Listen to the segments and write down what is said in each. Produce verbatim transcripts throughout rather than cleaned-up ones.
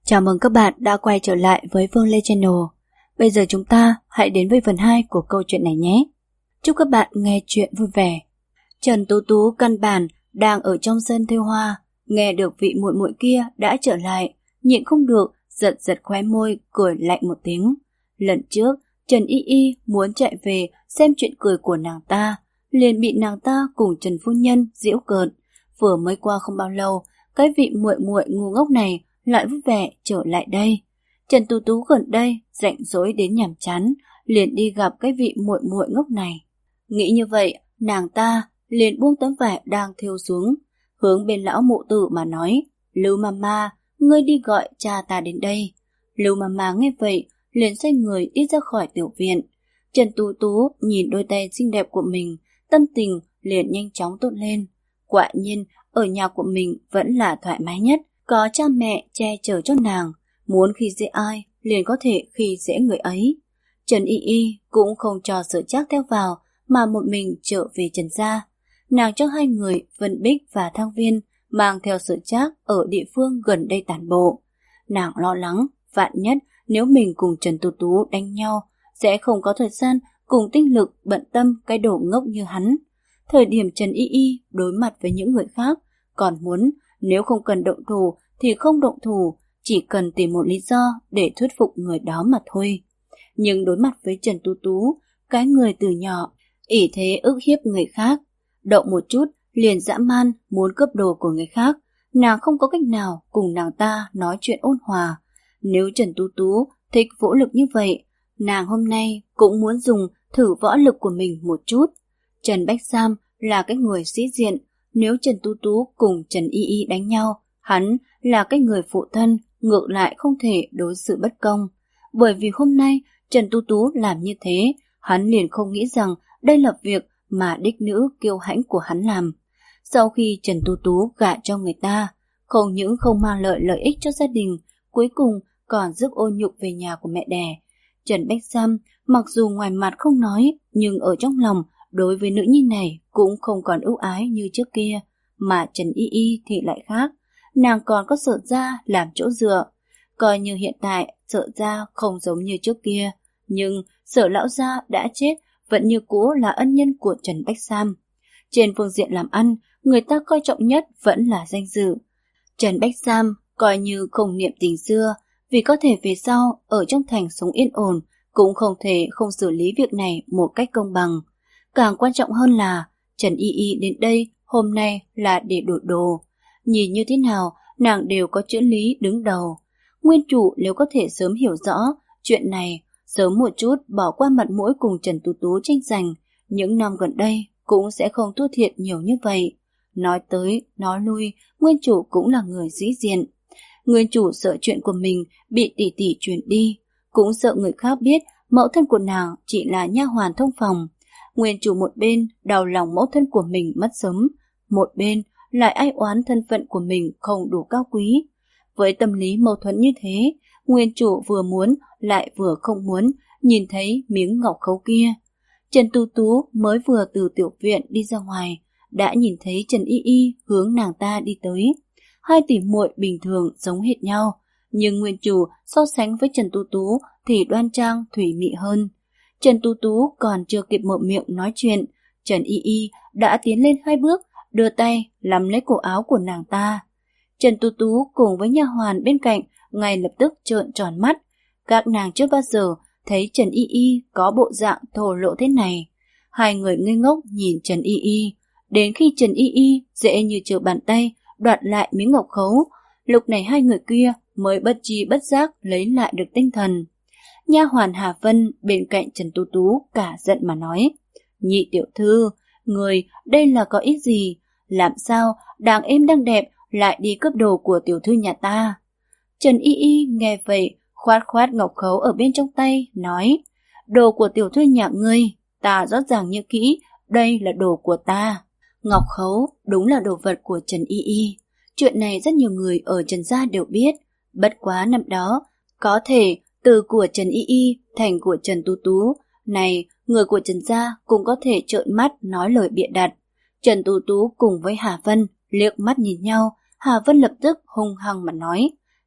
Chào mừng các bạn đã quay trở lại với Vương Lê Channel. Bây giờ chúng ta hãy đến với phần hai của câu chuyện này nhé. Chúc các bạn nghe chuyện vui vẻ. Trần Tú Tú căn bản đang ở trong sân thêu hoa, nghe được vị muội muội kia đã trở lại, nhịn không được, giật giật khóe môi, cười lạnh một tiếng. Lần trước, Trần Y Y muốn chạy về xem chuyện cười của nàng ta, liền bị nàng ta cùng Trần Phu Nhân giễu cợt. Vừa mới qua không bao lâu, cái vị muội muội ngu ngốc này lại vui vẻ trở lại đây. Trần Tú Tú gần đây rảnh rỗi đến nhàm chán, liền đi gặp cái vị muội muội ngốc này. Nghĩ như vậy, nàng ta liền buông tấm vải đang thêu xuống, hướng bên lão mụ tử mà nói: "Lưu Mama, ngươi đi gọi cha ta đến đây." Lưu Mama nghe vậy, liền xoay người đi ra khỏi tiểu viện. Trần Tú Tú nhìn đôi tay xinh đẹp của mình, tâm tình liền nhanh chóng tốt lên. Quả nhiên, ở nhà của mình vẫn là thoải mái nhất, có cha mẹ che chở cho nàng, muốn khi dễ ai liền có thể khi dễ người ấy. Trần Y Y cũng không cho Sở Trác theo vào, mà một mình trở về Trần gia. Nàng cho hai người Vân Bích và Thăng Viên mang theo Sở Trác ở địa phương gần đây tản bộ. Nàng lo lắng, vạn nhất nếu mình cùng Trần Tú Tú đánh nhau, sẽ không có thời gian cùng tinh lực bận tâm cái đồ ngốc như hắn. Thời điểm Trần Y Y đối mặt với những người khác, còn muốn nếu không cần động thủ thì không động thủ, chỉ cần tìm một lý do để thuyết phục người đó mà thôi. Nhưng đối mặt với Trần Tú Tú, cái người từ nhỏ ỷ thế ức hiếp người khác, động một chút liền dã man muốn cướp đồ của người khác, nàng không có cách nào cùng nàng ta nói chuyện ôn hòa. Nếu Trần Tú Tú thích võ lực như vậy, nàng hôm nay cũng muốn dùng thử võ lực của mình một chút. Trần Bách Sam là cái người sĩ diện, nếu Trần Tú Tú cùng Trần Y Y đánh nhau, hắn là cái người phụ thân, ngược lại không thể đối xử bất công. Bởi vì hôm nay Trần Tú Tú làm như thế, hắn liền không nghĩ rằng đây là việc mà đích nữ kiêu hãnh của hắn làm. Sau khi Trần Tú Tú gả cho người ta, không những không mang lợi lợi ích cho gia đình, cuối cùng còn rước ô nhục về nhà của mẹ đẻ. Trần Bách Sam mặc dù ngoài mặt không nói, nhưng ở trong lòng đối với nữ nhi này cũng không còn ưu ái như trước kia. Mà Trần Y Y thì lại khác, nàng còn có Sở gia làm chỗ dựa. Coi như hiện tại Sở gia không giống như trước kia, nhưng Sở lão gia đã chết vẫn như cũ là ân nhân của Trần Bách Sam. Trên phương diện làm ăn, người ta coi trọng nhất vẫn là danh dự. Trần Bách Sam coi như không niệm tình xưa, vì có thể về sau ở trong thành sống yên ổn, cũng không thể không xử lý việc này một cách công bằng. Càng quan trọng hơn là Trần Y Y đến đây hôm nay là để đổi đồ. Nhìn như thế nào, nàng đều có chữ lý đứng đầu. Nguyên chủ nếu có thể sớm hiểu rõ chuyện này, sớm một chút bỏ qua mặt mũi cùng Trần Tú Tú tranh giành, những năm gần đây cũng sẽ không thua thiệt nhiều như vậy. Nói tới, nói lui, nguyên chủ cũng là người dĩ diện. Nguyên chủ sợ chuyện của mình bị tỷ tỷ truyền đi, cũng sợ người khác biết mẫu thân của nàng chỉ là nha hoàn thông phòng. Nguyên chủ một bên đau lòng mẫu thân của mình mất sớm, một bên lại ai oán thân phận của mình không đủ cao quý. Với tâm lý mâu thuẫn như thế, nguyên chủ vừa muốn lại vừa không muốn nhìn thấy miếng ngọc khấu kia. Trần Tú Tú mới vừa từ tiểu viện đi ra ngoài, đã nhìn thấy Trần Y Y hướng nàng ta đi tới. Hai tỷ muội bình thường giống hệt nhau, nhưng nguyên chủ so sánh với Trần Tú Tú thì đoan trang thủy mị hơn. Trần Tú Tú còn chưa kịp mở miệng nói chuyện, Trần Y Y đã tiến lên hai bước, đưa tay nắm lấy cổ áo của nàng ta. Trần Tú Tú cùng với nha hoàn bên cạnh ngay lập tức trợn tròn mắt. Các nàng chưa bao giờ thấy Trần Y Y có bộ dạng thổ lộ thế này. Hai người ngây ngốc nhìn Trần Y Y, đến khi Trần Y Y dễ như trở bàn tay đoạt lại miếng ngọc khấu, lúc này hai người kia mới bất tri bất giác lấy lại được tinh thần. Nha hoàn Hà Vân bên cạnh Trần Tú Tú cả giận mà nói: "Nhị tiểu thư, người đây là có ý gì? Làm sao đang êm đang đẹp lại đi cướp đồ của tiểu thư nhà ta?" Trần Y Y nghe vậy khoát khoát ngọc khấu ở bên trong tay, nói: "Đồ của tiểu thư nhà ngươi, ta rõ ràng như kỹ, đây là đồ của ta." Ngọc khấu đúng là đồ vật của Trần Y Y. Chuyện này rất nhiều người ở Trần gia đều biết, bất quá năm đó có thể từ của Trần Y Y thành của Trần Tú Tú, này người của Trần gia cũng có thể trợn mắt nói lời bịa đặt. Trần Tú Tú cùng với Hà Vân liếc mắt nhìn nhau, Hà Vân lập tức hung hăng mà nói: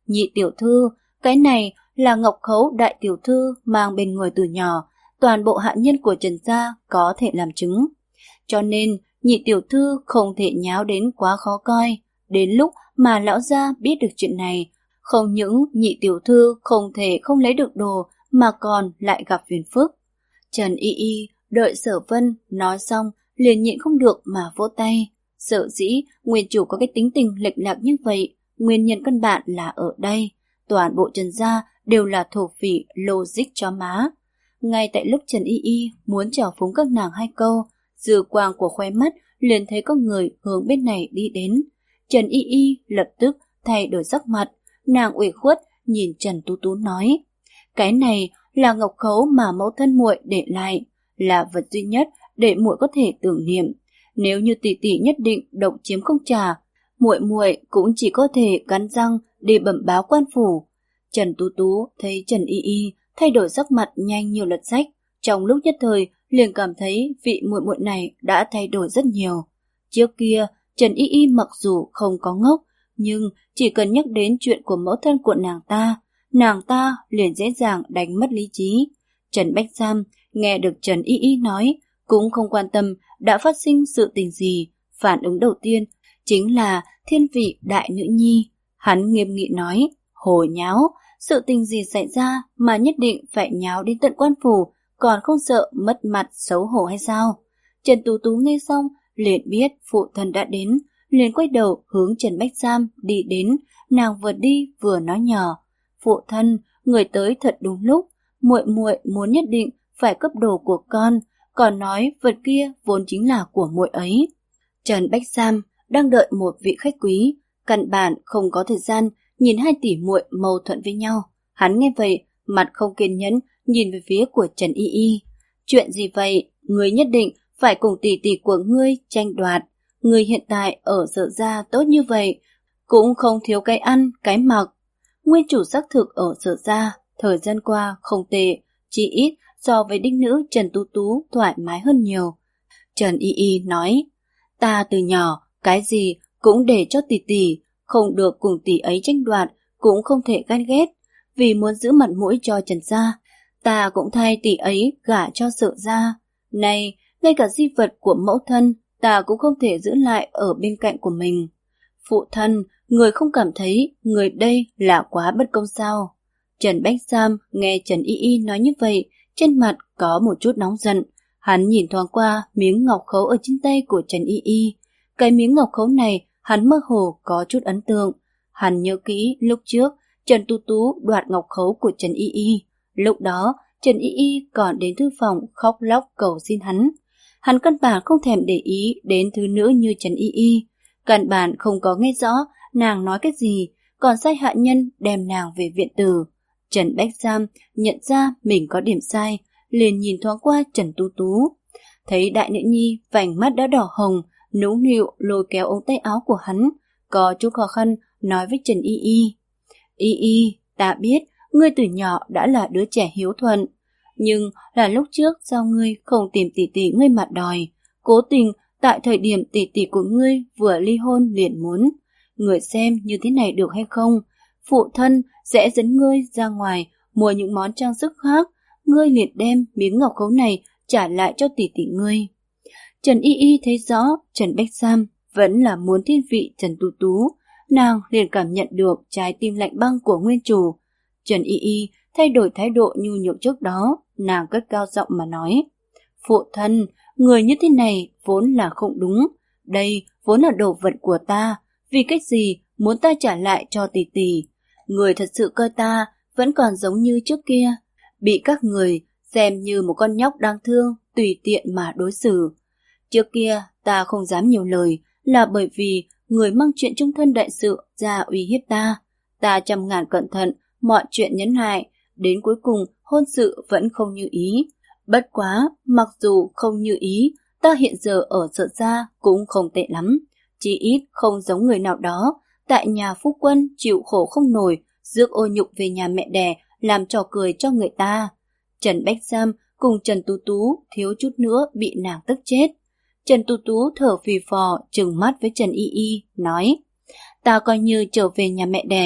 Nhị tiểu thư, cái này là Ngọc Khấu đại tiểu thư mang bên người từ nhỏ, toàn bộ hạ nhân của Trần gia có thể làm chứng. Cho nên, nhị tiểu thư không thể nháo đến quá khó coi. Đến lúc mà lão gia biết được chuyện này, không những nhị tiểu thư không thể không lấy được đồ mà còn lại gặp phiền phức. Trần Y Y đợi Sở Vân nói xong liền nhịn không được mà vỗ tay. Sở dĩ nguyên chủ có cái tính tình lệch lạc như vậy, nguyên nhân căn bản là ở đây. Toàn bộ Trần gia đều là thổ phỉ logic chó má. Ngay tại lúc Trần Y Y muốn chào phúng các nàng hai câu, dư quang của khóe mắt liền thấy có người hướng bên này đi đến. Trần Y Y lập tức thay đổi sắc mặt, nàng ủy khuất nhìn Trần Tú Tú nói: "Cái này là Ngọc Khấu mà mẫu thân muội để lại, là vật duy nhất để muội có thể tưởng niệm. Nếu như tỷ tỷ nhất định độc chiếm không trả, muội muội cũng chỉ có thể cắn răng để bẩm báo quan phủ." Trần Tú Tú thấy Trần Y Y thay đổi sắc mặt nhanh như lật sách, trong lúc nhất thời liền cảm thấy vị muội muội này đã thay đổi rất nhiều. Trước kia Trần Y Y mặc dù không có ngốc, nhưng chỉ cần nhắc đến chuyện của mẫu thân của nàng ta, nàng ta liền dễ dàng đánh mất lý trí. Trần Bách Sam nghe được Trần Y Y nói, cũng không quan tâm đã phát sinh sự tình gì, phản ứng đầu tiên chính là thiên vị đại nữ nhi. Hắn nghiêm nghị nói: "Hồ nháo, sự tình gì xảy ra mà nhất định phải nháo đến tận quan phủ, còn không sợ mất mặt xấu hổ hay sao?" Trần Tú Tú nghe xong liền biết phụ thân đã đến, liền quay đầu hướng Trần Bách Sam đi đến. Nàng vừa đi vừa nói nhỏ: "Phụ thân, người tới thật đúng lúc, muội muội muốn nhất định phải cấp đồ của con, còn nói vật kia vốn chính là của muội ấy." Trần Bách Sam đang đợi một vị khách quý, căn bản không có thời gian nhìn hai tỷ muội mâu thuẫn với nhau. Hắn nghe vậy, mặt không kiên nhẫn nhìn về phía của Trần Y Y. "Chuyện gì vậy? Ngươi nhất định phải cùng tỷ tỷ của ngươi tranh đoạt. Ngươi hiện tại ở Sở gia tốt như vậy, cũng không thiếu cái ăn, cái mặc. Nguyên chủ xác thực ở Sở gia, thời gian qua không tệ, chỉ ít so với đích nữ Trần Tú Tú thoải mái hơn nhiều." Trần Y Y nói: "Ta từ nhỏ, cái gì cũng để cho tỷ tỷ, không được cùng tỷ ấy tranh đoạt, cũng không thể ganh ghét. Vì muốn giữ mặt mũi cho Trần gia, ta cũng thay tỷ ấy gả cho Sở gia. Này, ngay cả di vật của mẫu thân, ta cũng không thể giữ lại ở bên cạnh của mình. Phụ thân, người không cảm thấy người đây là quá bất công sao?" Trần Bách Sam nghe Trần Y Y nói như vậy, trên mặt có một chút nóng giận. Hắn nhìn thoáng qua miếng ngọc khấu ở trên tay của Trần Y Y. Cái miếng ngọc khấu này hắn mơ hồ có chút ấn tượng. Hắn nhớ kỹ lúc trước Trần Tú Tú đoạt ngọc khấu của Trần Y Y. Lúc đó Trần Y Y còn đến thư phòng khóc lóc cầu xin hắn. Hắn căn bản không thèm để ý đến thứ nữ như Trần Y Y, căn bản không có nghe rõ nàng nói cái gì, còn sai hạ nhân đem nàng về viện tử. Trần Bách Sam nhận ra mình có điểm sai, liền nhìn thoáng qua Trần Tú Tú. Thấy đại nữ nhi vành mắt đã đỏ hồng, nũng nịu lôi kéo ống tay áo của hắn, có chút khó khăn nói với Trần Y Y: "Y Y, ta biết ngươi từ nhỏ đã là đứa trẻ hiếu thuận, nhưng là lúc trước sao ngươi không tìm tỷ tỷ ngươi mà đòi, cố tình tại thời điểm tỷ tỷ của ngươi vừa ly hôn liền muốn. Người xem như thế này được hay không? Phụ thân sẽ dẫn ngươi ra ngoài mua những món trang sức khác, ngươi liền đem miếng ngọc khấu này trả lại cho tỷ tỷ ngươi." Trần Y Y thấy rõ Trần Bách Sam vẫn là muốn thiên vị Trần Tú Tú, nàng liền cảm nhận được trái tim lạnh băng của nguyên chủ. Trần Y Y thay đổi thái độ nhu nhược trước đó, nàng cất cao giọng mà nói: "Phụ thân, người như thế này vốn là không đúng, đây vốn là đồ vật của ta, vì cách gì muốn ta trả lại cho tỷ tỷ? Người thật sự coi ta vẫn còn giống như trước kia, bị các người xem như một con nhóc đáng thương, tùy tiện mà đối xử. Trước kia ta không dám nhiều lời là bởi vì người mang chuyện chung thân đại sự ra uy hiếp ta. Ta trăm ngàn cẩn thận, mọi chuyện nhẫn nại, đến cuối cùng hôn sự vẫn không như ý. Bất quá, mặc dù không như ý, ta hiện giờ ở Sở gia cũng không tệ lắm. Chỉ ít không giống người nào đó, tại nhà phu quân chịu khổ không nổi, rước ô nhục về nhà mẹ đẻ, làm trò cười cho người ta." Trần Bách Sam cùng Trần Tú Tú thiếu chút nữa bị nàng tức chết. Trần Tú Tú thở phì phò trừng mắt với Trần Y Y, nói: "Ta coi như trở về nhà mẹ đẻ,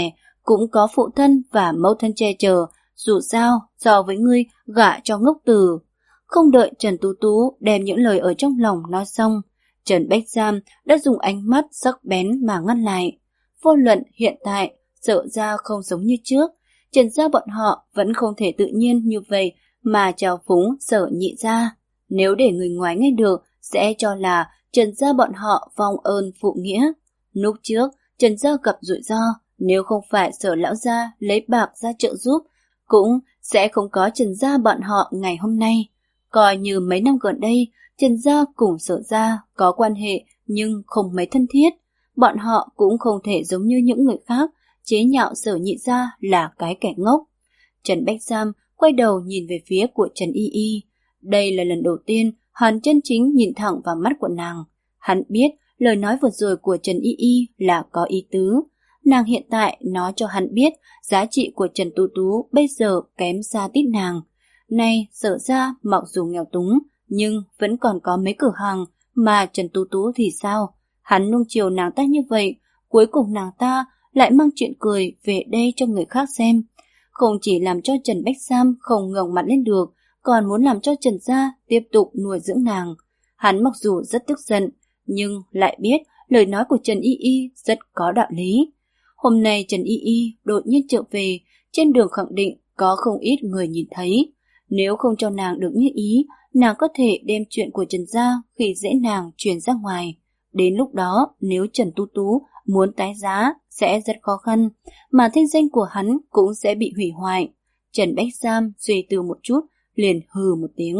cũng có phụ thân và mẫu thân che chở, dù sao so với ngươi gả cho ngốc tử. Không đợi Trần Tú Tú đem những lời ở trong lòng nói xong, Trần Bách Giam đã dùng ánh mắt sắc bén mà ngăn lại. Vô luận hiện tại Sở gia không giống như trước, Trần gia bọn họ vẫn không thể tự nhiên như vậy mà trào phúng Sở nhị gia. Nếu để người ngoài nghe được sẽ cho là Trần gia bọn họ vong ơn phụ nghĩa. Lúc trước Trần gia gặp rủi ro, nếu không phải Sở lão gia lấy bạc ra trợ giúp, cũng sẽ không có Trần gia bọn họ ngày hôm nay. Coi như mấy năm gần đây, Trần gia cùng Sở gia có quan hệ nhưng không mấy thân thiết. Bọn họ cũng không thể giống như những người khác, chế nhạo Sở nhị gia là cái kẻ ngốc. Trần Bách Giam quay đầu nhìn về phía của Trần Y Y. Đây là lần đầu tiên hắn chân chính nhìn thẳng vào mắt của nàng. Hắn biết lời nói vừa rồi của Trần Y Y là có ý tứ. Nàng hiện tại nói cho hắn biết giá trị của Trần Tú Tú bây giờ kém xa tít nàng. Nay Sở gia mặc dù nghèo túng nhưng vẫn còn có mấy cửa hàng, mà Trần Tú Tú thì sao? Hắn nuông chiều nàng ta như vậy, cuối cùng nàng ta lại mang chuyện cười về đây cho người khác xem. Không chỉ làm cho Trần Bách Giam không ngẩng mặt lên được, còn muốn làm cho Trần gia tiếp tục nuôi dưỡng nàng. Hắn mặc dù rất tức giận, nhưng lại biết lời nói của Trần Y Y rất có đạo lý. Hôm nay Trần Y Y đột nhiên trở về, trên đường khẳng định có không ít người nhìn thấy. Nếu không cho nàng được như ý, nàng có thể đem chuyện của Trần gia khi dễ nàng truyền ra ngoài. Đến lúc đó, nếu Trần Tú Tú muốn tái giá sẽ rất khó khăn, mà thanh danh của hắn cũng sẽ bị hủy hoại. Trần Bách Giam suy tư một chút, liền hừ một tiếng.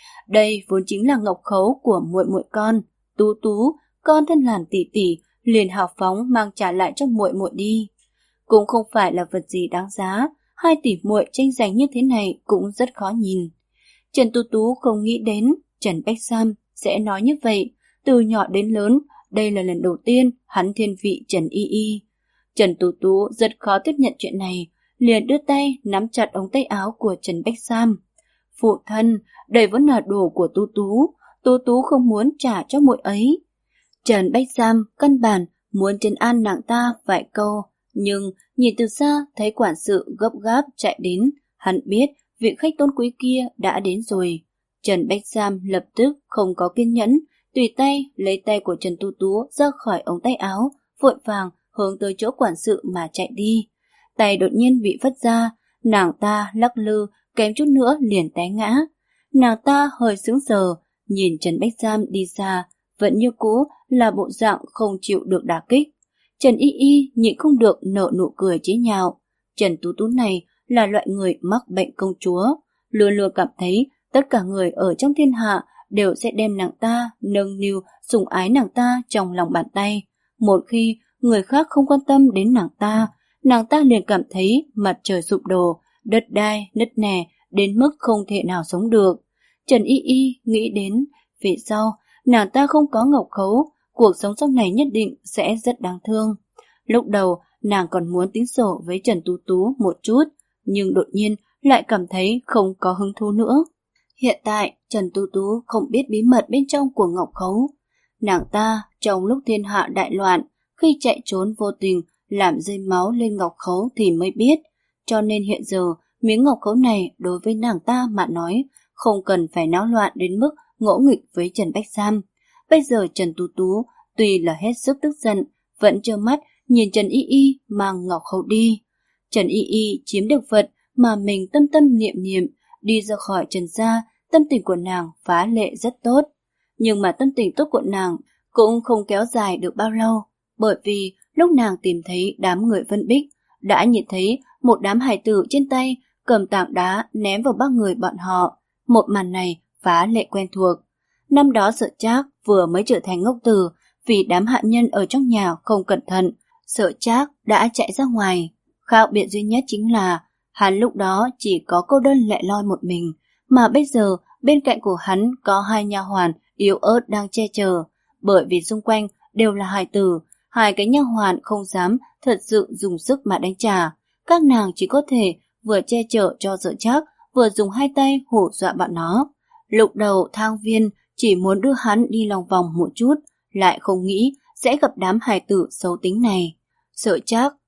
Đây vốn chính là ngọc khấu của muội muội con. Tú Tú, con thân làm tỷ tỷ, liền hào phóng mang trả lại cho muội muội đi. Cũng không phải là vật gì đáng giá, hai tỷ muội tranh giành như thế này cũng rất khó nhìn. Trần Tú Tú không nghĩ đến Trần Bách Giam sẽ nói như vậy. Từ nhỏ đến lớn, đây là lần đầu tiên hắn thiên vị Trần Y Y. Trần Tú Tú rất khó tiếp nhận chuyện này, liền đưa tay nắm chặt ống tay áo của Trần Bách Giam. Phụ thân, đây vẫn là đồ của Tú Tú, Tú Tú không muốn trả cho muội ấy. Trần Bách Giam căn bản muốn trấn an nàng ta vài câu, nhưng nhìn từ xa thấy quản sự gấp gáp chạy đến, hắn biết vị khách tôn quý kia đã đến rồi. Trần Bách Giam lập tức không có kiên nhẫn, tùy tay lấy tay của Trần Tú Tú ra khỏi ống tay áo, vội vàng hướng tới chỗ quản sự mà chạy đi. Tay đột nhiên bị phất ra, nàng ta lắc lư, kém chút nữa liền té ngã. Nàng ta hơi sững sờ, nhìn Trần Bách Giam đi xa, vẫn như cũ là bộ dạng không chịu được đả kích. Trần Y Y nhịn không được nở nụ cười chế nhạo. Trần Tú Tú này là loại người mắc bệnh công chúa, luôn luôn cảm thấy tất cả người ở trong thiên hạ đều sẽ đem nàng ta nâng niu sủng ái nàng ta trong lòng bàn tay. Một khi người khác không quan tâm đến nàng ta, nàng ta liền cảm thấy mặt trời sụp đổ, đất đai nứt nẻ đến mức không thể nào sống được. Trần Y Y nghĩ đến vì sau nàng ta không có ngọc khấu, cuộc sống sau này nhất định sẽ rất đáng thương. Lúc đầu nàng còn muốn tính sổ với Trần Tú Tú một chút, nhưng đột nhiên lại cảm thấy không có hứng thú nữa. Hiện tại Trần Tú Tú không biết bí mật bên trong của ngọc khấu. Nàng ta trong lúc thiên hạ đại loạn, khi chạy trốn vô tình làm rơi máu lên ngọc khấu thì mới biết. Cho nên hiện giờ miếng ngọc khấu này đối với nàng ta mà nói không cần phải náo loạn đến mức ngỗ nghịch với Trần Bách Giam. Bây giờ Trần Tú Tú tuy là hết sức tức giận, vẫn trơ mắt nhìn Trần Y Y mang ngọc khấu đi. Trần Y Y chiếm được vật mà mình tâm tâm niệm niệm, đi ra khỏi Trần gia, tâm tình của nàng phá lệ rất tốt. Nhưng mà tâm tình tốt của nàng cũng không kéo dài được bao lâu, bởi vì lúc nàng tìm thấy đám người Vân Bích, đã nhìn thấy một đám hài tử trên tay cầm tảng đá ném vào ba người bọn họ. Một màn này phá lệ quen thuộc. Năm đó Sở Trác vừa mới trở thành ngốc tử, vì đám hạ nhân ở trong nhà không cẩn thận, Sở Trác đã chạy ra ngoài. Khác biệt duy nhất chính là hắn lúc đó chỉ có cô đơn lẻ loi một mình, mà bây giờ bên cạnh của hắn có hai nha hoàn yếu ớt đang che chở. Bởi vì xung quanh đều là hài tử, hai cái nha hoàn không dám thật sự dùng sức mà đánh trả. Các nàng chỉ có thể vừa che chở cho Sở Trác, vừa dùng hai tay hù dọa bọn nó. Lúc đầu Thang Viên chỉ muốn đưa hắn đi lòng vòng một chút, lại không nghĩ sẽ gặp đám hài tử xấu tính này. Sở Trác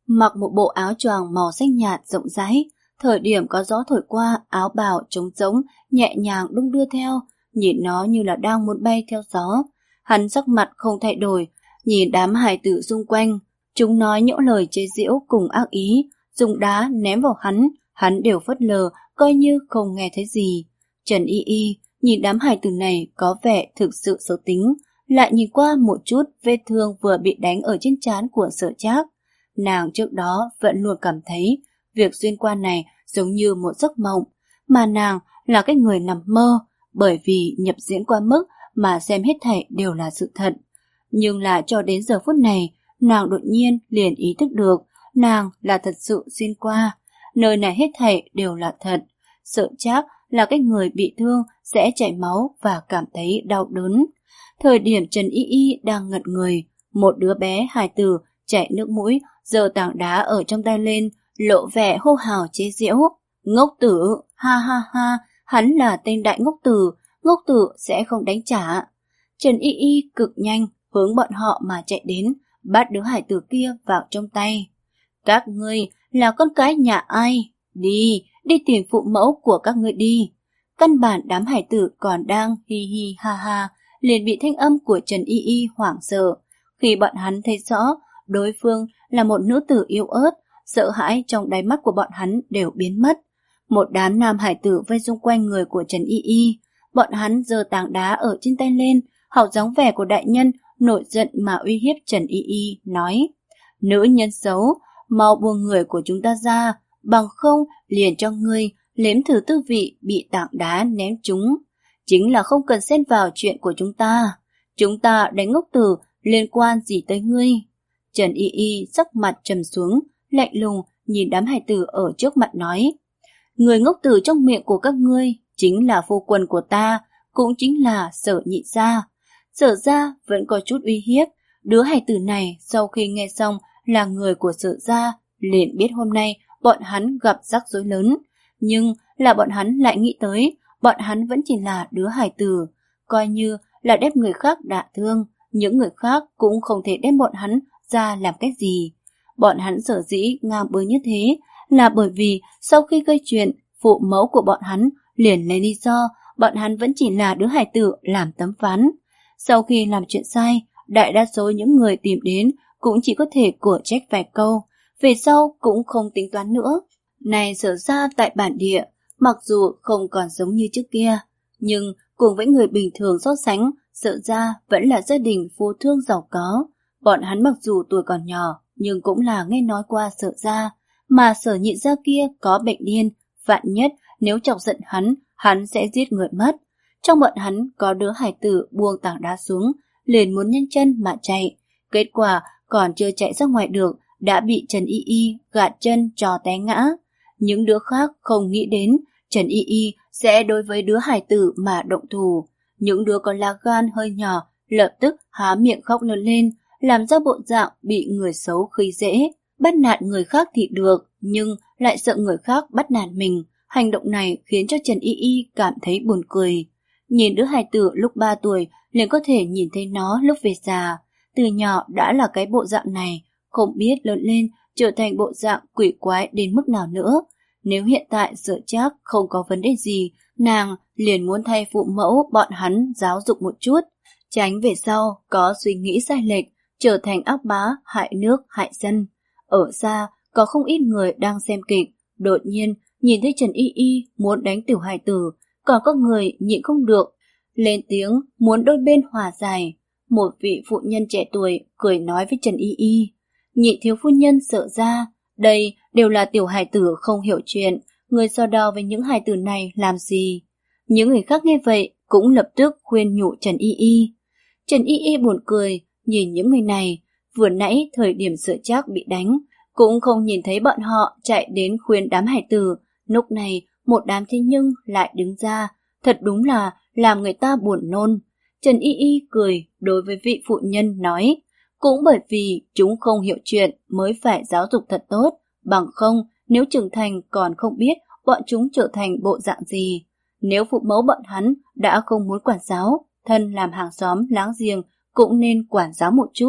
mặc một bộ áo choàng màu xanh nhạt rộng rãi. Thời điểm có gió thổi qua, áo bào trống rỗng, nhẹ nhàng đung đưa theo, nhìn nó như là đang muốn bay theo gió. Hắn sắc mặt không thay đổi, nhìn đám hài tử xung quanh. Chúng nói những lời chế giễu cùng ác ý, dùng đá ném vào hắn, hắn đều phớt lờ, coi như không nghe thấy gì. Trần Y Y nhìn đám hài tử này có vẻ thực sự xấu tính, lại nhìn qua một chút vết thương vừa bị đánh ở trên trán của Sở Trác. Nàng trước đó vẫn luôn cảm thấy việc xuyên qua này giống như một giấc mộng, mà nàng là cái người nằm mơ, bởi vì nhập diễn qua mức mà xem hết thảy đều là sự thật. Nhưng là cho đến giờ phút này, nàng đột nhiên liền ý thức được, nàng là thật sự xuyên qua, nơi này hết thảy đều là thật. Sở Trác là cái người bị thương sẽ chảy máu và cảm thấy đau đớn. Thời điểm Trần Y Y đang ngẩn người, một đứa bé hài tử chảy nước mũi, giơ tảng đá ở trong tay lên, lộ vẻ hô hào chế giễu. Ngốc tử, ha ha ha, hắn là tên đại ngốc tử, ngốc tử sẽ không đánh trả. Trần Y Y cực nhanh hướng bọn họ mà chạy đến, bắt đứa hải tử kia vào trong tay. Các ngươi là con cái nhà ai? Đi, đi tìm phụ mẫu của các ngươi đi. Căn bản đám hải tử còn đang hi hi ha ha, liền bị thanh âm của Trần Y Y hoảng sợ. Khi bọn hắn thấy rõ đối phương là một nữ tử yếu ớt, sợ hãi trong đáy mắt của bọn hắn đều biến mất. Một đám nam hải tử vây xung quanh người của Trần Y Y, bọn hắn giơ tảng đá ở trên tay lên, học dáng vẻ của đại nhân, nổi giận mà uy hiếp Trần Y Y, nói: Nữ nhân xấu, mau buông người của chúng ta ra, bằng không liền cho ngươi nếm thử tư vị bị tảng đá ném trúng. Chính là không cần xen vào chuyện của chúng ta. Chúng ta đánh ngốc tử liên quan gì tới ngươi? Trần Y Y sắc mặt trầm xuống, lạnh lùng nhìn đám hài tử ở trước mặt nói: Người ngốc tử trong miệng của các ngươi chính là phu quân của ta, cũng chính là Sở Nhị gia. Sở gia vẫn có chút uy hiếp. Đứa hài tử này sau khi nghe xong là người của Sở gia, liền biết hôm nay bọn hắn gặp rắc rối lớn. Nhưng là bọn hắn lại nghĩ tới, bọn hắn vẫn chỉ là đứa hài tử, coi như là đem người khác đả thương, những người khác cũng không thể đem bọn hắn ra làm cái gì. Bọn hắn sở dĩ ngang bướng như thế là bởi vì sau khi gây chuyện, phụ mẫu của bọn hắn liền lấy lý do bọn hắn vẫn chỉ là đứa hài tử làm tấm ván. Sau khi làm chuyện sai, đại đa số những người tìm đến cũng chỉ có thể của trách vài câu, về sau cũng không tính toán nữa. Này Sở ra tại bản địa, mặc dù không còn giống như trước kia, nhưng cùng với người bình thường so sánh, Sở ra vẫn là gia đình phú thương giàu có. Bọn hắn mặc dù tuổi còn nhỏ, nhưng cũng là nghe nói qua Sở ra, mà Sở Nhị gia kia có bệnh điên, vạn nhất nếu chọc giận hắn, hắn sẽ giết người mất. Trong bọn hắn có đứa hải tử buông tảng đá xuống, liền muốn nhanh chân mà chạy. Kết quả còn chưa chạy ra ngoài được, đã bị Trần Y Y gạt chân cho té ngã. Những đứa khác không nghĩ đến Trần Y Y sẽ đối với đứa hải tử mà động thủ. Những đứa có lá gan hơi nhỏ lập tức há miệng khóc lớn lên, làm ra bộ dạng bị người xấu khi dễ. Bắt nạt người khác thì được, nhưng lại sợ người khác bắt nạt mình. Hành động này khiến cho Trần Y Y cảm thấy buồn cười. Nhìn đứa hài tử lúc ba tuổi liền có thể nhìn thấy nó lúc về già. Từ nhỏ đã là cái bộ dạng này, không biết lớn lên trở thành bộ dạng quỷ quái đến mức nào nữa. Nếu hiện tại Sở Trác không có vấn đề gì, nàng liền muốn thay phụ mẫu bọn hắn giáo dục một chút, tránh về sau có suy nghĩ sai lệch, trở thành ác bá hại nước hại dân. Ở xa có không ít người đang xem kịch, đột nhiên nhìn thấy Trần Y Y muốn đánh tiểu hài tử, còn có người nhịn không được lên tiếng muốn đôi bên hòa giải. Một vị phụ nhân trẻ tuổi cười nói với Trần Y Y: Nhị thiếu phu nhân Sở ra, đây đều là tiểu hài tử không hiểu chuyện, người so đo với những hài tử này làm gì? Những người khác nghe vậy cũng lập tức khuyên nhủ Trần Y Y. Trần Y Y buồn cười nhìn những người này, vừa nãy thời điểm Sở Trác bị đánh cũng không nhìn thấy bọn họ chạy đến khuyên đám hài tử, lúc này một đám thế nhưng lại đứng ra, thật đúng là làm người ta buồn nôn. Trần Y Y cười đối với vị phụ nhân nói: Cũng bởi vì chúng không hiểu chuyện mới phải giáo dục thật tốt, bằng không nếu trưởng thành còn không biết bọn chúng trở thành bộ dạng gì. Nếu phụ mẫu bọn hắn đã không muốn quản giáo, thân làm hàng xóm láng giềng cũng nên quản giáo một chút.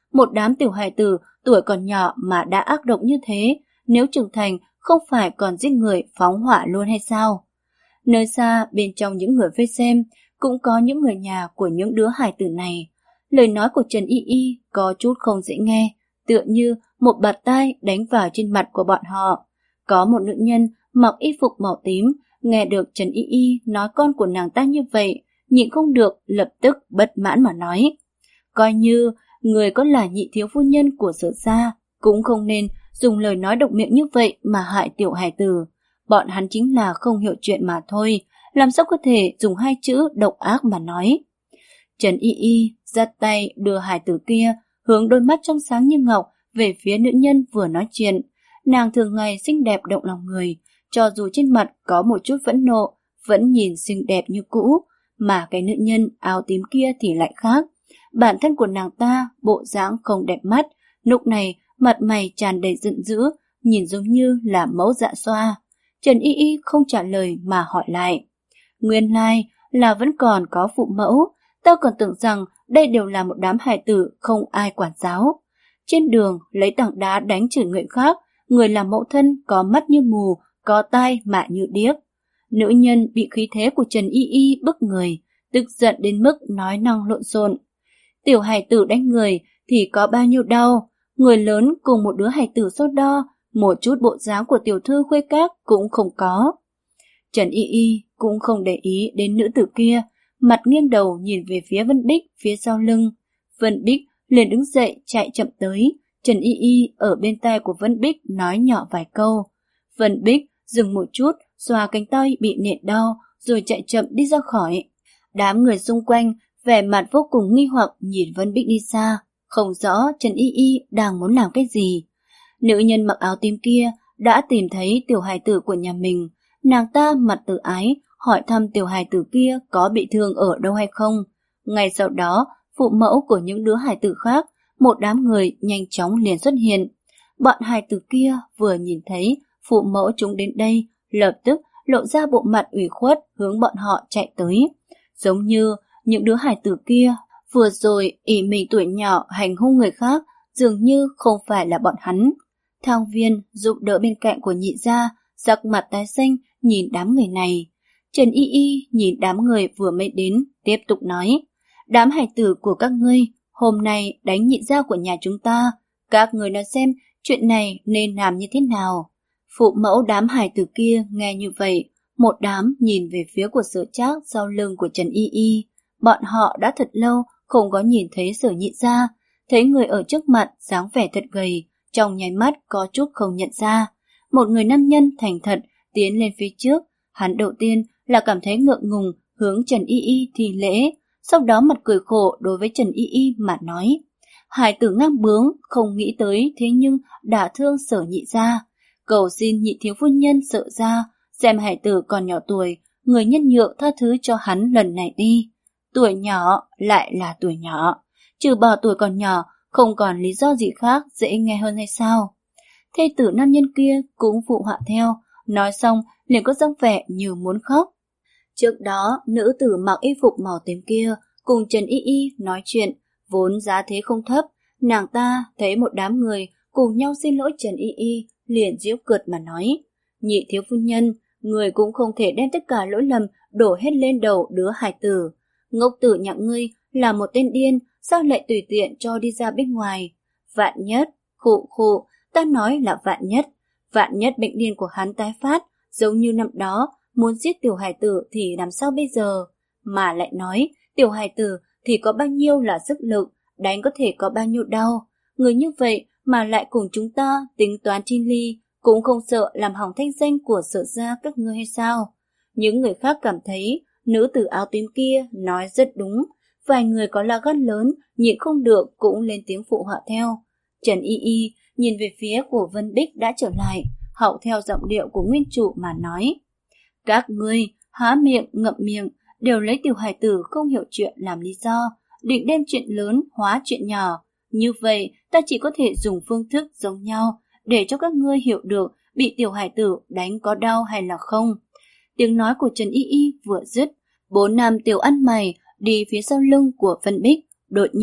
Một đám tiểu hài tử tuổi còn nhỏ mà đã ác độc như thế, nếu trưởng thành không phải còn giết người phóng hỏa luôn hay sao? Nơi xa bên trong những người vây xem cũng có những người nhà của những đứa hài tử này. Lời nói của Trần Y Y có chút không dễ nghe, tựa như một bạt tai đánh vào trên mặt của bọn họ. Có một nữ nhân mặc y phục màu tím, nghe được Trần Y Y nói con của nàng ta như vậy, nhịn không được lập tức bất mãn mà nói. Coi như người có là nhị thiếu phu nhân của Sở gia, cũng không nên dùng lời nói độc miệng như vậy mà hại tiểu hài tử. Bọn hắn chính là không hiểu chuyện mà thôi, làm sao có thể dùng hai chữ độc ác mà nói. Trần Y Y giắt tay đưa hài tử kia hướng đôi mắt trong sáng như ngọc về phía nữ nhân vừa nói chuyện. Nàng thường ngày xinh đẹp động lòng người, cho dù trên mặt có một chút phẫn nộ, vẫn nhìn xinh đẹp như cũ, mà cái nữ nhân áo tím kia thì lại khác. Bản thân của nàng ta bộ dáng không đẹp mắt, lúc này mặt mày tràn đầy giận dữ, nhìn giống như là mẫu dạ xoa. Trần Y Y không trả lời mà hỏi lại. Nguyên lai là vẫn còn có phụ mẫu, tao còn tưởng rằng đây đều là một đám hài tử không ai quản giáo. Trên đường lấy tảng đá đánh chửi người khác, người làm mẫu thân có mắt như mù, có tai mà như điếc. Nữ nhân bị khí thế của Trần Y Y bức người, tức giận đến mức nói năng lộn xộn. Tiểu hài tử đánh người thì có bao nhiêu đau, người lớn cùng một đứa hài tử so đo, một chút bộ dáng của tiểu thư khuê các cũng không có. Trần Y Y cũng không để ý đến nữ tử kia, mặt nghiêng đầu nhìn về phía Vân Bích phía sau lưng. Vân Bích liền đứng dậy chạy chậm tới, Trần Y Y ở bên tai của Vân Bích nói nhỏ vài câu. Vân Bích dừng một chút, xoa cánh tay bị nện đau, rồi chạy chậm đi ra khỏi. Đám người xung quanh vẻ mặt vô cùng nghi hoặc nhìn Vân Bích đi xa, không rõ Trần Y Y đang muốn làm cái gì. Nữ nhân mặc áo tím kia đã tìm thấy tiểu hài tử của nhà mình, nàng ta mặt tự ái hỏi thăm tiểu hài tử kia có bị thương ở đâu hay không. Ngay sau đó, phụ mẫu của những đứa hài tử khác, một đám người nhanh chóng liền xuất hiện. Bọn hài tử kia vừa nhìn thấy phụ mẫu chúng đến đây, lập tức lộ ra bộ mặt ủy khuất hướng bọn họ chạy tới. Giống như những đứa hài tử kia vừa rồi ỷ mình tuổi nhỏ hành hung người khác, dường như không phải là bọn hắn. Thang Viên giúp đỡ bên cạnh của nhị gia, sắc mặt tái xanh nhìn đám người này. Trần Y Y nhìn đám người vừa mới đến, tiếp tục nói. Đám hài tử của các ngươi hôm nay đánh nhị gia của nhà chúng ta, các người nói xem chuyện này nên làm như thế nào. Phụ mẫu đám hài tử kia nghe như vậy, một đám nhìn về phía của Sở Trác sau lưng của Trần Y Y. Bọn họ đã thật lâu không có nhìn thấy Sở nhị gia, thấy người ở trước mặt dáng vẻ thật gầy, trong nháy mắt có chút không nhận ra. Một người nam nhân thành thật tiến lên phía trước, hắn đầu tiên là cảm thấy ngượng ngùng hướng Trần Y Y thì lễ, sau đó mặt cười khổ đối với Trần Y Y mà nói. Hải tử ngang bướng, không nghĩ tới thế nhưng đã thương Sở nhị gia. Cầu xin nhị thiếu phu nhân Sở gia, xem hải tử còn nhỏ tuổi, người nhân nhượng tha thứ cho hắn lần này đi. Tuổi nhỏ lại là tuổi nhỏ, trừ bỏ tuổi còn nhỏ, không còn lý do gì khác dễ nghe hơn hay sao? Thê tử nam nhân kia cũng phụ họa theo, nói xong liền có dáng vẻ như muốn khóc. Trước đó, nữ tử mặc y phục màu tím kia cùng Trần Y Y nói chuyện, vốn giá thế không thấp, nàng ta thấy một đám người cùng nhau xin lỗi Trần Y Y, liền giễu cợt mà nói. Nhị thiếu phu nhân, người cũng không thể đem tất cả lỗi lầm đổ hết lên đầu đứa hài tử. Ngốc tử nhà ngươi là một tên điên, sao lại tùy tiện cho đi ra bên ngoài? Vạn nhất, khụ khụ, ta nói là vạn nhất, vạn nhất bệnh điên của hắn tái phát, giống như năm đó, muốn giết tiểu hài tử thì làm sao bây giờ? Mà lại nói, tiểu hài tử thì có bao nhiêu là sức lực, đánh có thể có bao nhiêu đau. Người như vậy mà lại cùng chúng ta tính toán chi ly, cũng không sợ làm hỏng thanh danh của Sở gia các ngươi hay sao? Những người khác cảm thấy nữ tử áo tím kia nói rất đúng, vài người có là gan lớn, nhịn không được cũng lên tiếng phụ họa theo. Trần Y Y nhìn về phía của Vân Bích đã trở lại, hậu theo giọng điệu của nguyên chủ mà nói. Các ngươi há miệng ngậm miệng, đều lấy tiểu hài tử không hiểu chuyện làm lý do, định đem chuyện lớn hóa chuyện nhỏ. Như vậy, ta chỉ có thể dùng phương thức giống nhau để cho các ngươi hiểu được bị tiểu hài tử đánh có đau hay là không. Tiếng nói của Trần Y Y vừa dứt, bốn nam tiểu ăn mày đi phía sau lưng của Vân Bích, đột nhiên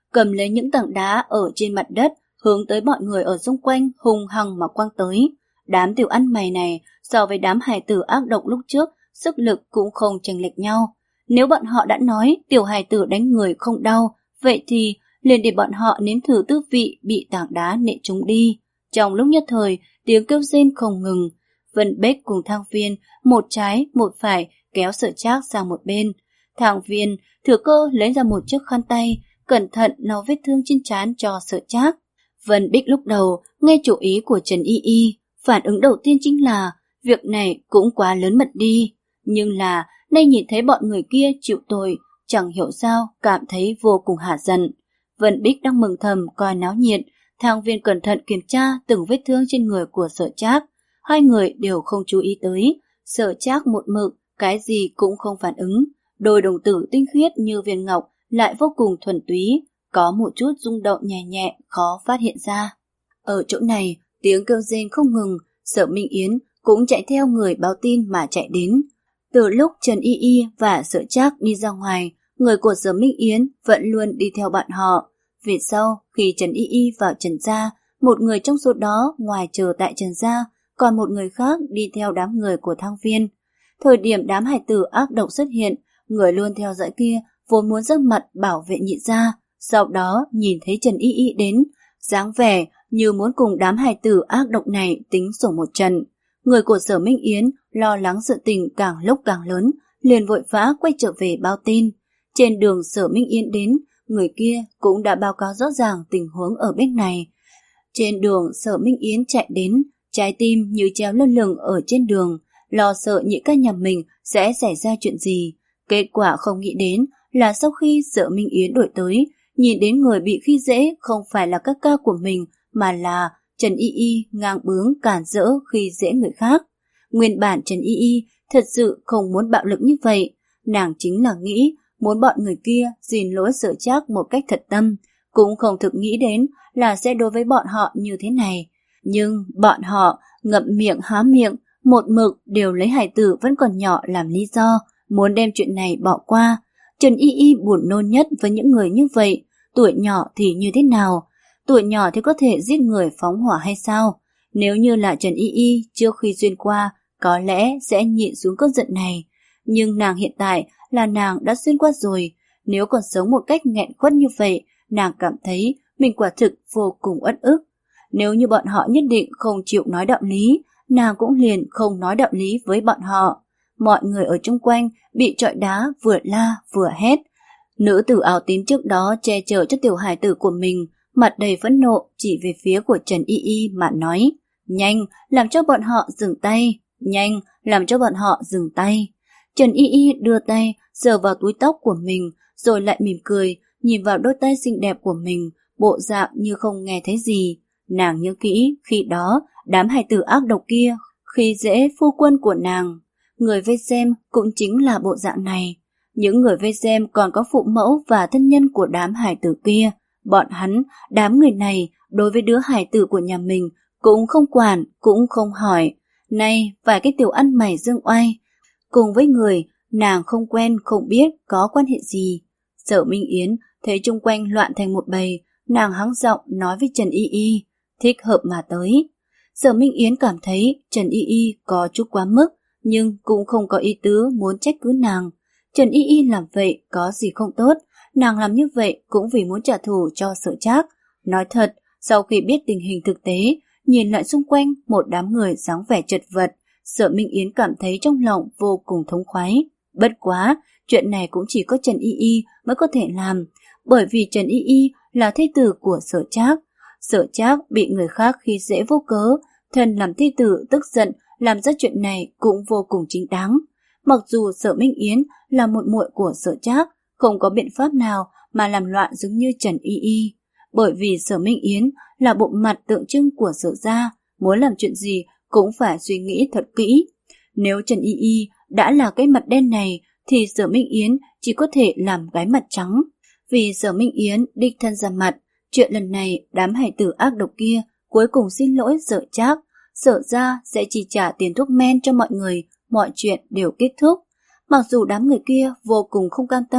cầm lấy những tảng đá ở trên mặt đất, hướng tới mọi người ở xung quanh hung hăng mà quăng tới. Đám tiểu ăn mày này so với đám hài tử ác độc lúc trước, sức lực cũng không chênh lệch nhau. Nếu bọn họ đã nói tiểu hài tử đánh người không đau, vậy thì liền để bọn họ nếm thử tư vị bị tảng đá nện trúng đi. Trong lúc nhất thời, tiếng kêu rên không ngừng. Vân Bích cùng Thang Viên, một trái một phải kéo Sở Trác sang một bên. Thang Viên thừa cơ lấy ra một chiếc khăn tay, cẩn thận lau vết thương trên trán cho Sở Trác. Vân Bích lúc đầu nghe chủ ý của Trần Y Y, phản ứng đầu tiên chính là việc này cũng quá lớn mật đi. Nhưng là nay nhìn thấy bọn người kia chịu tội, chẳng hiểu sao cảm thấy vô cùng hả giận. Vân Bích đang mừng thầm coi náo nhiệt, Thang Viên cẩn thận kiểm tra từng vết thương trên người của Sở Trác. Hai người đều không chú ý tới. Sở Trác một mực, cái gì cũng không phản ứng. Đôi đồng tử tinh khiết như viên ngọc lại vô cùng thuần túy, có một chút rung động nhẹ nhẹ khó phát hiện ra. Ở chỗ này, tiếng kêu rên không ngừng, Sở Minh Yến cũng chạy theo người báo tin mà chạy đến. Từ lúc Trần Y Y và Sở Trác đi ra ngoài, người của Sở Minh Yến vẫn luôn đi theo bọn họ. Về sau, khi Trần Y Y vào Trần gia, một người trong số đó ngoài chờ tại Trần gia, còn một người khác đi theo đám người của Thang Viên. Thời điểm đám hải tử ác độc xuất hiện, người luôn theo dõi kia vốn muốn giáp mặt bảo vệ Nhị gia, sau đó nhìn thấy Trần Y Y đến, dáng vẻ như muốn cùng đám hải tử ác độc này tính sổ một trận. Người của Sở Minh Yến lo lắng sự tình càng lúc càng lớn, liền vội vã quay trở về báo tin. Trên đường Sở Minh Yến đến, người kia cũng đã báo cáo rõ ràng tình huống ở bên này. Trên đường Sở Minh Yến chạy đến, trái tim như treo lơ lửng ở trên đường, lo sợ Nhị ca nhà mình sẽ xảy ra chuyện gì. Kết quả không nghĩ đến là sau khi Sở Minh Yến đổi tới, nhìn đến người bị khi dễ không phải là các ca của mình, mà là Trần Y Y ngang bướng cản rỡ khi dễ người khác. Nguyên bản Trần Y Y thật sự không muốn bạo lực như vậy, nàng chính là nghĩ muốn bọn người kia xin lỗi Sở Trác một cách thật tâm, cũng không thực nghĩ đến là sẽ đối với bọn họ như thế này. Nhưng bọn họ ngậm miệng há miệng, một mực đều lấy hài tử vẫn còn nhỏ làm lý do, muốn đem chuyện này bỏ qua. Trần Y Y buồn nôn nhất với những người như vậy. Tuổi nhỏ thì như thế nào? Tuổi nhỏ thì có thể giết người phóng hỏa hay sao? Nếu như là Trần Y Y trước khi xuyên qua, có lẽ sẽ nhịn xuống cơn giận này. Nhưng nàng hiện tại là nàng đã xuyên qua rồi. Nếu còn sống một cách nghẹn khuất như vậy, nàng cảm thấy mình quả thực vô cùng uất ức. Nếu như bọn họ nhất định không chịu nói đạo lý, nàng cũng liền không nói đạo lý với bọn họ. Mọi người ở chung quanh bị trọi đá vừa la vừa hét. Nữ tử áo tím trước đó che chở cho tiểu hài tử của mình, mặt đầy phẫn nộ chỉ về phía của Trần Y Y mà nói: nhanh, làm cho bọn họ dừng tay, nhanh, làm cho bọn họ dừng tay. Trần Y Y đưa tay sờ vào túi tóc của mình, rồi lại mỉm cười, nhìn vào đôi tay xinh đẹp của mình, bộ dạng như không nghe thấy gì. Nàng nhớ kỹ, khi đó, đám hài tử ác độc kia khi dễ phu quân của nàng. Người vây xem cũng chính là bộ dạng này. Những người vây xem còn có phụ mẫu và thân nhân của đám hài tử kia. Bọn hắn, đám người này, đối với đứa hài tử của nhà mình, cũng không quản, cũng không hỏi. Nay, vài cái tiểu ăn mày dương oai, cùng với người, nàng không quen, không biết có quan hệ gì. Sở Minh Yến thấy chung quanh loạn thành một bầy, nàng hắng giọng nói với Trần Y Y, thích hợp mà tới. Sở Minh Yến cảm thấy Trần Y Y có chút quá mức, nhưng cũng không có ý tứ muốn trách cứ nàng. Trần Y Y làm vậy có gì không tốt, nàng làm như vậy cũng vì muốn trả thù cho Sở Trác. Nói thật, sau khi biết tình hình thực tế, nhìn lại xung quanh một đám người dáng vẻ chật vật, Sở Minh Yến cảm thấy trong lòng vô cùng thống khoái. Bất quá, chuyện này cũng chỉ có Trần Y Y mới có thể làm, bởi vì Trần Y Y là thê tử của Sở Trác. Sở Trác bị người khác khi dễ vô cớ, thân làm thê tử tức giận làm ra chuyện này cũng vô cùng chính đáng. Mặc dù Sở Minh Yến là muội muội của Sở Trác, không có biện pháp nào mà làm loạn giống như Trần Y Y. Bởi vì Sở Minh Yến là bộ mặt tượng trưng của Sở gia, muốn làm chuyện gì cũng phải suy nghĩ thật kỹ. Nếu Trần Y Y đã là cái mặt đen này, thì Sở Minh Yến chỉ có thể làm cái mặt trắng. Vì Sở Minh Yến đích thân ra mặt, chuyện lần này đám hài tử ác độc kia cuối cùng xin lỗi Sở Trác. Sở gia sẽ chi trả tiền thuốc men cho mọi người, mọi chuyện đều kết thúc. Mặc dù đám người kia vô cùng không cam tâm,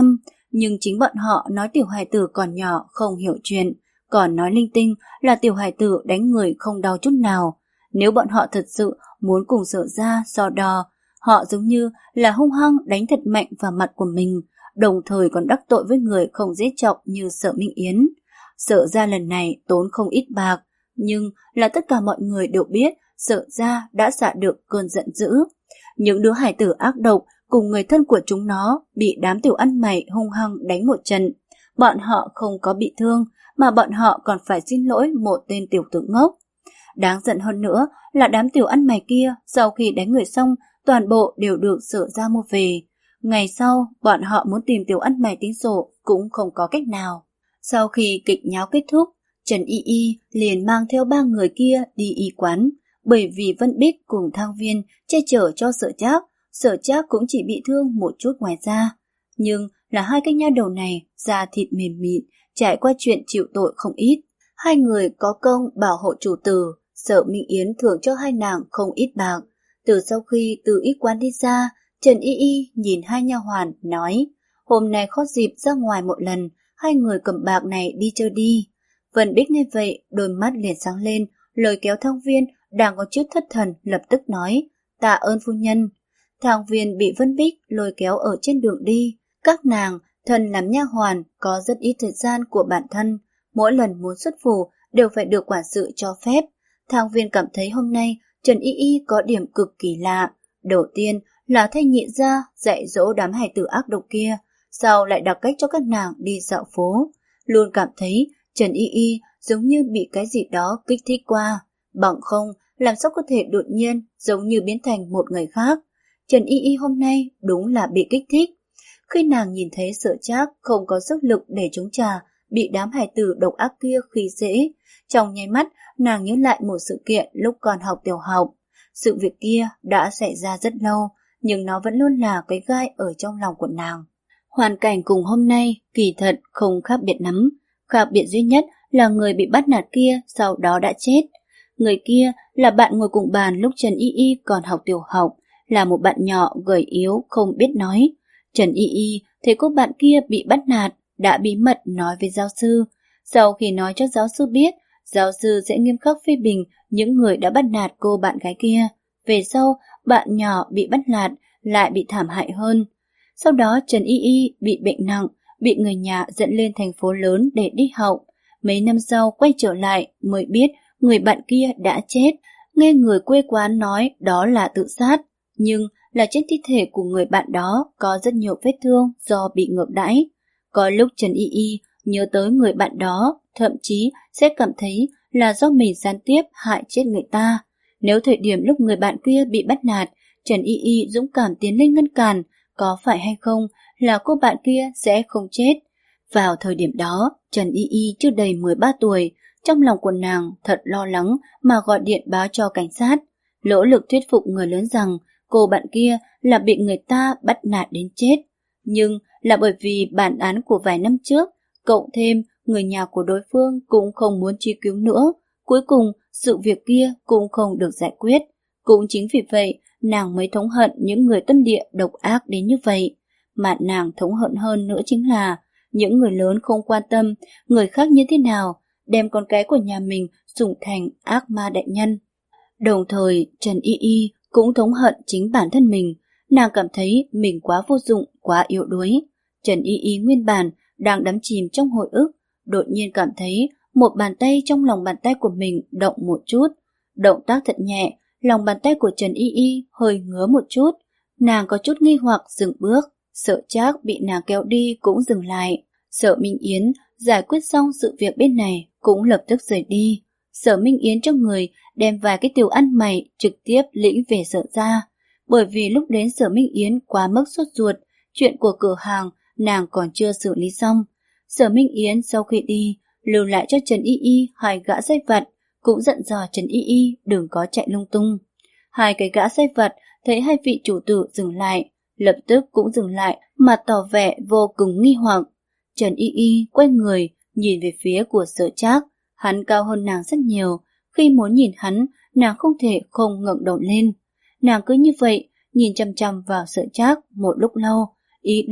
Nhưng chính bọn họ nói tiểu hài tử còn nhỏ không hiểu chuyện, còn nói linh tinh là tiểu hài tử đánh người không đau chút nào. Nếu bọn họ thật sự muốn cùng Sở Gia so đo, họ giống như là hung hăng đánh thật mạnh vào mặt của mình, đồng thời còn đắc tội với người không dễ trọng như Sở Minh Yến. Sở Gia lần này tốn không ít bạc, nhưng là tất cả mọi người đều biết Sở Gia đã xả được cơn giận dữ. Những đứa hải tử ác độc cùng người thân của chúng nó bị đám tiểu ăn mày hung hăng đánh một trận. Bọn họ không có bị thương, mà bọn họ còn phải xin lỗi một tên tiểu tử ngốc. Đáng giận hơn nữa là đám tiểu ăn mày kia sau khi đánh người xong, toàn bộ đều được Sở Gia mua về. Ngày sau, bọn họ muốn tìm tiểu ăn mày tính sổ cũng không có cách nào. Sau khi kịch nháo kết thúc, Trần Y Y liền mang theo ba người kia đi y quán, bởi vì Vân Bích cùng Thang Viên che chở cho Sở Trác, Sở Trác cũng chỉ bị thương một chút ngoài da. Nhưng là hai cái nha đầu này da thịt mềm mịn, trải qua chuyện chịu tội không ít. Hai người có công bảo hộ chủ tử, Sở Minh Yến thưởng cho hai nàng không ít bạc. Từ sau khi từ y quán đi ra, Trần Y Y nhìn hai nha hoàn nói, hôm nay khó dịp ra ngoài một lần, hai người cầm bạc này đi chơi đi. Vân Bích nghe vậy, đôi mắt liền sáng lên, lời kéo Thang Viên đang có chút thất thần lập tức nói, tạ ơn phu nhân. Thang Viên bị Vân Bích lôi kéo ở trên đường đi. Các nàng, thân làm nha hoàn, có rất ít thời gian của bản thân, mỗi lần muốn xuất phủ đều phải được quản sự cho phép. Thang Viên cảm thấy hôm nay Trần Y Y có điểm cực kỳ lạ. Đầu tiên là thay nhị gia dạy dỗ đám hài tử ác độc kia, sau lại đặt cách cho các nàng đi dạo phố. Luôn cảm thấy Trần Y Y giống như bị cái gì đó kích thích qua, bằng không làm sao có thể đột nhiên giống như biến thành một người khác. Trần Y Y hôm nay đúng là bị kích thích. Khi nàng nhìn thấy Sở Trác không có sức lực để chống trả, bị đám hài tử độc ác kia khi dễ, trong nháy mắt nàng nhớ lại một sự kiện lúc còn học tiểu học. Sự việc kia đã xảy ra rất lâu, nhưng nó vẫn luôn là cái gai ở trong lòng của nàng. Hoàn cảnh cùng hôm nay kỳ thật không khác biệt lắm, khác biệt duy nhất là người bị bắt nạt kia sau đó đã chết. Người kia là bạn ngồi cùng bàn lúc Trần Y Y còn học tiểu học, là một bạn nhỏ gầy yếu không biết nói. Trần Y Y thấy cô bạn kia bị bắt nạt, đã bí mật nói với giáo sư. Sau khi nói cho giáo sư biết, giáo sư sẽ nghiêm khắc phê bình những người đã bắt nạt cô bạn gái kia. Về sau, bạn nhỏ bị bắt nạt lại bị thảm hại hơn. Sau đó Trần Y Y bị bệnh nặng, bị người nhà dẫn lên thành phố lớn để đi học. Mấy năm sau quay trở lại mới biết người bạn kia đã chết. Nghe người quê quán nói đó là tự sát, nhưng là trên thi thể của người bạn đó có rất nhiều vết thương do bị ngược đãi. Có lúc Trần Y Y nhớ tới người bạn đó, thậm chí sẽ cảm thấy là do mình gián tiếp hại chết người ta. Nếu thời điểm lúc người bạn kia bị bắt nạt, Trần Y Y dũng cảm tiến lên ngăn cản, có phải hay không là cô bạn kia sẽ không chết. Vào thời điểm đó, Trần Y Y chưa đầy mười ba tuổi, trong lòng của nàng thật lo lắng mà gọi điện báo cho cảnh sát, nỗ lực thuyết phục người lớn rằng cô bạn kia là bị người ta bắt nạt đến chết. Nhưng là bởi vì bản án của vài năm trước, cộng thêm người nhà của đối phương cũng không muốn truy cứu nữa, cuối cùng sự việc kia cũng không được giải quyết. Cũng chính vì vậy, nàng mới thống hận những người tâm địa độc ác đến như vậy. Mà nàng thống hận hơn nữa chính là những người lớn không quan tâm người khác như thế nào, đem con cái của nhà mình sủng thành ác ma đại nhân. Đồng thời, Trần Y Y cũng thống hận chính bản thân mình. Nàng cảm thấy mình quá vô dụng, quá yếu đuối. Trần Y Y nguyên bản đang đắm chìm trong hồi ức, đột nhiên cảm thấy một bàn tay trong lòng bàn tay của mình động một chút. Động tác thật nhẹ, lòng bàn tay của Trần Y Y hơi ngứa một chút. Nàng có chút nghi hoặc dừng bước. Sở Trác bị nàng kéo đi cũng dừng lại. Sở Minh Yến giải quyết xong sự việc bên này cũng lập tức rời đi. Sở Minh Yến trong người đem vài cái tiểu ăn mày trực tiếp lĩnh về Sở Gia. Bởi vì lúc đến Sở Minh Yến quá mức sốt ruột, chuyện của cửa hàng nàng còn chưa xử lý xong. Sở Minh Yến sau khi đi, lưu lại cho Trần Y Y hai gã sai vặt, cũng dặn dò Trần Y Y đừng có chạy lung tung. Hai cái gã sai vặt thấy hai vị chủ tử dừng lại, lập tức cũng dừng lại mà tỏ vẻ vô cùng nghi hoặc. Trần Y Y quay người nhìn về phía của Sở Trác, hắn cao hơn nàng rất nhiều, khi muốn nhìn hắn, nàng không thể không ngẩng đầu lên. Nàng cứ như vậy nhìn chăm chăm vào Sở Trác một lúc lâu, ý đồ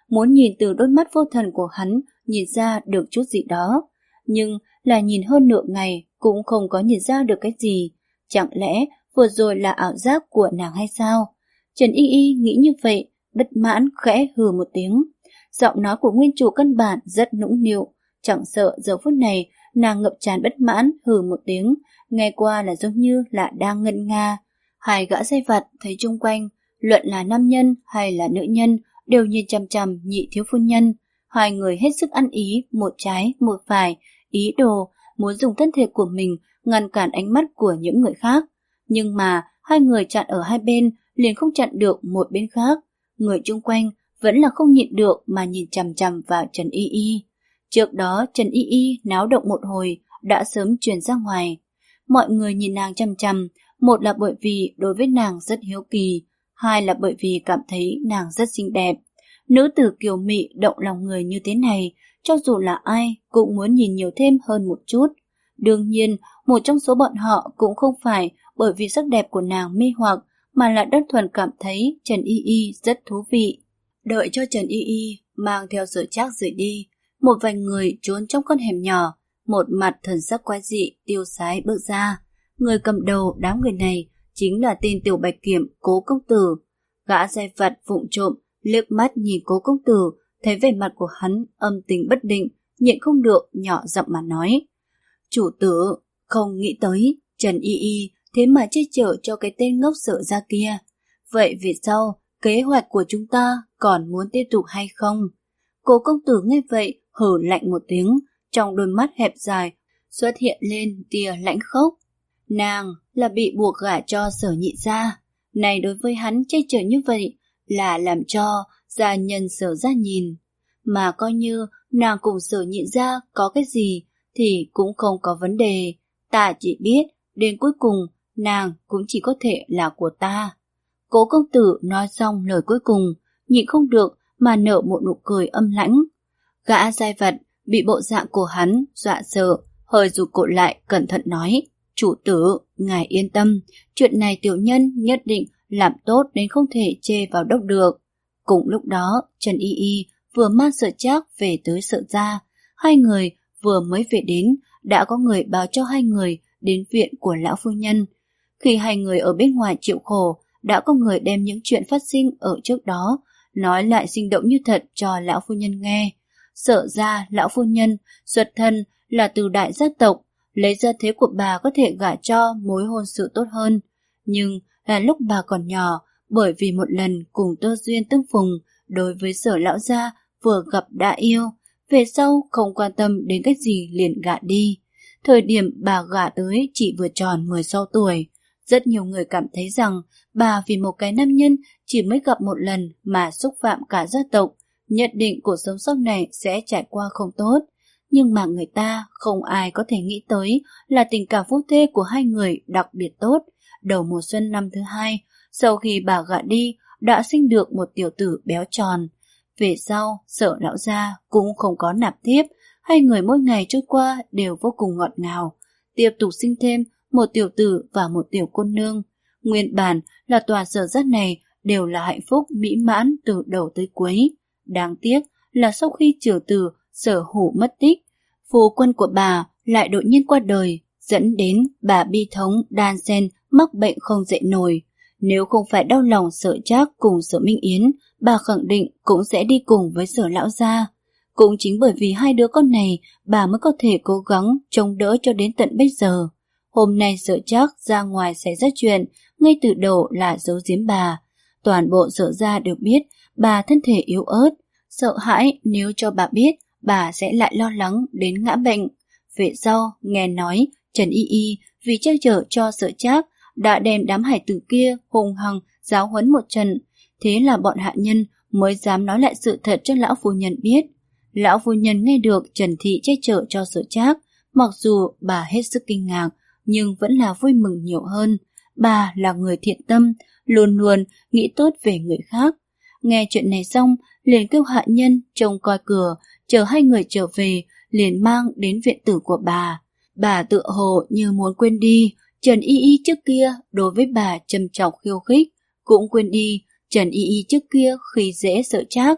muốn nhìn từ đôi mắt vô thần của hắn nhìn ra được chút gì đó. Nhưng là nhìn hơn nửa ngày cũng không có nhìn ra được cái gì. Chẳng lẽ vừa rồi là ảo giác của nàng hay sao? Trần Y Y nghĩ như vậy, bất mãn khẽ hừ một tiếng. Giọng nói của nguyên chủ căn bản rất nũng nịu, chẳng sợ giờ phút này nàng ngập tràn bất mãn hừ một tiếng, nghe qua là giống như là đang ngân nga. Hai gã sai vặt thấy chung quanh, luận là nam nhân hay là nữ nhân, đều nhìn chằm chằm nhị thiếu phu nhân. Hai người hết sức ăn ý, một trái một phải, ý đồ muốn dùng thân thể của mình ngăn cản ánh mắt của những người khác. Nhưng mà hai người chặn ở hai bên liền không chặn được một bên khác. Người chung quanh vẫn là không nhịn được mà nhìn chằm chằm vào Trần Y Y. Trước đó Trần Y Y náo động một hồi đã sớm truyền ra ngoài. Mọi người nhìn nàng chằm chằm, một là bởi vì đối với nàng rất hiếu kỳ, hai là bởi vì cảm thấy nàng rất xinh đẹp. Nữ tử kiều mị động lòng người như thế này, cho dù là ai cũng muốn nhìn nhiều thêm hơn một chút. Đương nhiên, một trong số bọn họ cũng không phải bởi vì sắc đẹp của nàng mê hoặc, mà là đơn thuần cảm thấy Trần Y Y rất thú vị. Đợi cho Trần Y Y mang theo Sở Trác rời đi, một vài người trốn trong con hẻm nhỏ, một mặt thần sắc quái dị tiêu sái bước ra. Người cầm đầu đám người này chính là tên Tiểu Bạch Kiểm Cố công tử. Gã sai vặt vụng trộm liếc mắt nhìn Cố công tử, thấy vẻ mặt của hắn âm tình bất định, nhịn không được nhỏ giọng mà nói: "Chủ tử, không nghĩ tới Trần Y Y thế mà che chở cho cái tên ngốc Sở ra kia. Vậy về sau kế hoạch của chúng ta còn muốn tiếp tục hay không?" Cố công tử nghe vậy hừ lạnh một tiếng, trong đôi mắt hẹp dài xuất hiện lên tia lãnh khốc. Nàng là bị buộc gả cho Sở nhị gia, này đối với hắn che chở như vậy là làm cho gia nhân Sở ra nhìn. Mà coi như nàng cùng Sở nhị gia có cái gì thì cũng không có vấn đề. Ta chỉ biết đến cuối cùng nàng cũng chỉ có thể là của ta. Cố công tử nói xong lời cuối cùng, nhịn không được mà nở một nụ cười âm lãnh. Gã sai vặt bị bộ dạng của hắn dọa sợ, hơi rụt cổ lại cẩn thận nói: "Chủ tử, ngài yên tâm, chuyện này tiểu nhân nhất định làm tốt đến không thể chê vào đâu được." Cùng lúc đó, Trần Y Y vừa mang Sở Trác về tới Sở gia. Hai người vừa mới về đến, đã có người báo cho hai người đến viện của lão phu nhân. Khi hai người ở bên ngoài chịu khổ, đã có người đem những chuyện phát sinh ở trước đó nói lại sinh động như thật cho lão phu nhân nghe. Sở ra lão phu nhân xuất thân là từ đại gia tộc, lấy gia thế của bà có thể gả cho mối hôn sự tốt hơn. Nhưng là lúc bà còn nhỏ, bởi vì một lần cùng tơ duyên tương phùng, đối với Sở lão gia vừa gặp đã yêu, về sau không quan tâm đến cái gì liền gả đi. Thời điểm bà gả tới chỉ vừa tròn mười sáu tuổi. Rất nhiều người cảm thấy rằng bà vì một cái nam nhân chỉ mới gặp một lần mà xúc phạm cả gia tộc, nhất định cuộc sống sau này sẽ trải qua không tốt. Nhưng mà người ta không ai có thể nghĩ tới là tình cảm phu thê của hai người đặc biệt tốt. Đầu mùa xuân năm thứ hai, sau khi bà gả đi, đã sinh được một tiểu tử béo tròn. Về sau, Sở lão gia cũng không có nạp tiếp, hai người mỗi ngày trôi qua đều vô cùng ngọt ngào. Tiếp tục sinh thêm một tiểu tử và một tiểu cô nương. Nguyên bản là toàn Sở gia này đều là hạnh phúc mỹ mãn từ đầu tới cuối. Đáng tiếc là sau khi tiểu tử Sở Hủ mất tích, phu quân của bà lại đột nhiên qua đời, dẫn đến bà bi thống đan sen mắc bệnh không dậy nổi. Nếu không phải đau lòng Sở Trác cùng Sở Minh Yến, bà khẳng định cũng sẽ đi cùng với Sở lão gia. Cũng chính bởi vì hai đứa con này, bà mới có thể cố gắng chống đỡ cho đến tận bây giờ. Hôm nay Sở Trác ra ngoài xảy ra chuyện, ngay từ đầu là giấu giếm bà. Toàn bộ Sở gia đều biết bà thân thể yếu ớt, sợ hãi nếu cho bà biết, bà sẽ lại lo lắng đến ngã bệnh. Về sau, nghe nói Trần Y Y vì che chở cho Sở Trác đã đem đám hải tử kia hung hăng giáo huấn một trận. Thế là bọn hạ nhân mới dám nói lại sự thật cho lão phu nhân biết. Lão phu nhân nghe được Trần Thị che chở cho Sở Trác, mặc dù bà hết sức kinh ngạc, nhưng vẫn là vui mừng nhiều hơn. Bà là người thiện tâm, luôn luôn nghĩ tốt về người khác. Nghe chuyện này xong, liền kêu hạ nhân trông coi cửa, chờ hai người trở về, liền mang đến viện tử của bà. Bà tựa hồ như muốn quên đi Trần Y Y trước kia đối với bà châm chọc khiêu khích, cũng quên đi Trần Y Y trước kia khi dễ Sở Trác.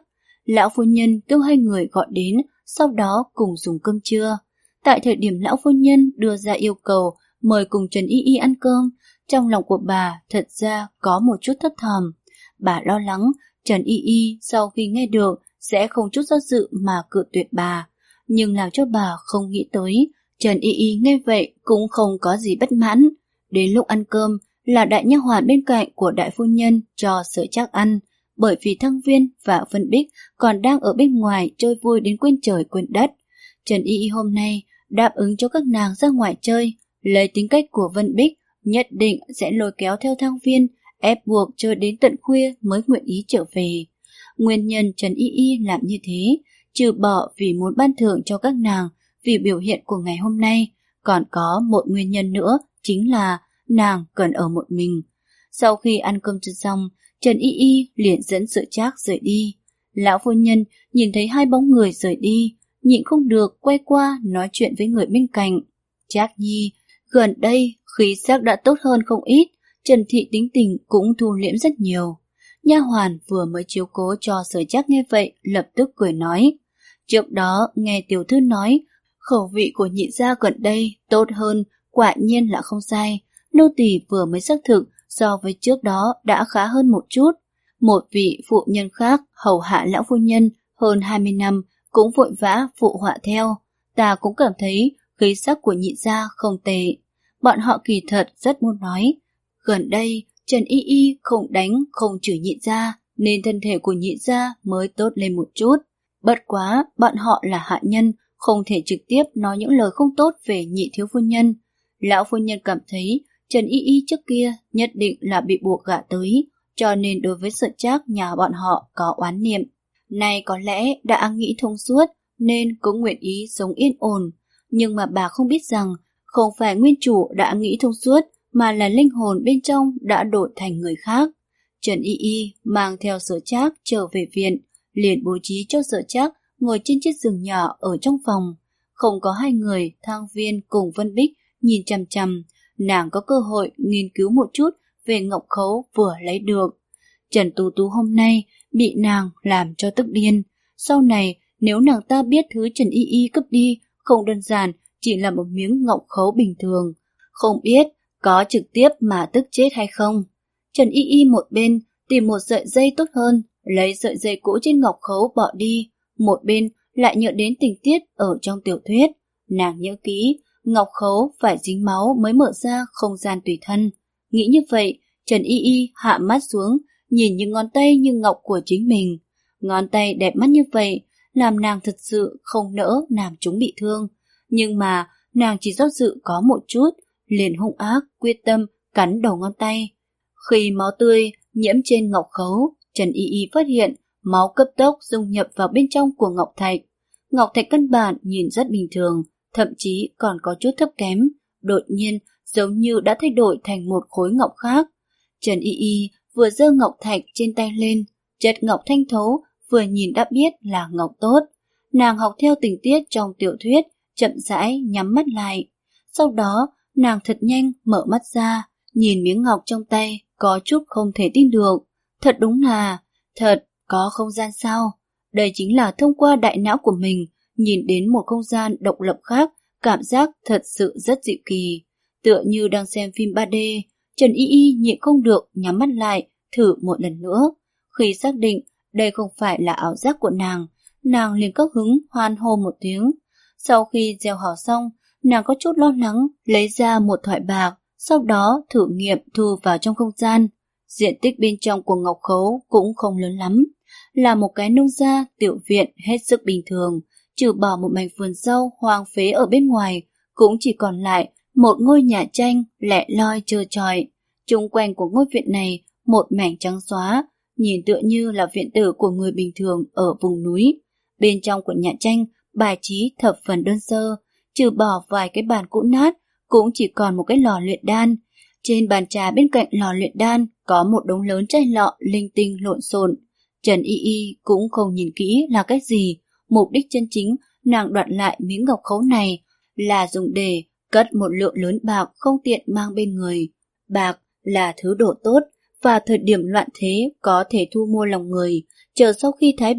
lão phu nhân kêu hai người gọi đến, sau đó cùng dùng cơm trưa. Tại thời điểm lão phu nhân đưa ra yêu cầu mời cùng Trần Y Y ăn cơm, trong lòng của bà thật ra có một chút thấp thỏm. Bà lo lắng Trần Y Y sau khi nghe được sẽ không chút do dự mà cự tuyệt bà. Nhưng làm cho bà không nghĩ tới, Trần Y Y nghe vậy cũng không có gì bất mãn. Đến lúc ăn cơm là đại nha hoàn bên cạnh của đại phu nhân cho Sở Trác ăn, bởi vì Thăng Viên và Vân Bích còn đang ở bên ngoài chơi vui đến quên trời quên đất. Trần Y Y hôm nay đáp ứng cho các nàng ra ngoài chơi, lấy tính cách của Vân Bích nhất định sẽ lôi kéo theo Thăng Viên, ép buộc chơi đến tận khuya mới nguyện ý trở về. Nguyên nhân Trần Y Y làm như thế, trừ bỏ vì muốn ban thưởng cho các nàng vì biểu hiện của ngày hôm nay, còn có một nguyên nhân nữa, chính là nàng cần ở một mình. Sau khi ăn cơm chưa xong, Trần Y Y liền dẫn Sở Trác rời đi. Lão phu nhân nhìn thấy hai bóng người rời đi, nhịn không được quay qua nói chuyện với người bên cạnh. Trác nhi, gần đây khí sắc đã tốt hơn không ít, Trần thị tính tình cũng thu liễm rất nhiều. Nha hoàn vừa mới chiếu cố cho Sở Trác nghe vậy lập tức cười nói. Trước đó nghe tiểu thư nói, khẩu vị của nhị gia gần đây tốt hơn, quả nhiên là không sai. Nô tỳ vừa mới xác thực so với trước đó đã khá hơn một chút. Một vị phụ nhân khác hầu hạ lão phu nhân hơn hai mươi năm cũng vội vã phụ họa theo. Ta cũng cảm thấy khí sắc của nhị gia không tệ. Bọn họ kỳ thật rất muốn nói. Gần đây Trần Y Y không đánh không chửi nhị gia nên thân thể của nhị gia mới tốt lên một chút. Bất quá bọn họ là hạ nhân, không thể trực tiếp nói những lời không tốt về nhị thiếu phu nhân. Lão phu nhân cảm thấy Trần Y Y trước kia nhất định là bị buộc gả tới, cho nên đối với Sở Trác nhà bọn họ có oán niệm. Nay có lẽ đã nghĩ thông suốt nên cũng nguyện ý sống yên ổn. Nhưng mà bà không biết rằng không phải nguyên chủ đã nghĩ thông suốt mà là linh hồn bên trong đã đổi thành người khác. Trần Y Y mang theo Sở Trác trở về viện, liền bố trí cho Sở Trác ngồi trên chiếc giường nhỏ ở trong phòng. Không có hai người, Thang Viên cùng Vân Bích nhìn chằm chằm, nàng có cơ hội nghiên cứu một chút về ngọc khấu vừa lấy được. Trần Tú Tú hôm nay bị nàng làm cho tức điên. Sau này nếu nàng ta biết thứ Trần Y Y cướp đi không đơn giản chỉ là một miếng ngọc khấu bình thường, không biết có trực tiếp mà tức chết hay không. Trần Y Y một bên tìm một sợi dây tốt hơn, lấy sợi dây cũ trên ngọc khấu bỏ đi, một bên lại nhớ đến tình tiết ở trong tiểu thuyết. Nàng nhớ kỹ, ngọc khấu phải dính máu mới mở ra không gian tùy thân. Nghĩ như vậy, Trần Y Y hạ mắt xuống, nhìn những ngón tay như ngọc của chính mình. Ngón tay đẹp mắt như vậy, làm nàng thật sự không nỡ làm chúng bị thương. Nhưng mà nàng chỉ do dự có một chút, liền hung ác, quyết tâm cắn đầu ngón tay. Khi máu tươi nhiễm trên ngọc khấu, Trần Y Y phát hiện máu cấp tốc dung nhập vào bên trong của ngọc thạch. Ngọc thạch căn bản nhìn rất bình thường, thậm chí còn có chút thấp kém, đột nhiên giống như đã thay đổi thành một khối ngọc khác. Trần Y Y vừa giơ ngọc thạch trên tay lên, chất ngọc thanh thấu, vừa nhìn đã biết là ngọc tốt. Nàng học theo tình tiết trong tiểu thuyết, chậm rãi nhắm mắt lại. Sau đó, nàng thật nhanh mở mắt ra, nhìn miếng ngọc trong tay, có chút không thể tin được. Thật đúng là, thật, có không gian sao? Đây chính là thông qua đại não của mình, nhìn đến một không gian độc lập khác, cảm giác thật sự rất dị kỳ. Tựa như đang xem phim ba D, Trần Y Y nhịn không được nhắm mắt lại, thử một lần nữa. Khi xác định đây không phải là ảo giác của nàng, nàng liền cao hứng hoan hô một tiếng. Sau khi gieo hò xong, nàng có chút lo lắng, lấy ra một thỏi bạc, sau đó thử nghiệm thu vào trong không gian. Diện tích bên trong của ngọc khấu cũng không lớn lắm, là một cái nông gia tiểu viện hết sức bình thường, trừ bỏ một mảnh vườn rau hoang phế ở bên ngoài, cũng chỉ còn lại một ngôi nhà tranh lẻ loi trơ trọi. Chung quanh của ngôi viện này một mảnh trắng xóa, nhìn tựa như là viện tử của người bình thường ở vùng núi. Bên trong của nhà tranh bài trí thập phần đơn sơ, trừ bỏ vài cái bàn cũ nát, cũng chỉ còn một cái lò luyện đan. Trên bàn trà bên cạnh lò luyện đan có một đống lớn chai lọ linh tinh lộn xộn. Trần Y Y cũng không nhìn kỹ là cái gì, mục đích chân chính nàng đoạt lại miếng ngọc khấu này là dùng để cất một lượng lớn bạc không tiện mang bên người. Bạc là thứ đồ tốt, và thời điểm loạn thế có thể thu mua lòng người, chờ sau khi thái bình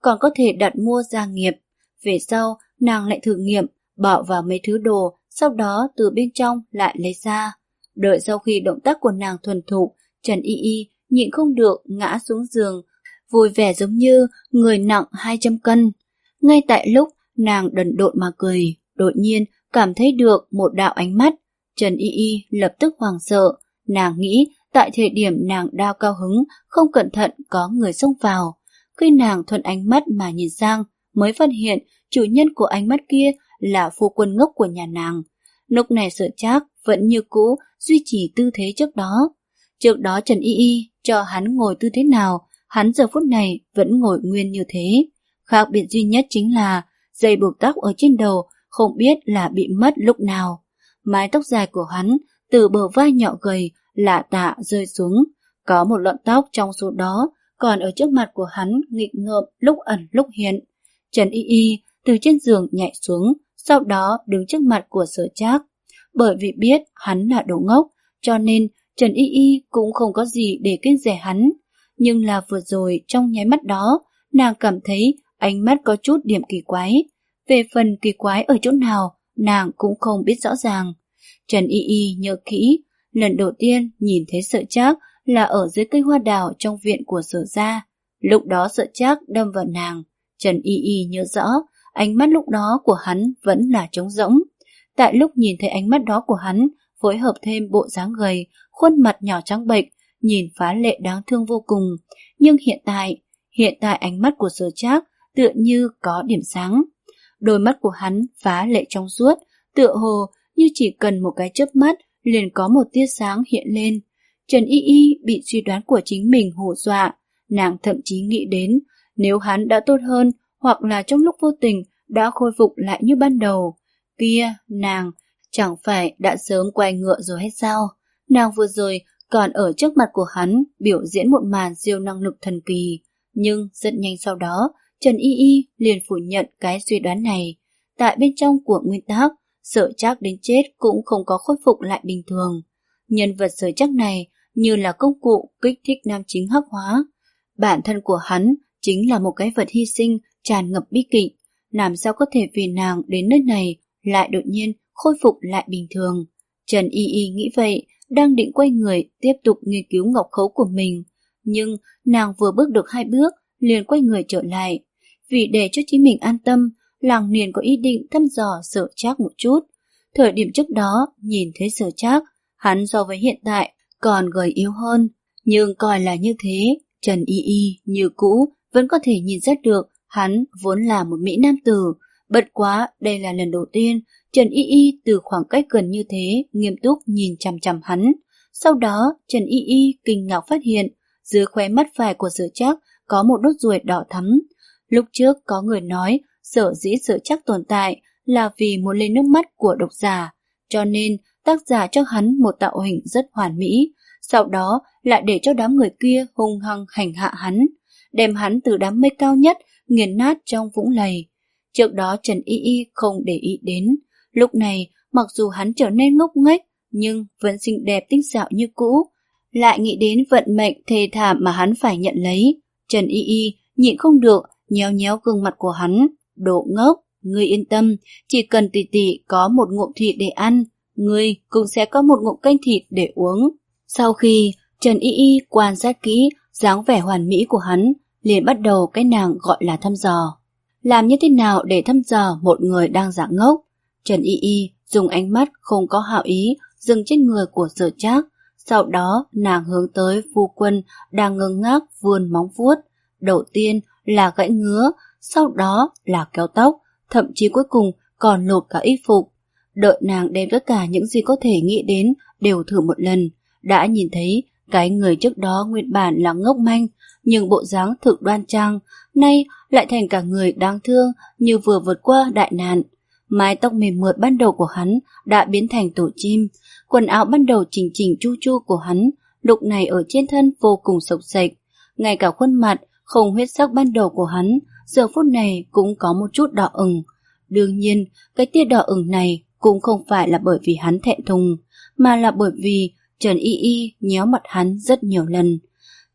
còn có thể đặt mua gia nghiệp. Về sau, nàng lại thử nghiệm, bỏ vào mấy thứ đồ, sau đó từ bên trong lại lấy ra. Đợi sau khi động tác của nàng thuần thục, Trần Y Y nhịn không được ngã xuống giường, vui vẻ giống như người nặng hai trăm cân. Ngay tại lúc nàng đần độn mà cười, đột nhiên cảm thấy được một đạo ánh mắt. Trần Y Y lập tức hoảng sợ, nàng nghĩ tại thời điểm nàng đao cao hứng, không cẩn thận có người xông vào. Khi nàng thuận ánh mắt mà nhìn sang, mới phát hiện chủ nhân của ánh mắt kia là phu quân ngốc của nhà nàng. Lúc này Sở Trác vẫn như cũ duy trì tư thế trước đó. Trước đó Trần Y Y cho hắn ngồi tư thế nào, hắn giờ phút này vẫn ngồi nguyên như thế. Khác biệt duy nhất chính là dây buộc tóc ở trên đầu không biết là bị mất lúc nào. Mái tóc dài của hắn từ bờ vai nhỏ gầy lạ tạ rơi xuống, có một lọn tóc trong số đó còn ở trước mặt của hắn nghịch ngợm lúc ẩn lúc hiện. Trần Y Y từ trên giường nhảy xuống, sau đó đứng trước mặt của Sở Trác. Bởi vì biết hắn là đồ ngốc, cho nên Trần Y Y cũng không có gì để kiêng dè hắn. Nhưng là vừa rồi trong nháy mắt đó, nàng cảm thấy ánh mắt có chút điểm kỳ quái. Về phần kỳ quái ở chỗ nào, nàng cũng không biết rõ ràng. Trần Y Y nhớ kỹ, lần đầu tiên nhìn thấy Sở Trác là ở dưới cây hoa đào trong viện của Sở gia. Lúc đó Sở Trác đâm vào nàng. Trần Y Y nhớ rõ, ánh mắt lúc đó của hắn vẫn là trống rỗng. Tại lúc nhìn thấy ánh mắt đó của hắn, phối hợp thêm bộ dáng gầy, khuôn mặt nhỏ trắng bệch, nhìn phá lệ đáng thương vô cùng. Nhưng hiện tại, hiện tại ánh mắt của Sở Trác tựa như có điểm sáng. Đôi mắt của hắn phá lệ trong suốt, tựa hồ như chỉ cần một cái chớp mắt liền có một tia sáng hiện lên. Trần Y Y bị suy đoán của chính mình hù dọa, nàng thậm chí nghĩ đến nếu hắn đã tốt hơn hoặc là trong lúc vô tình đã khôi phục lại như ban đầu, kia nàng chẳng phải đã sớm quay ngựa rồi hay sao? Nàng vừa rồi còn ở trước mặt của hắn biểu diễn một màn siêu năng lực thần kỳ, nhưng rất nhanh sau đó Trần Y Y liền phủ nhận cái suy đoán này. Tại bên trong của nguyên tắc, Sở Trác đến chết cũng không có khôi phục lại bình thường. Nhân vật Sở Trác này như là công cụ kích thích nam chính hắc hóa. Bản thân của hắn chính là một cái vật hy sinh tràn ngập bi kịch, làm sao có thể vì nàng đến nơi này lại đột nhiên khôi phục lại bình thường. Trần Y Y nghĩ vậy, đang định quay người tiếp tục nghiên cứu ngọc khấu của mình, nhưng nàng vừa bước được hai bước liền quay người trở lại. Vì để cho chính mình an tâm, nàng liền có ý định thăm dò Sở Trác một chút. Thời điểm trước đó nhìn thấy Sở Trác, hắn so với hiện tại còn gầy yếu hơn, nhưng coi là như thế, Trần Y Y như cũ vẫn có thể nhìn ra được hắn vốn là một mỹ nam tử. Bất quá đây là lần đầu tiên Trần Y Y từ khoảng cách gần như thế nghiêm túc nhìn chằm chằm hắn. Sau đó Trần Y Y kinh ngạc phát hiện dưới khóe mắt phải của Sở Trác có một nốt ruồi đỏ thắm. Lúc trước có người nói sở dĩ Sở Trác tồn tại là vì muốn lên nước mắt của độc giả, cho nên tác giả cho hắn một tạo hình rất hoàn mỹ, sau đó lại để cho đám người kia hung hăng hành hạ hắn, đem hắn từ đám mây cao nhất nghiền nát trong vũng lầy. Trước đó Trần Y Y không để ý đến, lúc này mặc dù hắn trở nên ngốc nghếch nhưng vẫn xinh đẹp tinh xảo như cũ, lại nghĩ đến vận mệnh thê thảm mà hắn phải nhận lấy. Trần Y Y nhịn không được nhéo nhéo gương mặt của hắn. Đồ ngốc, ngươi yên tâm, chỉ cần tỷ tỷ có một ngụm thịt để ăn, ngươi cũng sẽ có một ngụm canh thịt để uống. Sau khi Trần Y Y quan sát kỹ dáng vẻ hoàn mỹ của hắn, liền bắt đầu cái nàng gọi là thăm dò. Làm như thế nào để thăm dò một người đang giả ngốc? Trần Y Y dùng ánh mắt không có hảo ý dừng trên người của Sở Trác, sau đó nàng hướng tới phu quân đang ngơ ngác vươn móng vuốt. Đầu tiên là gãy ngứa, sau đó là kéo tóc, thậm chí cuối cùng còn lột cả y phục. Đợi nàng đem tất cả những gì có thể nghĩ đến đều thử một lần, đã nhìn thấy cái người trước đó nguyên bản là ngốc manh, nhưng bộ dáng thực đoan trang, nay lại thành cả người đáng thương như vừa vượt qua đại nạn. Mái tóc mềm mượt ban đầu của hắn đã biến thành tổ chim, quần áo ban đầu chỉnh chỉnh chu chu của hắn lúc này ở trên thân vô cùng xộc xệch, ngay cả khuôn mặt không huyết sắc ban đầu của hắn giờ phút này cũng có một chút đỏ ửng. Đương nhiên, cái tia đỏ ửng này cũng không phải là bởi vì hắn thẹn thùng, mà là bởi vì Trần Y Y nhéo mặt hắn rất nhiều lần.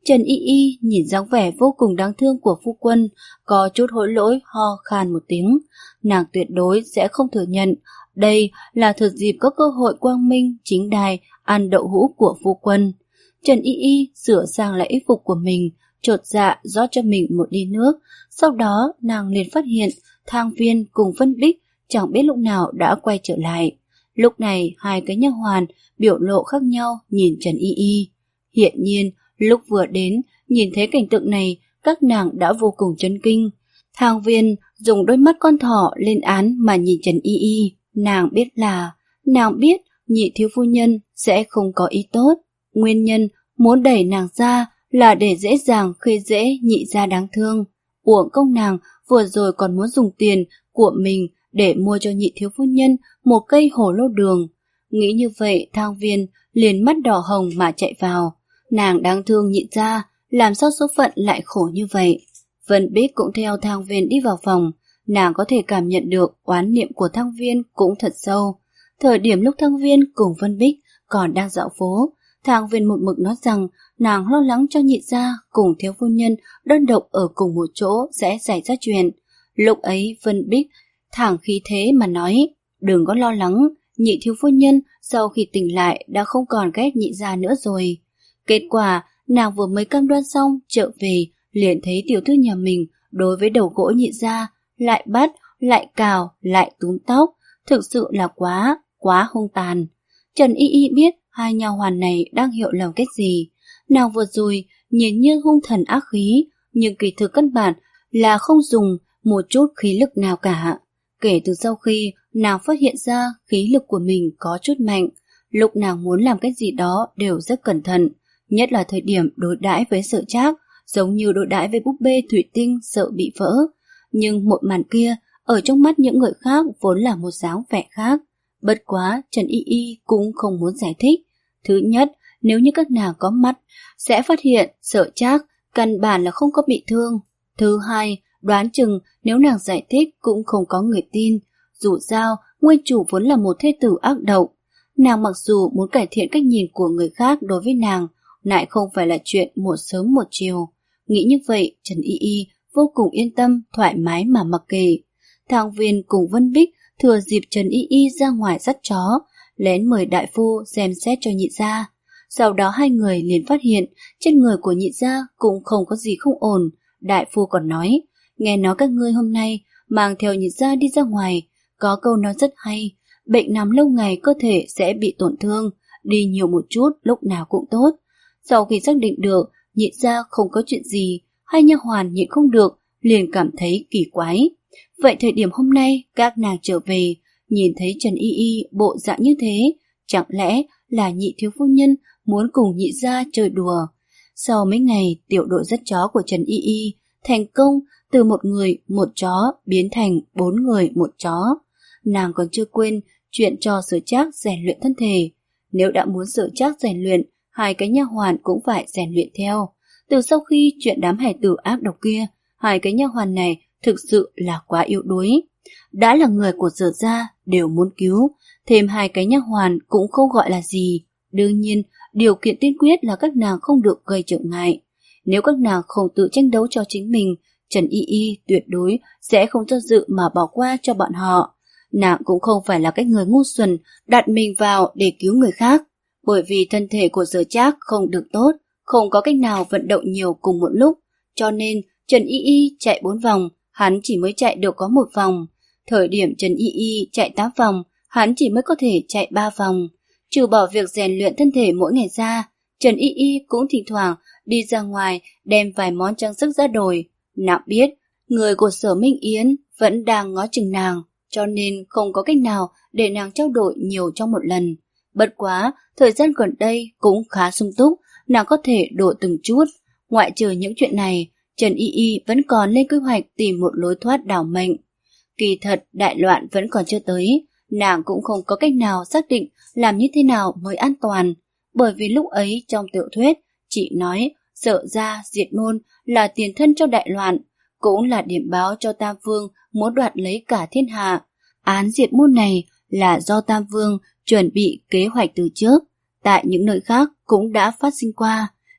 Trần Y Y nhìn dáng vẻ vô cùng đáng thương của phu quân, có chút hối lỗi ho khan một tiếng. Nàng tuyệt đối sẽ không thừa nhận đây là thực dịp có cơ hội quang minh chính đài ăn đậu hũ của phu quân. Trần Y Y sửa sang lại y phục của mình, chột dạ rót cho mình một ly nước. Sau đó nàng liền phát hiện Thang Viên cùng Vân Bích chẳng biết lúc nào đã quay trở lại. Lúc này hai cái nha hoàn biểu lộ khác nhau nhìn Trần Y Y. Hiện nhiên lúc vừa đến nhìn thấy cảnh tượng này, các nàng đã vô cùng chấn kinh. Thang Viên dùng đôi mắt con thỏ lên án mà nhìn Trần Y Y. Nàng biết là nàng biết nhị thiếu phu nhân sẽ không có ý tốt. Nguyên nhân muốn đẩy nàng ra là để dễ dàng khi dễ nhị gia đáng thương. Uổng công nàng vừa rồi còn muốn dùng tiền của mình để mua cho nhị thiếu phu nhân một cây hồ lô đường. Nghĩ như vậy, Thang Viên liền mắt đỏ hồng mà chạy vào. Nàng đáng thương nhị gia, làm sao số phận lại khổ như vậy. Vân Bích cũng theo Thang Viên đi vào phòng. Nàng có thể cảm nhận được oán niệm của Thang Viên cũng thật sâu. Thời điểm lúc Thang Viên cùng Vân Bích còn đang dạo phố, Thang Viên một mực nói rằng nàng lo lắng cho nhị gia cùng thiếu phu nhân đơn độc ở cùng một chỗ sẽ xảy ra chuyện. Lúc ấy Vân Bích thẳng khí thế mà nói, đừng có lo lắng, nhị thiếu phu nhân sau khi tỉnh lại đã không còn ghét nhị gia nữa rồi. Kết quả nàng vừa mới cam đoan xong trở về liền thấy tiểu thư nhà mình đối với đầu gỗ nhị gia lại bắt, lại cào, lại túm tóc, thực sự là quá, quá hung tàn. Trần Y Y biết hai nha hoàn này đang hiểu lầm cái gì. Nàng vừa rồi nhìn như hung thần ác khí, nhưng kỳ thực căn bản là không dùng một chút khí lực nào cả. Kể từ sau khi nàng phát hiện ra khí lực của mình có chút mạnh, lúc nàng muốn làm cái gì đó đều rất cẩn thận, nhất là thời điểm đối đãi với Sở Trác, giống như đối đãi với búp bê thủy tinh sợ bị vỡ. Nhưng một màn kia ở trong mắt những người khác vốn là một dáng vẻ khác. Bất quá Trần Y Y cũng không muốn giải thích. Thứ nhất, nếu như các nàng có mắt sẽ phát hiện Sở Trác căn bản là không có bị thương. Thứ hai, đoán chừng nếu nàng giải thích cũng không có người tin. Dù sao, nguyên chủ vốn là một thê tử ác độc. Nàng mặc dù muốn cải thiện cách nhìn của người khác đối với nàng, lại không phải là chuyện một sớm một chiều. Nghĩ như vậy, Trần Y Y vô cùng yên tâm, thoải mái mà mặc kệ. Thang Viên cùng Vân Bích thừa dịp Trần Y Y ra ngoài dắt chó, lén mời đại phu xem xét cho nhị gia. Sau đó hai người liền phát hiện trên người của nhị gia cũng không có gì không ổn. Đại phu còn nói, nghe nói các ngươi hôm nay mang theo nhị gia đi ra ngoài, có câu nói rất hay, bệnh nằm lâu ngày cơ thể sẽ bị tổn thương, đi nhiều một chút lúc nào cũng tốt. Sau khi xác định được nhị gia không có chuyện gì, hai nha hoàn nhịn không được liền cảm thấy kỳ quái. Vậy thời điểm hôm nay các nàng trở về, nhìn thấy Trần Y Y bộ dạng như thế, chẳng lẽ là nhị thiếu phu nhân muốn cùng nhị gia chơi đùa? Sau mấy ngày tiểu đội dắt chó của Trần Y Y thành công từ một người một chó biến thành bốn người một chó. Nàng còn chưa quên chuyện cho Sở Trác rèn luyện thân thể. Nếu đã muốn Sở Trác rèn luyện, hai cái nha hoàn cũng phải rèn luyện theo. Từ sau khi chuyện đám hải tử ác độc kia, hai cái nha hoàn này thực sự là quá yếu đuối. Đã là người của Sở gia đều muốn cứu, thêm hai cái nha hoàn cũng không gọi là gì. Đương nhiên, điều kiện tiên quyết là các nàng không được gây trở ngại. Nếu các nàng không tự tranh đấu cho chính mình, Trần Y Y tuyệt đối sẽ không do dự mà bỏ qua cho bọn họ. Nàng cũng không phải là cái người ngu xuẩn đặt mình vào để cứu người khác. Bởi vì thân thể của Sở Trác không được tốt, không có cách nào vận động nhiều cùng một lúc, cho nên Trần Y Y chạy bốn vòng, hắn chỉ mới chạy được có một vòng. Thời điểm Trần Y Y chạy tám vòng, hắn chỉ mới có thể chạy ba vòng. Trừ bỏ việc rèn luyện thân thể mỗi ngày ra, Trần Y Y cũng thỉnh thoảng đi ra ngoài đem vài món trang sức ra đổi. Nàng biết, người của Sở Minh Yến vẫn đang ngó chừng nàng, cho nên không có cách nào để nàng trao đổi nhiều trong một lần. Bất quá, thời gian gần đây cũng khá sung túc, nàng có thể đổi từng chút. Ngoại trừ những chuyện này, Trần Y Y vẫn còn lên kế hoạch tìm một lối thoát đảo mệnh. Kỳ thật, đại loạn vẫn còn chưa tới, nàng cũng không có cách nào xác định làm như thế nào mới an toàn. Bởi vì lúc ấy trong tiểu thuyết, chị nói Sở gia diệt môn là tiền thân cho đại loạn, cũng là điểm báo cho Tam Vương muốn đoạt lấy cả thiên hạ. Án diệt môn này là do Tam Vương chuẩn bị kế hoạch từ trước, tại những nơi khác cũng đã phát sinh qua.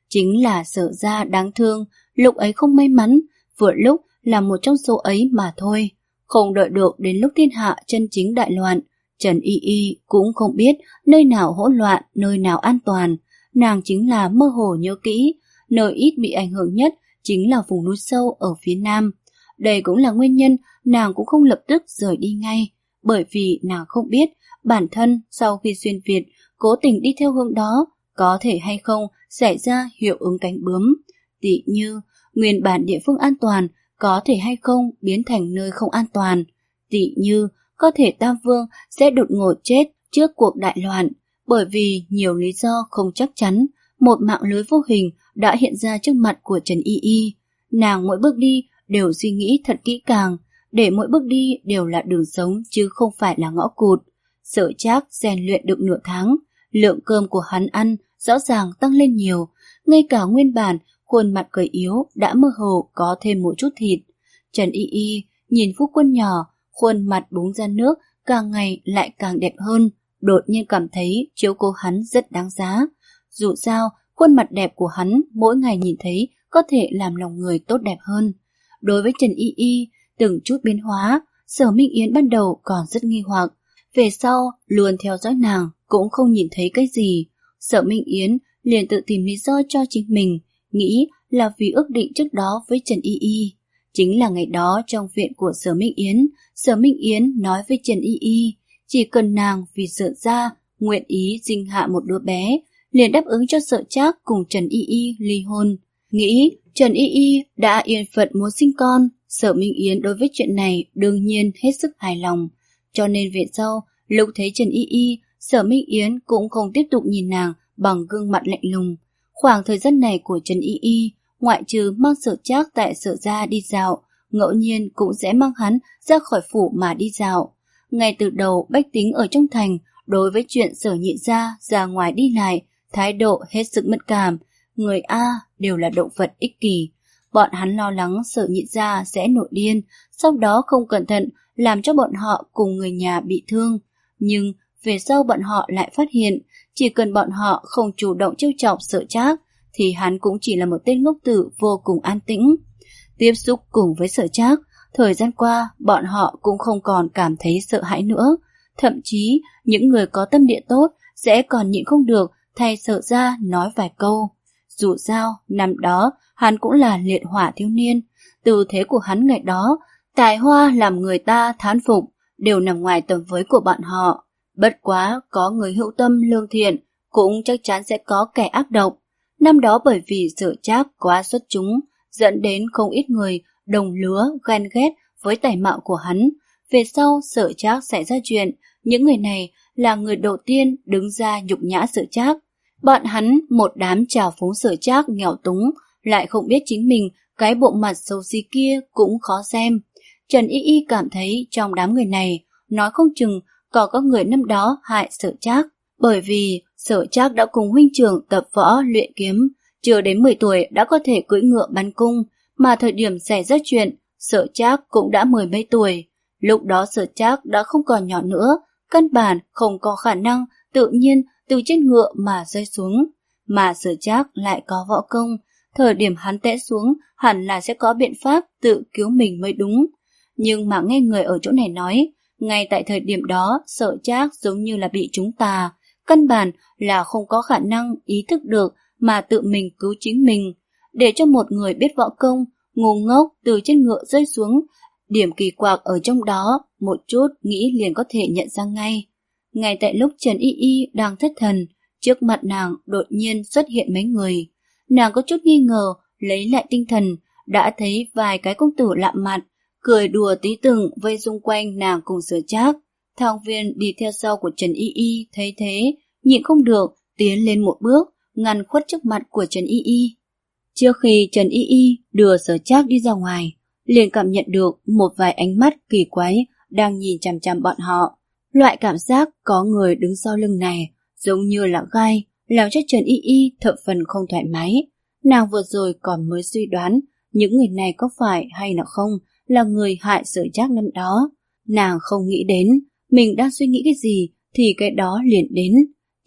Chính là Sở gia đáng thương, lúc ấy không may mắn, vừa lúc là một trong số ấy mà thôi. Không đợi được đến lúc thiên hạ chân chính đại loạn, Trần Y Y cũng không biết nơi nào hỗn loạn, nơi nào an toàn. Nàng chính là mơ hồ nhớ kỹ, nơi ít bị ảnh hưởng nhất chính là vùng núi sâu ở phía nam. Đây cũng là nguyên nhân nàng cũng không lập tức rời đi ngay, bởi vì nàng không biết bản thân sau khi xuyên Việt cố tình đi theo hướng đó có thể hay không xảy ra hiệu ứng cánh bướm. Tỉ như nguyên bản địa phương an toàn có thể hay không biến thành nơi không an toàn. Tỉ như có thể Tam Vương sẽ đột ngột chết trước cuộc đại loạn, bởi vì nhiều lý do không chắc chắn. Một mạng lưới vô hình đã hiện ra trước mặt của Trần Y Y. Nàng mỗi bước đi đều suy nghĩ thật kỹ càng, để mỗi bước đi đều là đường sống chứ không phải là ngõ cụt. Sở Trác rèn luyện được nửa tháng, lượng cơm của hắn ăn rõ ràng tăng lên nhiều, ngay cả nguyên bản khuôn mặt gầy yếu đã mơ hồ có thêm một chút thịt. Trần Y Y nhìn phu quân nhỏ, khuôn mặt búng ra nước càng ngày lại càng đẹp hơn, đột nhiên cảm thấy chiếu cố hắn rất đáng giá. Dù sao, khuôn mặt đẹp của hắn mỗi ngày nhìn thấy có thể làm lòng người tốt đẹp hơn. Đối với Trần Y Y, từng chút biến hóa, Sở Minh Yến ban đầu còn rất nghi hoặc, về sau luôn theo dõi nàng cũng không nhìn thấy cái gì. Sở Minh Yến liền tự tìm lý do cho chính mình, nghĩ là vì ước định trước đó với Trần Y Y. Chính là ngày đó trong viện của Sở Minh Yến, Sở Minh Yến nói với Trần Y Y, chỉ cần nàng vì Sở gia nguyện ý sinh hạ một đứa bé, liền đáp ứng cho Sở Trác cùng Trần Y Y ly hôn. Nghĩ Trần Y Y đã yên phận muốn sinh con, Sở Minh Yến đối với chuyện này đương nhiên hết sức hài lòng. Cho nên về sau, lúc thấy Trần Y Y, Sở Minh Yến cũng không tiếp tục nhìn nàng bằng gương mặt lạnh lùng. Khoảng thời gian này của Trần Y Y, ngoại trừ mang Sở Trác tại Sở gia đi dạo, ngẫu nhiên cũng sẽ mang hắn ra khỏi phủ mà đi dạo. Ngay từ đầu bách tính ở trong thành đối với chuyện Sở Nhị gia ra ngoài đi lại, thái độ hết sức mất cảm. Người A đều là động vật ích kỷ. Bọn hắn lo lắng Sở Nhị gia sẽ nổi điên, sau đó không cẩn thận làm cho bọn họ cùng người nhà bị thương. Nhưng về sau bọn họ lại phát hiện, chỉ cần bọn họ không chủ động trêu chọc Sở Trác, thì hắn cũng chỉ là một tên ngốc tử vô cùng an tĩnh. Tiếp xúc cùng với Sở Trác, thời gian qua bọn họ cũng không còn cảm thấy sợ hãi nữa. Thậm chí những người có tâm địa tốt sẽ còn nhịn không được thay Sở gia nói vài câu. Dù sao, năm đó hắn cũng là liệt hỏa thiếu niên, tư thế của hắn ngày đó, tài hoa làm người ta thán phục, đều nằm ngoài tầm với của bọn họ. Bất quá có người hữu tâm lương thiện, cũng chắc chắn sẽ có kẻ ác độc. Năm đó bởi vì Sở Trác quá xuất chúng, dẫn đến không ít người đồng lứa ghen ghét với tài mạo của hắn. Về sau Sở Trác xảy ra chuyện, những người này là người đầu tiên đứng ra nhục nhã Sở Trác. Bọn hắn một đám trào phúng Sở Trác nghèo túng, lại không biết chính mình cái bộ mặt xấu xí kia cũng khó xem. Trần Y Y cảm thấy trong đám người này, nói không chừng còn có người năm đó hại Sở Trác, bởi vì Sở Trác đã cùng huynh trưởng tập võ luyện kiếm, chưa đến mười tuổi đã có thể cưỡi ngựa bắn cung, mà thời điểm xảy ra chuyện, Sở Trác cũng đã mười mấy tuổi. Lúc đó Sở Trác đã không còn nhỏ nữa, căn bản không có khả năng tự nhiên từ trên ngựa mà rơi xuống, mà Sở Trác lại có võ công, thời điểm hắn té xuống hẳn là sẽ có biện pháp tự cứu mình mới đúng. Nhưng mà nghe người ở chỗ này nói, ngay tại thời điểm đó Sở Trác giống như là bị trúng tà, căn bản là không có khả năng ý thức được mà tự mình cứu chính mình. Để cho một người biết võ công, ngu ngốc từ trên ngựa rơi xuống, điểm kỳ quặc ở trong đó, một chút nghĩ liền có thể nhận ra ngay. Ngay tại lúc Trần Y Y đang thất thần, trước mặt nàng đột nhiên xuất hiện mấy người. Nàng có chút nghi ngờ, lấy lại tinh thần, đã thấy vài cái công tử lạ mặt, cười đùa tí từng vây xung quanh nàng cùng Sở Trác. Thang Viên đi theo sau của Trần Y Y thấy thế, nhịn không được, tiến lên một bước, ngăn khuất trước mặt của Trần Y Y. Trước khi Trần Y Y đưa Sở Trác đi ra ngoài, liền cảm nhận được một vài ánh mắt kỳ quái đang nhìn chằm chằm bọn họ. Loại cảm giác có người đứng sau lưng này giống như là gai, làm cho Trần Y Y thập phần không thoải mái. Nàng vừa rồi còn mới suy đoán những người này có phải hay là không là người hại Sở Trác năm đó. Nàng không nghĩ đến mình đang suy nghĩ cái gì thì cái đó liền đến.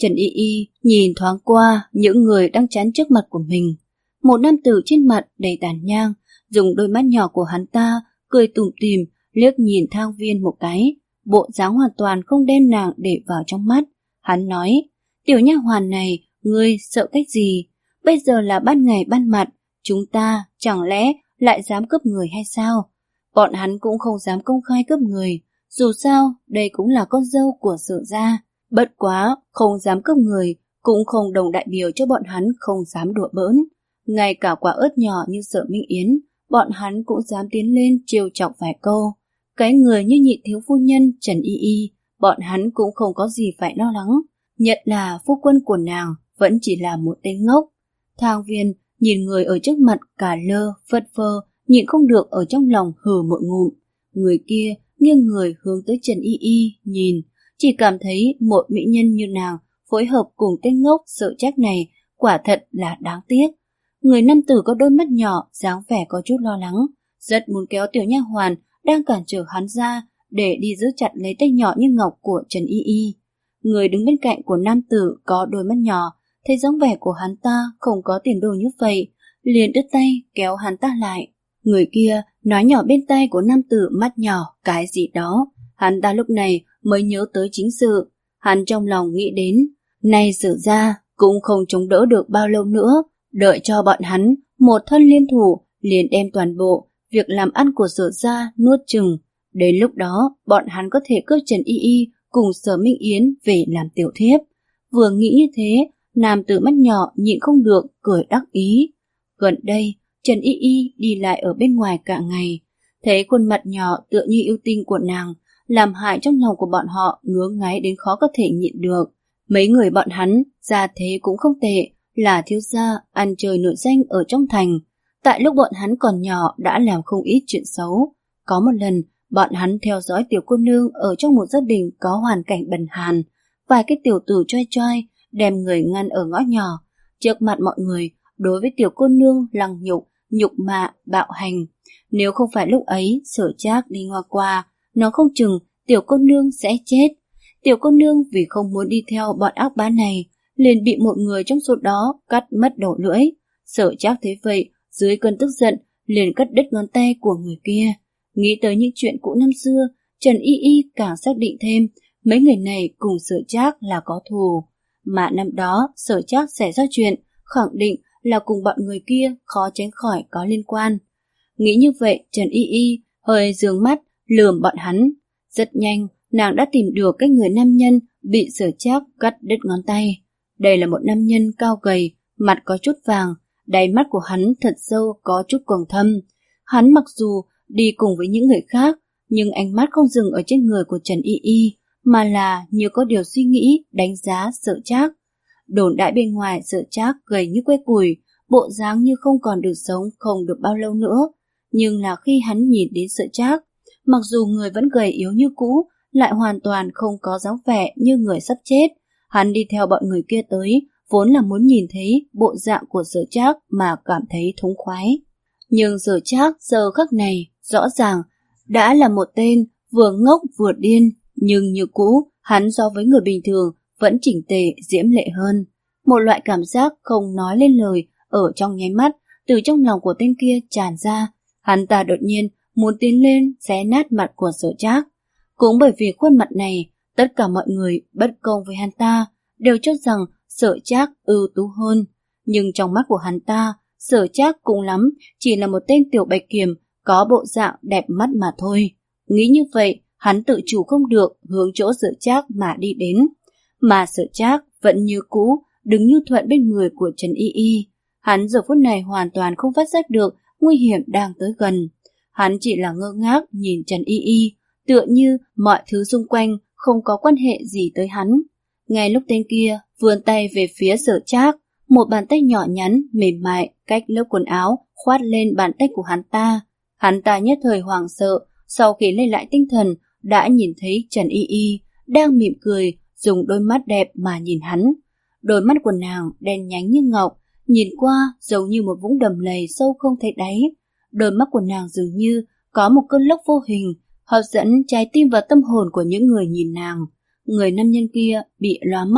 Trần Y Y nhìn thoáng qua những người đang chắn trước mặt của mình. Một nam tử trên mặt đầy tàn nhang, dùng đôi mắt nhỏ của hắn ta cười tủm tỉm liếc nhìn Thang Viên một cái, bộ dáng hoàn toàn không đem nàng để vào trong mắt. Hắn nói, tiểu nha hoàn này, ngươi sợ cách gì? Bây giờ là ban ngày ban mặt, chúng ta chẳng lẽ lại dám cướp người hay sao? Bọn hắn cũng không dám công khai cướp người, dù sao đây cũng là con dâu của Sở gia. Bất quá, không dám cướp người, cũng không đồng đại biểu cho bọn hắn không dám đùa bỡn. Ngay cả quả ớt nhỏ như Sở Minh Yến, bọn hắn cũng dám tiến lên trêu chọc vài câu. Cái người như nhị thiếu phu nhân Trần Y Y, bọn hắn cũng không có gì phải lo lắng. Nhất là phu quân của nàng vẫn chỉ là một tên ngốc. Thang Viên nhìn người ở trước mặt cả lơ, phất phơ, nhịn không được ở trong lòng hừ một ngụm. Người kia nghiêng người hướng tới Trần Y Y, nhìn, chỉ cảm thấy một mỹ nhân như nàng phối hợp cùng tên ngốc Sở Trác này quả thật là đáng tiếc. Người nam tử có đôi mắt nhỏ, dáng vẻ có chút lo lắng, rất muốn kéo tiểu nha hoàn đang cản trở hắn ra để đi giữ chặt lấy tay nhỏ như ngọc của Trần Y Y. Người đứng bên cạnh của nam tử có đôi mắt nhỏ, thấy dáng vẻ của hắn ta không có tiền đồ như vậy, liền đứt tay kéo hắn ta lại. Người kia nói nhỏ bên tai của nam tử mắt nhỏ cái gì đó, hắn ta lúc này mới nhớ tới chính sự. Hắn trong lòng nghĩ đến, nay Sở gia cũng không chống đỡ được bao lâu nữa, đợi cho bọn hắn một thân liên thủ liền đem toàn bộ việc làm ăn của Sở gia nuốt chừng. Đến lúc đó bọn hắn có thể cướp Trần Y Y cùng Sở Minh Yến về làm tiểu thiếp. Vừa nghĩ như thế, nam tử mắt nhỏ nhịn không được cười đắc ý. Gần đây Trần Y Y đi lại ở bên ngoài cả ngày, thấy khuôn mặt nhỏ tựa như yêu tinh của nàng, làm hại trong lòng của bọn họ ngứa ngáy đến khó có thể nhịn được. Mấy người bọn hắn gia thế cũng không tệ, là thiếu gia ăn chơi nổi danh ở trong thành. Tại lúc bọn hắn còn nhỏ đã làm không ít chuyện xấu. Có một lần bọn hắn theo dõi tiểu cô nương ở trong một gia đình có hoàn cảnh bần hàn, vài cái tiểu tử choai choai đem người ngăn ở ngõ nhỏ, trước mặt mọi người đối với tiểu cô nương lăng nhục, nhục mạ, bạo hành. Nếu không phải lúc ấy Sở Trác đi ngang qua, nó không chừng tiểu cô nương sẽ chết. Tiểu cô nương vì không muốn đi theo bọn ác bá này, liền bị một người trong số đó cắt mất đầu lưỡi. Sở Trác thấy vậy, dưới cơn tức giận, liền cắt đứt ngón tay của người kia. Nghĩ tới những chuyện cũ năm xưa, Trần Y Y càng xác định thêm mấy người này cùng Sở Trác là có thù. Mà năm đó Sở Trác xảy ra chuyện, khẳng định là cùng bọn người kia khó tránh khỏi có liên quan. Nghĩ như vậy, Trần Y Y hơi dương mắt lườm bọn hắn. Rất nhanh, nàng đã tìm được cái người nam nhân bị Sở Trác cắt đứt ngón tay. Đây là một nam nhân cao gầy, mặt có chút vàng, đáy mắt của hắn thật sâu có chút quầng thâm. Hắn mặc dù đi cùng với những người khác, nhưng ánh mắt không dừng ở trên người của Trần Y Y, mà là như có điều suy nghĩ đánh giá Sở Trác. Đồn đại bên ngoài Sở Trác gầy như que củi, bộ dáng như không còn được sống không được bao lâu nữa. Nhưng là khi hắn nhìn đến Sở Trác, mặc dù người vẫn gầy yếu như cũ, lại hoàn toàn không có dáng vẻ như người sắp chết. Hắn đi theo bọn người kia tới, vốn là muốn nhìn thấy bộ dạng của Sở Trác mà cảm thấy thống khoái. Nhưng Sở Trác giờ khắc này rõ ràng đã là một tên vừa ngốc vừa điên, nhưng như cũ hắn so với người bình thường vẫn chỉnh tề diễm lệ hơn. Một loại cảm giác không nói lên lời ở trong nháy mắt từ trong lòng của tên kia tràn ra. Hắn ta đột nhiên muốn tiến lên xé nát mặt của Sở Trác. Cũng bởi vì khuôn mặt này, tất cả mọi người bất công với hắn ta đều cho rằng Sở Trác ưu tú hơn. Nhưng trong mắt của hắn ta, Sở Trác cũng lắm chỉ là một tên tiểu bạch kiểm có bộ dạng đẹp mắt mà thôi. Nghĩ như vậy, hắn tự chủ không được hướng chỗ Sở Trác mà đi đến. Mà Sở Trác vẫn như cũ đứng như thuận bên người của Trần Y Y. Hắn giờ phút này hoàn toàn không phát giác được nguy hiểm đang tới gần. Hắn chỉ là ngơ ngác nhìn Trần Y Y, tựa như mọi thứ xung quanh không có quan hệ gì tới hắn. Ngay lúc tên kia vươn tay về phía Sở Trác, một bàn tay nhỏ nhắn, mềm mại cách lớp quần áo khoát lên bàn tay của hắn ta. Hắn ta nhất thời hoảng sợ, sau khi lấy lại tinh thần đã nhìn thấy Trần Y Y đang mỉm cười, dùng đôi mắt đẹp mà nhìn hắn. Đôi mắt của nàng đen nhánh như ngọc, nhìn qua giống như một vũng đầm lầy sâu không thấy đáy. Đôi mắt của nàng dường như có một cơn lốc vô hình, hấp dẫn trái tim và tâm hồn của những người nhìn nàng. Người nam nhân kia bị lóa mắt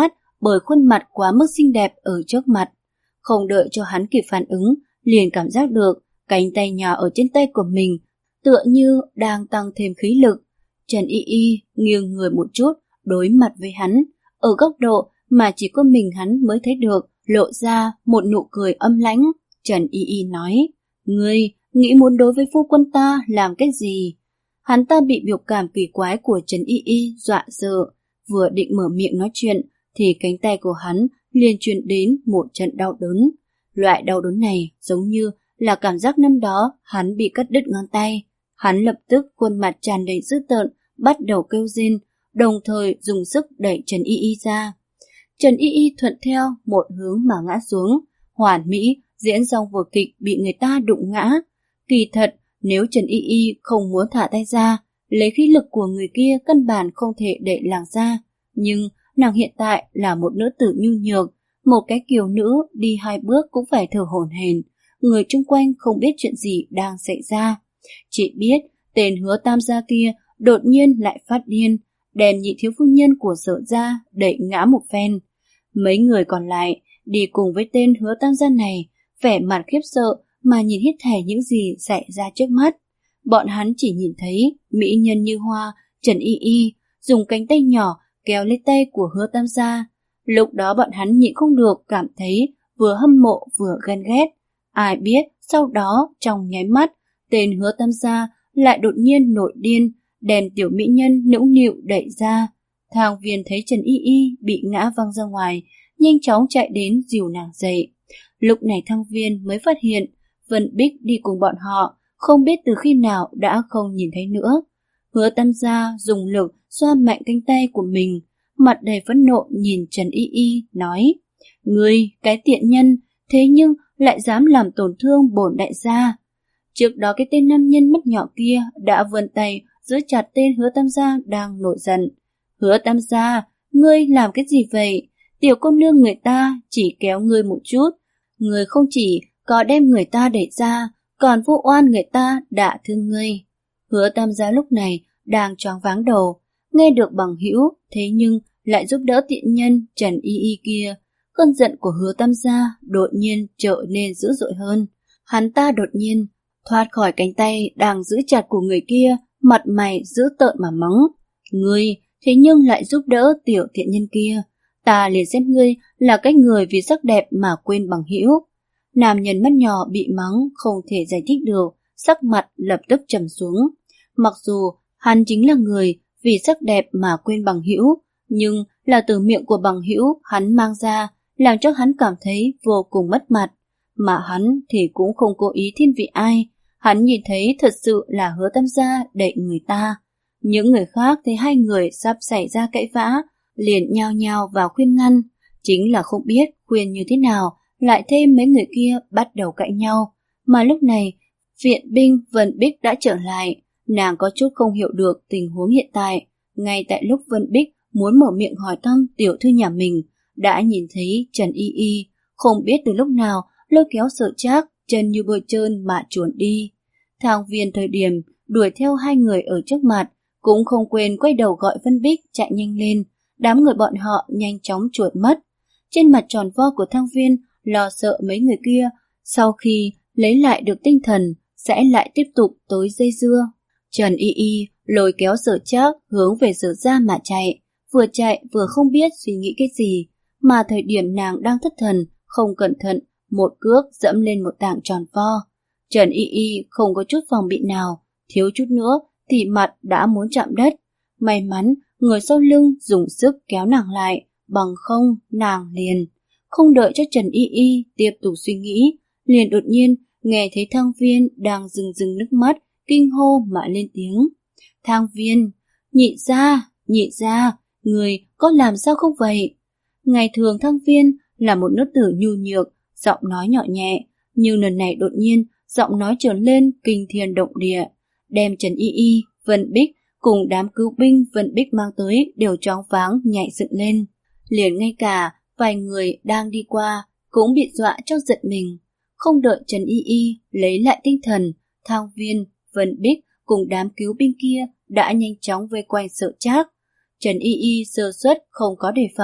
bởi khuôn mặt quá mức xinh đẹp ở trước mặt. Không đợi cho hắn kịp phản ứng, liền cảm giác được cánh tay nhỏ ở trên tay của mình tựa như đang tăng thêm khí lực. Trần Y Y nghiêng người một chút, đối mặt với hắn, ở góc độ mà chỉ có mình hắn mới thấy được, lộ ra một nụ cười âm lãnh. Trần Y Y nói, ngươi nghĩ muốn đối với phu quân ta làm cái gì? Hắn ta bị biểu cảm kỳ quái của Trần Y Y dọa sợ, vừa định mở miệng nói chuyện thì cánh tay của hắn liền truyền đến một trận đau đớn. Loại đau đớn này giống như là cảm giác năm đó hắn bị cắt đứt ngón tay. Hắn lập tức khuôn mặt tràn đầy dữ tợn, bắt đầu kêu rên, đồng thời dùng sức đẩy Trần Y Y ra. Trần Y Y thuận theo một hướng mà ngã xuống, hoàn mỹ diễn xong vở kịch bị người ta đụng ngã. Kỳ thật, nếu Trần Y Y không muốn thả tay ra, lấy khí lực của người kia căn bản không thể đẩy nàng ra. Nhưng nàng hiện tại là một nữ tử nhu nhược, một cái kiều nữ đi hai bước cũng phải thở hổn hển. Người chung quanh không biết chuyện gì đang xảy ra. Chỉ biết tên Hứa Tam gia kia đột nhiên lại phát điên, đem nhị thiếu phu nhân của Sở gia đẩy ngã một phen. Mấy người còn lại đi cùng với tên Hứa Tam gia này, vẻ mặt khiếp sợ mà nhìn hết thảy những gì xảy ra trước mắt. Bọn hắn chỉ nhìn thấy mỹ nhân như hoa Trần Y Y dùng cánh tay nhỏ kéo lấy tay của Hứa Tam gia. Lúc đó bọn hắn nhịn không được cảm thấy vừa hâm mộ vừa ghen ghét. Ai biết sau đó trong nháy mắt, tên Hứa Tam gia lại đột nhiên nổi điên, đem tiểu mỹ nhân nũng nịu đẩy ra. Thang Viên thấy Trần Y Y bị ngã văng ra ngoài, nhanh chóng chạy đến dìu nàng dậy. Lúc này Thang Viên mới phát hiện Vân Bích đi cùng bọn họ, không biết từ khi nào đã không nhìn thấy nữa. Hứa Tam gia dùng lực xoa mạnh cánh tay của mình, mặt đầy phẫn nộ nhìn Trần Y Y, nói, ngươi, cái tiện nhân, thế nhưng lại dám làm tổn thương bổn đại gia. Trước đó cái tên nam nhân mắt nhỏ kia đã vươn tay giữ chặt tên Hứa Tam gia đang nổi giận. Hứa Tam gia, ngươi làm cái gì vậy? Tiểu cô nương người ta chỉ kéo ngươi một chút. Ngươi không chỉ có đem người ta đẩy ra, còn vu oan người ta đã thương ngươi. Hứa Tam gia lúc này đang choáng váng đầu, nghe được bằng hữu, thế nhưng lại giúp đỡ tiện nhân Trần Y Y kia. Cơn giận của Hứa Tam gia đột nhiên trở nên dữ dội hơn. Hắn ta đột nhiên thoát khỏi cánh tay đang giữ chặt của người kia, mặt mày dữ tợn mà mắng. Ngươi, thế nhưng lại giúp đỡ tiểu thiện nhân kia. Ta liền xem ngươi là cái người vì sắc đẹp mà quên bằng hữu. Nam nhân mắt nhỏ bị mắng không thể giải thích được, sắc mặt lập tức trầm xuống. Mặc dù hắn chính là người vì sắc đẹp mà quên bằng hữu, nhưng là từ miệng của bằng hữu hắn mang ra, làm cho hắn cảm thấy vô cùng mất mặt. Mà hắn thì cũng không cố ý thiên vị ai. Hắn nhìn thấy thật sự là Hứa Tam gia đẩy người ta. Những người khác thấy hai người sắp xảy ra cãi vã, liền nhao nhao vào khuyên ngăn. Chính là không biết khuyên như thế nào, lại thêm mấy người kia bắt đầu cãi nhau. Mà lúc này, viện binh Vân Bích đã trở lại. Nàng có chút không hiểu được tình huống hiện tại. Ngay tại lúc Vân Bích muốn mở miệng hỏi thăm tiểu thư nhà mình, đã nhìn thấy Trần Y Y, không biết từ lúc nào lôi kéo Sở Trác, chân như bôi trơn mà chuồn đi. Thang Viên thời điểm đuổi theo hai người ở trước mặt, cũng không quên quay đầu gọi Vân Bích chạy nhanh lên. Đám người bọn họ nhanh chóng chuột mất. Trên mặt tròn vo của Thang Viên lo sợ mấy người kia sau khi lấy lại được tinh thần sẽ lại tiếp tục tối dây dưa. Trần Y Y lôi kéo Sở Trác hướng về Sở gia mà chạy, vừa chạy vừa không biết suy nghĩ cái gì, mà thời điểm nàng đang thất thần, không cẩn thận một cước dẫm lên một tảng tròn vo. Trần Y Y không có chút phòng bị nào, thiếu chút nữa thì mặt đã muốn chạm đất. May mắn người sau lưng dùng sức kéo nàng lại, bằng không nàng liền. Không đợi cho Trần Y Y tiếp tục suy nghĩ, liền đột nhiên nghe thấy Thang Viên đang rưng rưng nước mắt, kinh hô mà lên tiếng. Thang Viên, nhị gia, nhị gia, người có làm sao không vậy? Ngày thường Thang Viên là một nữ tử nhu nhược, giọng nói nhỏ nhẹ, nhưng lần này đột nhiên giọng nói trở lên kinh thiên động địa, đem Trần Y Y, Vân Bích cùng đám cứu binh Vân Bích mang tới đều choáng váng nhảy dựng lên. Liền ngay cả vài người đang đi qua cũng bị dọa cho giật mình. Không đợi Trần Y Y lấy lại tinh thần, Thang Viên, Vân Bích cùng đám cứu binh kia đã nhanh chóng vây quanh Sở Trác. Trần Y Y sơ suất không có đề phòng,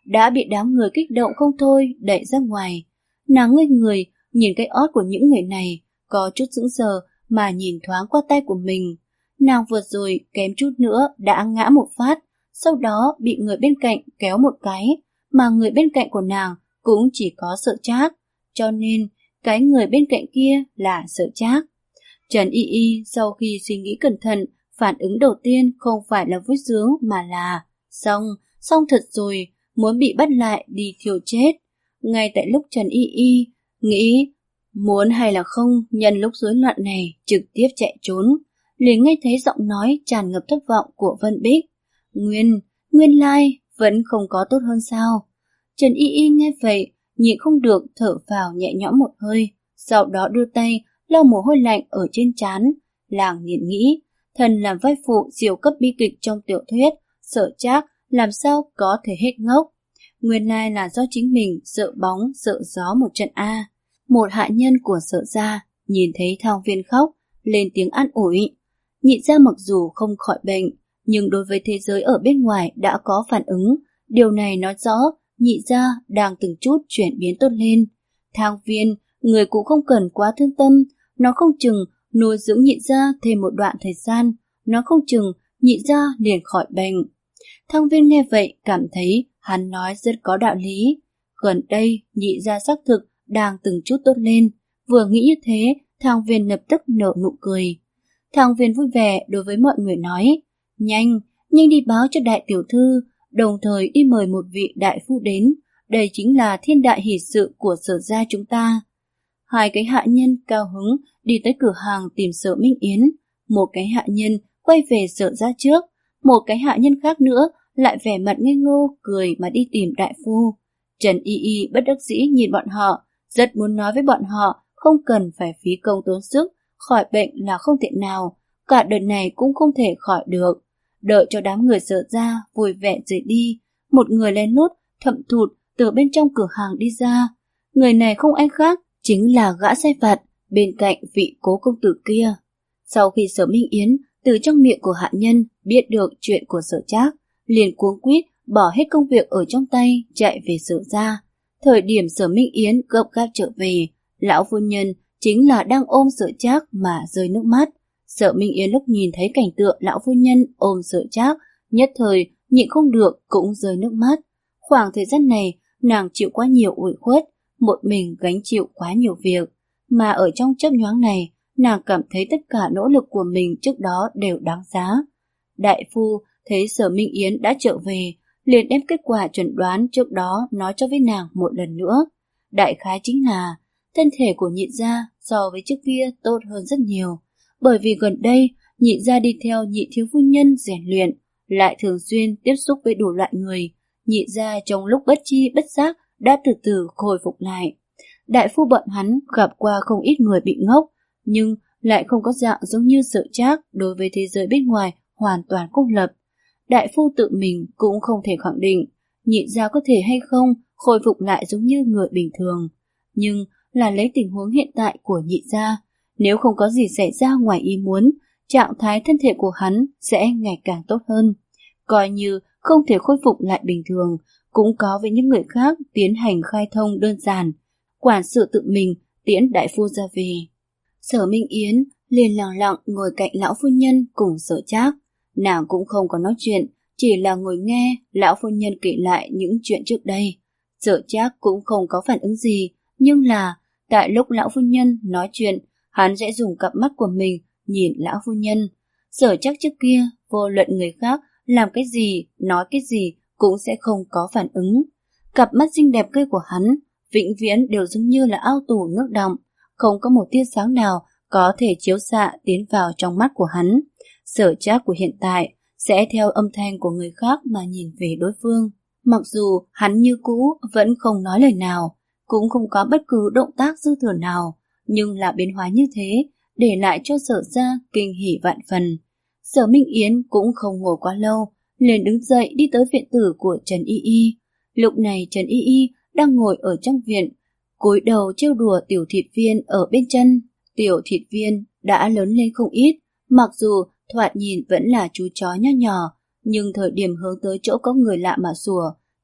đã bị đám người kích động không thôi đẩy ra ngoài. Nàng ngây người nhìn cái ót của những người này, có chút sững sờ mà nhìn thoáng qua tay của mình. Nàng vừa rồi kém chút nữa đã ngã một phát, sau đó bị người bên cạnh kéo một cái, mà người bên cạnh của nàng cũng chỉ có Sợ Trác, cho nên cái người bên cạnh kia là Sợ Trác. Trần Y Y sau khi suy nghĩ cẩn thận, phản ứng đầu tiên không phải là vui sướng mà là xong, xong thật rồi, muốn bị bắt lại đi thiêu chết. Ngay tại lúc Trần Y Y nghĩ muốn hay là không nhân lúc rối loạn này trực tiếp chạy trốn, liền nghe thấy giọng nói tràn ngập thất vọng của Vân Bích. Nguyên, nguyên lai, vẫn không có tốt hơn sao? Trần Y Y nghe vậy, nhịn không được thở vào nhẹ nhõm một hơi, sau đó đưa tay lau mồ hôi lạnh ở trên trán. Làng liền nghĩ, thần làm vai phụ siêu cấp bi kịch trong tiểu thuyết, Sợ Trác làm sao có thể hết ngốc. Nguyên lai là do chính mình sợ bóng, sợ gió một trận A. Một hạ nhân của Sợ gia nhìn thấy Thao Viên khóc, lên tiếng an ủi. Nhị gia mặc dù không khỏi bệnh, nhưng đối với thế giới ở bên ngoài đã có phản ứng. Điều này nói rõ nhị gia đang từng chút chuyển biến tốt lên. Thao Viên, người cũng không cần quá thương tâm, nó không chừng nuôi dưỡng nhị gia thêm một đoạn thời gian, nó không chừng nhị gia liền khỏi bệnh. Thao Viên nghe vậy cảm thấy hắn nói rất có đạo lý. Gần đây nhị gia xác thực đang từng chút tốt lên. Vừa nghĩ như thế, Thao Viên lập tức nở nụ cười. Thao Viên vui vẻ đối với mọi người nói, nhanh, nhanh đi báo cho đại tiểu thư, đồng thời đi mời một vị đại phu đến. Đây chính là thiên đại hỷ sự của Sở gia chúng ta. Hai cái hạ nhân cao hứng đi tới cửa hàng tìm Sở Minh Yến. Một cái hạ nhân quay về Sở gia trước, một cái hạ nhân khác nữa lại vẻ mặt ngây ngô cười mà đi tìm đại phu. Trần Y Y bất đắc dĩ nhìn bọn họ, rất muốn nói với bọn họ không cần phải phí công tốn sức, khỏi bệnh là không thể nào, cả đời này cũng không thể khỏi được. Đợi cho đám người Sở gia vui vẻ rời đi, một người lén lút thậm thụt từ bên trong cửa hàng đi ra. Người này không ai khác, chính là gã sai vặt bên cạnh vị cố công tử kia. Sau khi Sở Minh Yến từ trong miệng của hạ nhân biết được chuyện của Sở Trác, liền cuống quýt bỏ hết công việc ở trong tay chạy về Sở gia. Thời điểm Sở Minh Yến gấp gáp trở về, lão phu nhân chính là đang ôm Sở Trác mà rơi nước mắt. Sở Minh Yến lúc nhìn thấy cảnh tượng lão phu nhân ôm Sở Trác, nhất thời nhịn không được cũng rơi nước mắt. Khoảng thời gian này nàng chịu quá nhiều ủy khuất, một mình gánh chịu quá nhiều việc, mà ở trong chớp nhoáng này nàng cảm thấy tất cả nỗ lực của mình trước đó đều đáng giá. Đại phu thấy Sở Minh Yến đã trở về, liền đem kết quả chẩn đoán trước đó nói cho với nàng một lần nữa. Đại khái chính là thân thể của nhị gia so với trước kia tốt hơn rất nhiều, bởi vì gần đây nhị gia đi theo nhị thiếu phu nhân rèn luyện, lại thường xuyên tiếp xúc với đủ loại người. Nhị gia trong lúc bất chi bất giác đã từ từ khôi phục lại. Đại phu bọn hắn gặp qua không ít người bị ngốc, nhưng lại không có dạng giống như Sở Trác đối với thế giới bên ngoài hoàn toàn cô lập. Đại phu tự mình cũng không thể khẳng định nhị gia có thể hay không khôi phục lại giống như người bình thường, nhưng là lấy tình huống hiện tại của nhị gia, nếu không có gì xảy ra ngoài ý muốn, trạng thái thân thể của hắn sẽ ngày càng tốt hơn. Coi như không thể khôi phục lại bình thường, cũng có với những người khác tiến hành khai thông đơn giản. Quản sự tự mình tiễn đại phu ra về. Sở Minh Yến liền lặng lặng ngồi cạnh lão phu nhân cùng Sở Trác. Nàng cũng không có nói chuyện, chỉ là ngồi nghe lão phu nhân kể lại những chuyện trước đây. Sở Trác cũng không có phản ứng gì, nhưng là tại lúc lão phu nhân nói chuyện, hắn sẽ dùng cặp mắt của mình nhìn lão phu nhân. Sở Trác trước kia vô luận người khác làm cái gì, nói cái gì cũng sẽ không có phản ứng. Cặp mắt xinh đẹp kia của hắn vĩnh viễn đều giống như là ao tù nước đọng, không có một tia sáng nào có thể chiếu xạ tiến vào trong mắt của hắn. Sở Trác của hiện tại sẽ theo âm thanh của người khác mà nhìn về đối phương. Mặc dù hắn như cũ vẫn không nói lời nào, cũng không có bất cứ động tác dư thừa nào, nhưng là biến hóa như thế để lại cho Sở gia kinh hỉ vạn phần. Sở Minh Yến cũng không ngồi quá lâu, liền đứng dậy đi tới viện tử của Trần Y Y. Lúc này Trần Y Y đang ngồi ở trong viện, cúi đầu trêu đùa tiểu thịt viên ở bên chân. Tiểu thịt viên đã lớn lên không ít, mặc dù thoạt nhìn vẫn là chú chó nho nhỏ, nhưng thời điểm hướng tới chỗ có người lạ mà sủa,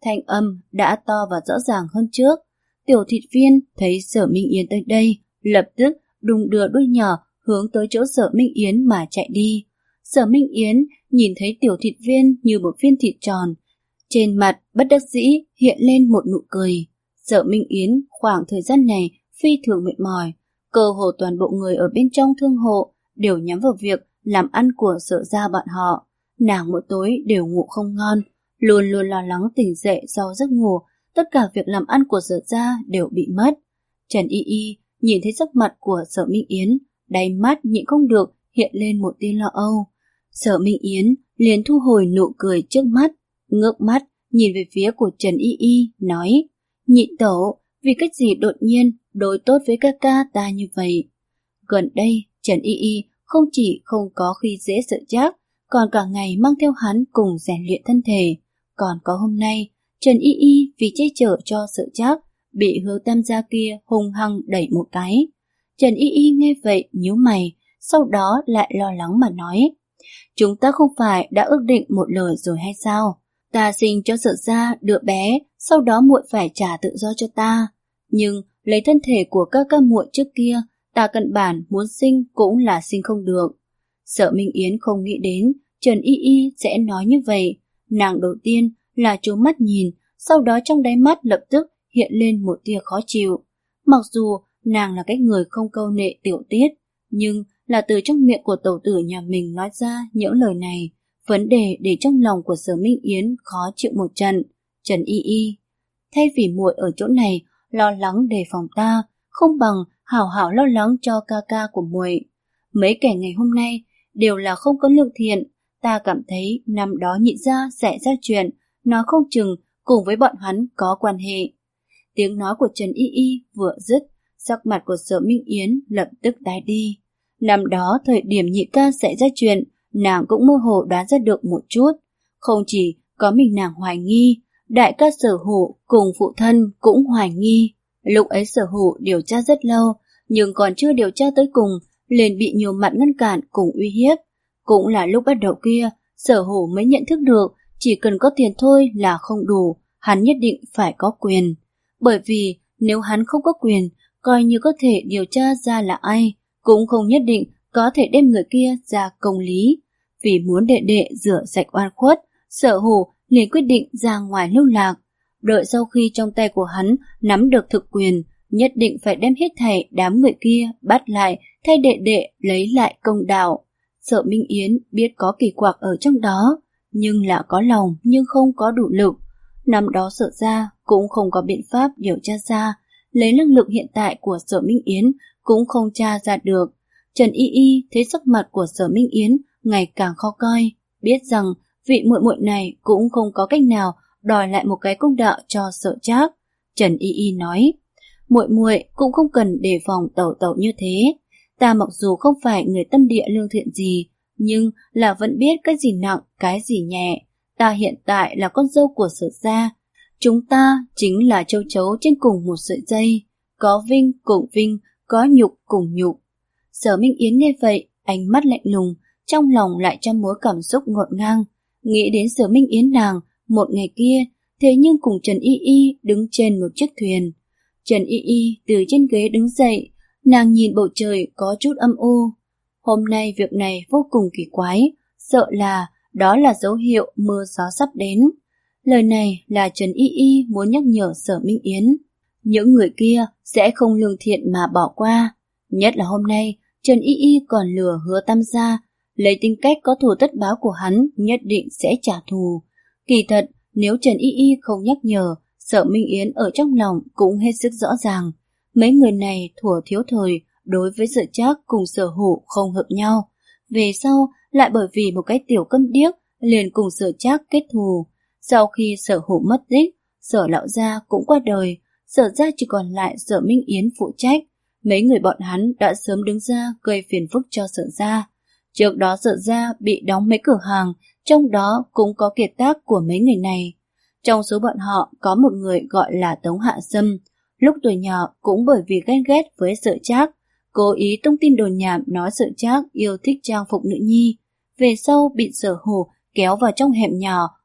thanh âm đã to và rõ ràng hơn trước. Tiểu thịt viên thấy Sở Minh Yến tới đây, lập tức đung đưa đuôi nhỏ hướng tới chỗ Sở Minh Yến mà chạy đi. Sở Minh Yến nhìn thấy tiểu thịt viên như một viên thịt tròn, trên mặt bất đắc dĩ hiện lên một nụ cười. Sở Minh Yến khoảng thời gian này phi thường mệt mỏi, cơ hồ toàn bộ người ở bên trong thương hộ đều nhắm vào việc làm ăn của Sở gia bọn họ. Nàng mỗi tối đều ngủ không ngon, luôn luôn lo lắng tỉnh dậy sau giấc ngủ, tất cả việc làm ăn của Sở gia đều bị mất. Trần Y Y nhìn thấy sắc mặt của Sở Minh Yến, đáy mắt nhịn không được hiện lên một tia lo âu. Sở Minh Yến liền thu hồi nụ cười trước mắt, ngước mắt nhìn về phía của Trần Y Y, nói: Nhị tổ, vì cách gì đột nhiên đối tốt với ca ca ta như vậy? Gần đây, Trần Y Y không chỉ không có khi dễ Sợ Trác, còn cả ngày mang theo hắn cùng rèn luyện thân thể. Còn có hôm nay, Trần Y Y vì che chở cho Sợ Trác, bị Hứa Tam gia kia hung hăng đẩy một cái. Trần Y Y nghe vậy nhíu mày, sau đó lại lo lắng mà nói: Chúng ta không phải đã ước định một lời rồi hay sao? Ta sinh cho Sở gia đứa bé, sau đó muội phải trả tự do cho ta. Nhưng lấy thân thể của các ca muội trước kia, ta căn bản muốn sinh cũng là sinh không được. Sở Minh Yến không nghĩ đến Trần Y Y sẽ nói như vậy. Nàng đầu tiên là trố mắt nhìn, sau đó trong đáy mắt lập tức hiện lên một tia khó chịu. Mặc dù nàng là cái người không câu nệ tiểu tiết, nhưng là từ trong miệng của tẩu tử nhà mình nói ra những lời này, vấn đề để trong lòng của Sở Minh Yến khó chịu một trận. Trần Y Y, thay vì muội ở chỗ này lo lắng đề phòng ta, không bằng hảo hảo lo lắng cho ca ca của muội. Mấy kẻ ngày hôm nay đều là không có lương thiện, ta cảm thấy năm đó nhị gia xảy ra chuyện, nó không chừng cùng với bọn hắn có quan hệ. Tiếng nói của Trần Y Y vừa dứt, sắc mặt của Sở Minh Yến lập tức tái đi. Năm đó thời điểm nhị ca xảy ra chuyện, nàng cũng mơ hồ đoán ra được một chút. Không chỉ có mình nàng hoài nghi, đại ca Sở Hữu cùng phụ thân cũng hoài nghi. Lúc ấy Sở Hữu điều tra rất lâu, nhưng còn chưa điều tra tới cùng, liền bị nhiều mặt ngăn cản cùng uy hiếp. Cũng là lúc bắt đầu kia, Sở Hữu mới nhận thức được chỉ cần có tiền thôi là không đủ, hắn nhất định phải có quyền. Bởi vì nếu hắn không có quyền, coi như có thể điều tra ra là ai, cũng không nhất định có thể đem người kia ra công lý. Vì muốn đệ đệ rửa sạch oan khuất, Sở Hữu liền quyết định ra ngoài lưu lạc. Đợi sau khi trong tay của hắn nắm được thực quyền, nhất định phải đem hết thảy đám người kia bắt lại, thay đệ đệ lấy lại công đạo. Sở Minh Yến biết có kỳ quặc ở trong đó, nhưng là có lòng nhưng không có đủ lực. Năm đó Sở gia cũng không có biện pháp điều tra ra, lấy năng lực hiện tại của Sở Minh Yến cũng không tra ra được. Trần Y Y thấy sắc mặt của Sở Minh Yến ngày càng khó coi, biết rằng vị muội muội này cũng không có cách nào đòi lại một cái công đạo cho Sở Trác. Trần Y Y nói: muội muội cũng không cần đề phòng tẩu tẩu như thế. Ta mặc dù không phải người tâm địa lương thiện gì, nhưng là vẫn biết cái gì nặng, cái gì nhẹ. Ta hiện tại là con dâu của Sở gia. Chúng ta chính là châu chấu trên cùng một sợi dây, có vinh cùng vinh, có nhục cùng nhục. Sở Minh Yến nghe vậy, ánh mắt lạnh lùng, trong lòng lại trăm mối cảm xúc ngổn ngang. Nghĩ đến Sở Minh Yến nàng, một ngày kia, thế nhưng cùng Trần Y Y đứng trên một chiếc thuyền. Trần Y Y từ trên ghế đứng dậy, nàng nhìn bầu trời có chút âm u. Hôm nay việc này vô cùng kỳ quái, sợ là đó là dấu hiệu mưa gió sắp đến. Lời này là Trần Y Y muốn nhắc nhở Sở Minh Yến. Những người kia sẽ không lương thiện mà bỏ qua. Nhất là hôm nay, Trần Y Y còn lừa Hứa Tam gia, lấy tính cách có thù tất báo của hắn nhất định sẽ trả thù. Kỳ thật, nếu Trần Y Y không nhắc nhở, Sở Minh Yến ở trong lòng cũng hết sức rõ ràng. Mấy người này thuở thiếu thời đối với Sở Trác cùng Sở Hữu không hợp nhau. Về sau lại bởi vì một cái tiểu câm điếc liền cùng Sở Trác kết thù. Sau khi Sở Hữu mất tích, Sở lão gia cũng qua đời, Sở gia chỉ còn lại Sở Minh Yến phụ trách. Mấy người bọn hắn đã sớm đứng ra gây phiền phức cho Sở gia. Trước đó Sở gia bị đóng mấy cửa hàng, trong đó cũng có kiệt tác của mấy người này. Trong số bọn họ có một người gọi là Tống Hạ Sâm, lúc tuổi nhỏ cũng bởi vì ghen ghét với Sở Trác, cố ý tung tin đồn nhảm nói Sở Trác yêu thích trang phục nữ nhi. Về sau bị Sở Hữu kéo vào trong hẻm nhỏ,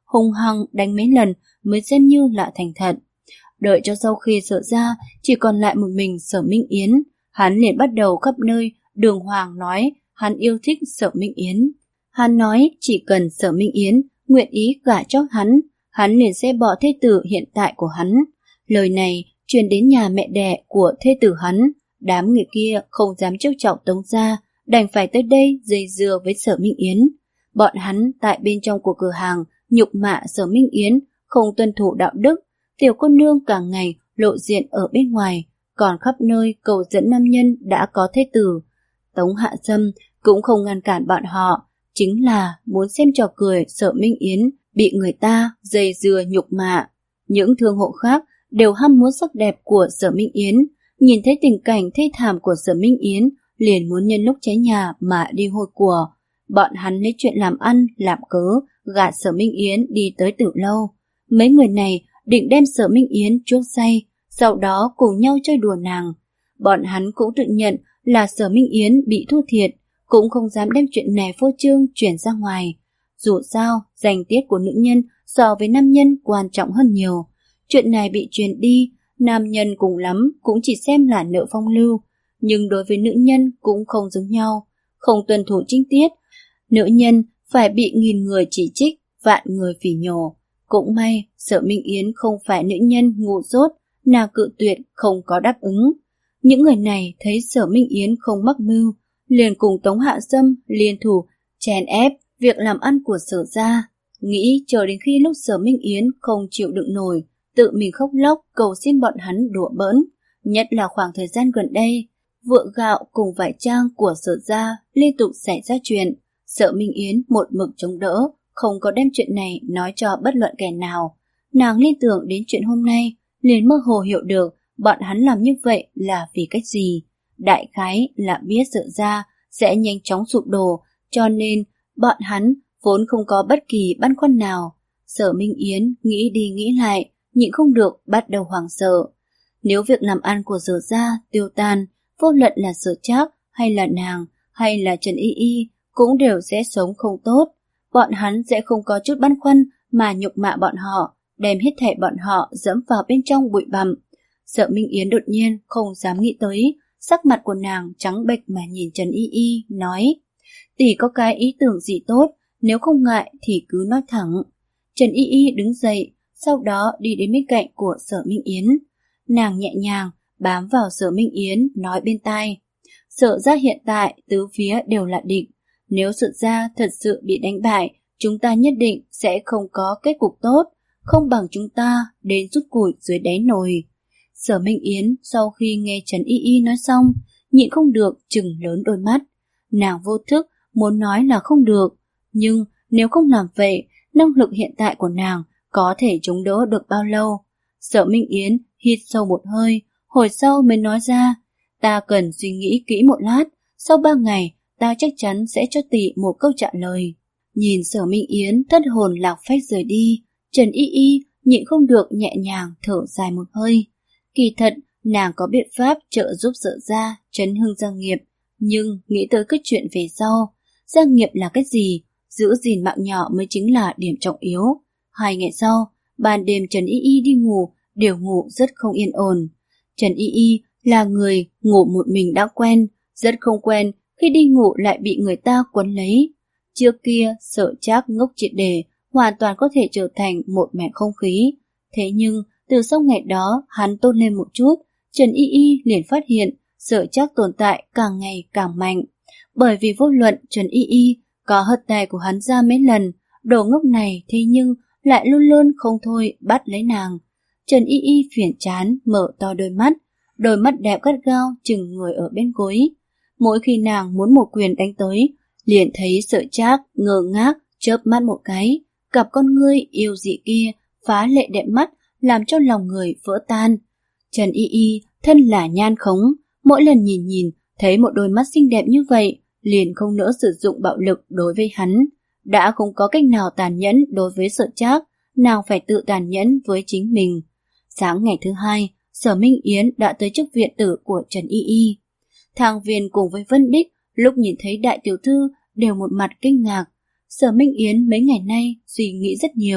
hung hăng đánh mấy lần mới xem như là thành thật. Đợi cho sau khi Sở ra chỉ còn lại một mình Sở Minh Yến, hắn liền bắt đầu khắp nơi đường hoàng nói hắn yêu thích Sở Minh Yến. Hắn nói chỉ cần Sở Minh Yến nguyện ý gả cho hắn, hắn liền sẽ bỏ thê tử hiện tại của hắn. Lời này truyền đến nhà mẹ đẻ của thê tử hắn, đám người kia không dám trêu chọc Tống gia, đành phải tới đây dây dưa với Sở Minh Yến. Bọn hắn tại bên trong của cửa hàng nhục mạ Sở Minh Yến không tuân thủ đạo đức, tiểu cô nương cả ngày lộ diện ở bên ngoài, còn khắp nơi cầu dẫn nam nhân đã có thê tử. Tống Hạ Sâm cũng không ngăn cản bọn họ, chính là muốn xem trò cười Sở Minh Yến bị người ta dây dưa nhục mạ. Những thương hộ khác đều ham muốn sắc đẹp của Sở Minh Yến, nhìn thấy tình cảnh thê thảm của Sở Minh Yến liền muốn nhân lúc cháy nhà mà đi hôi của. Bọn hắn lấy chuyện làm ăn làm cớ gạt Sở Minh Yến đi tới Tử Lâu. Mấy người này định đem Sở Minh Yến chuốc say, sau đó cùng nhau chơi đùa nàng. Bọn hắn cũng tự nhận là Sở Minh Yến bị thua thiệt, cũng không dám đem chuyện này phô trương chuyển ra ngoài. Dù sao, danh tiết của nữ nhân so với nam nhân quan trọng hơn nhiều. Chuyện này bị truyền đi, nam nhân cùng lắm cũng chỉ xem là nợ phong lưu, nhưng đối với nữ nhân cũng không giống nhau. Không tuân thủ chính tiết, nữ nhân phải bị nghìn người chỉ trích, vạn người phỉ nhổ. Cũng may Sở Minh Yến không phải nữ nhân ngu dốt, nàng cự tuyệt không có đáp ứng. Những người này thấy Sở Minh Yến không mắc mưu, liền cùng Tống Hạ Sâm liên thủ chèn ép việc làm ăn của Sở gia, nghĩ chờ đến khi lúc Sở Minh Yến không chịu đựng nổi, tự mình khóc lóc cầu xin bọn hắn đùa bỡn. Nhất là khoảng thời gian gần đây, vựa gạo cùng vải trang của Sở gia liên tục xảy ra chuyện. Sở Minh Yến một mực chống đỡ, không có đem chuyện này nói cho bất luận kẻ nào. Nàng liên tưởng đến chuyện hôm nay, liền mơ hồ hiểu được bọn hắn làm như vậy là vì cách gì. Đại khái là biết Sở gia sẽ nhanh chóng sụp đổ, cho nên bọn hắn vốn không có bất kỳ băn khoăn nào. Sở Minh Yến nghĩ đi nghĩ lại, nhịn không được bắt đầu hoảng sợ. Nếu việc làm ăn của Sở gia tiêu tan, vô luận là Sở Trác hay là nàng hay là Trần Y Y cũng đều sẽ sống không tốt. Bọn hắn sẽ không có chút băn khoăn mà nhục mạ bọn họ, đem hết thảy bọn họ dẫm vào bên trong bụi bặm. Sở Minh Yến đột nhiên không dám nghĩ tới, sắc mặt của nàng trắng bệch mà nhìn Trần Y Y, nói: tỷ có cái ý tưởng gì tốt, nếu không ngại thì cứ nói thẳng. Trần Y Y đứng dậy, sau đó đi đến bên cạnh của Sở Minh Yến. Nàng nhẹ nhàng bám vào Sở Minh Yến, nói bên tai: Sở gia hiện tại tứ phía đều là địch, nếu Sở gia thật sự bị đánh bại, chúng ta nhất định sẽ không có kết cục tốt, không bằng chúng ta đến rút củi dưới đáy nồi. Sở Minh Yến sau khi nghe Trần Y Y nói xong, nhịn không được trừng lớn đôi mắt. Nàng vô thức muốn nói là không được, nhưng nếu không làm vậy, năng lực hiện tại của nàng có thể chống đỡ được bao lâu? Sở Minh Yến hít sâu một hơi, hồi sau mới nói ra: ta cần suy nghĩ kỹ một lát, sau ba ngày ta chắc chắn sẽ cho tỷ một câu trả lời. Nhìn Sở Minh Yến thất hồn lạc phách rời đi, Trần Y Y nhịn không được nhẹ nhàng thở dài một hơi. Kỳ thật, nàng có biện pháp trợ giúp Sở gia chấn hưng gia nghiệp, nhưng nghĩ tới cái chuyện về sau, gia nghiệp là cái gì, giữ gìn mạng nhỏ mới chính là điểm trọng yếu. Hai ngày sau, ban đêm Trần Y Y đi ngủ, đều ngủ rất không yên ổn. Trần Y Y là người ngủ một mình đã quen, rất không quen khi đi ngủ lại bị người ta quấn lấy. Trước kia Sở Trác ngốc triệt để, hoàn toàn có thể trở thành một mẻ không khí. Thế nhưng từ sau ngày đó hắn tôn lên một chút, Trần Y Y liền phát hiện Sở Trác tồn tại càng ngày càng mạnh. Bởi vì vô luận Trần Y Y có hất tay của hắn ra mấy lần, đồ ngốc này thế nhưng lại luôn luôn không thôi bắt lấy nàng. Trần Y Y phiền chán mở to đôi mắt, đôi mắt đẹp gắt gao chừng người ở bên gối. Mỗi khi nàng muốn một quyền đánh tới, liền thấy Sở Trác ngơ ngác chớp mắt một cái, cặp con ngươi yêu dị kia phá lệ đẹp mắt, làm cho lòng người vỡ tan. Trần Y Y thân là nhan khống, mỗi lần nhìn nhìn thấy một đôi mắt xinh đẹp như vậy, liền không nỡ sử dụng bạo lực đối với hắn. Đã không có cách nào tàn nhẫn đối với Sở Trác, nàng phải tự tàn nhẫn với chính mình. Sáng ngày thứ hai, Sở Minh Yến đã tới trước viện tử của Trần Y Y. Thang Viên cùng với Vân Bích lúc nhìn thấy đại tiểu thư đều một mặt kinh ngạc. Sở Minh Yến mấy ngày nay suy nghĩ rất nhiều,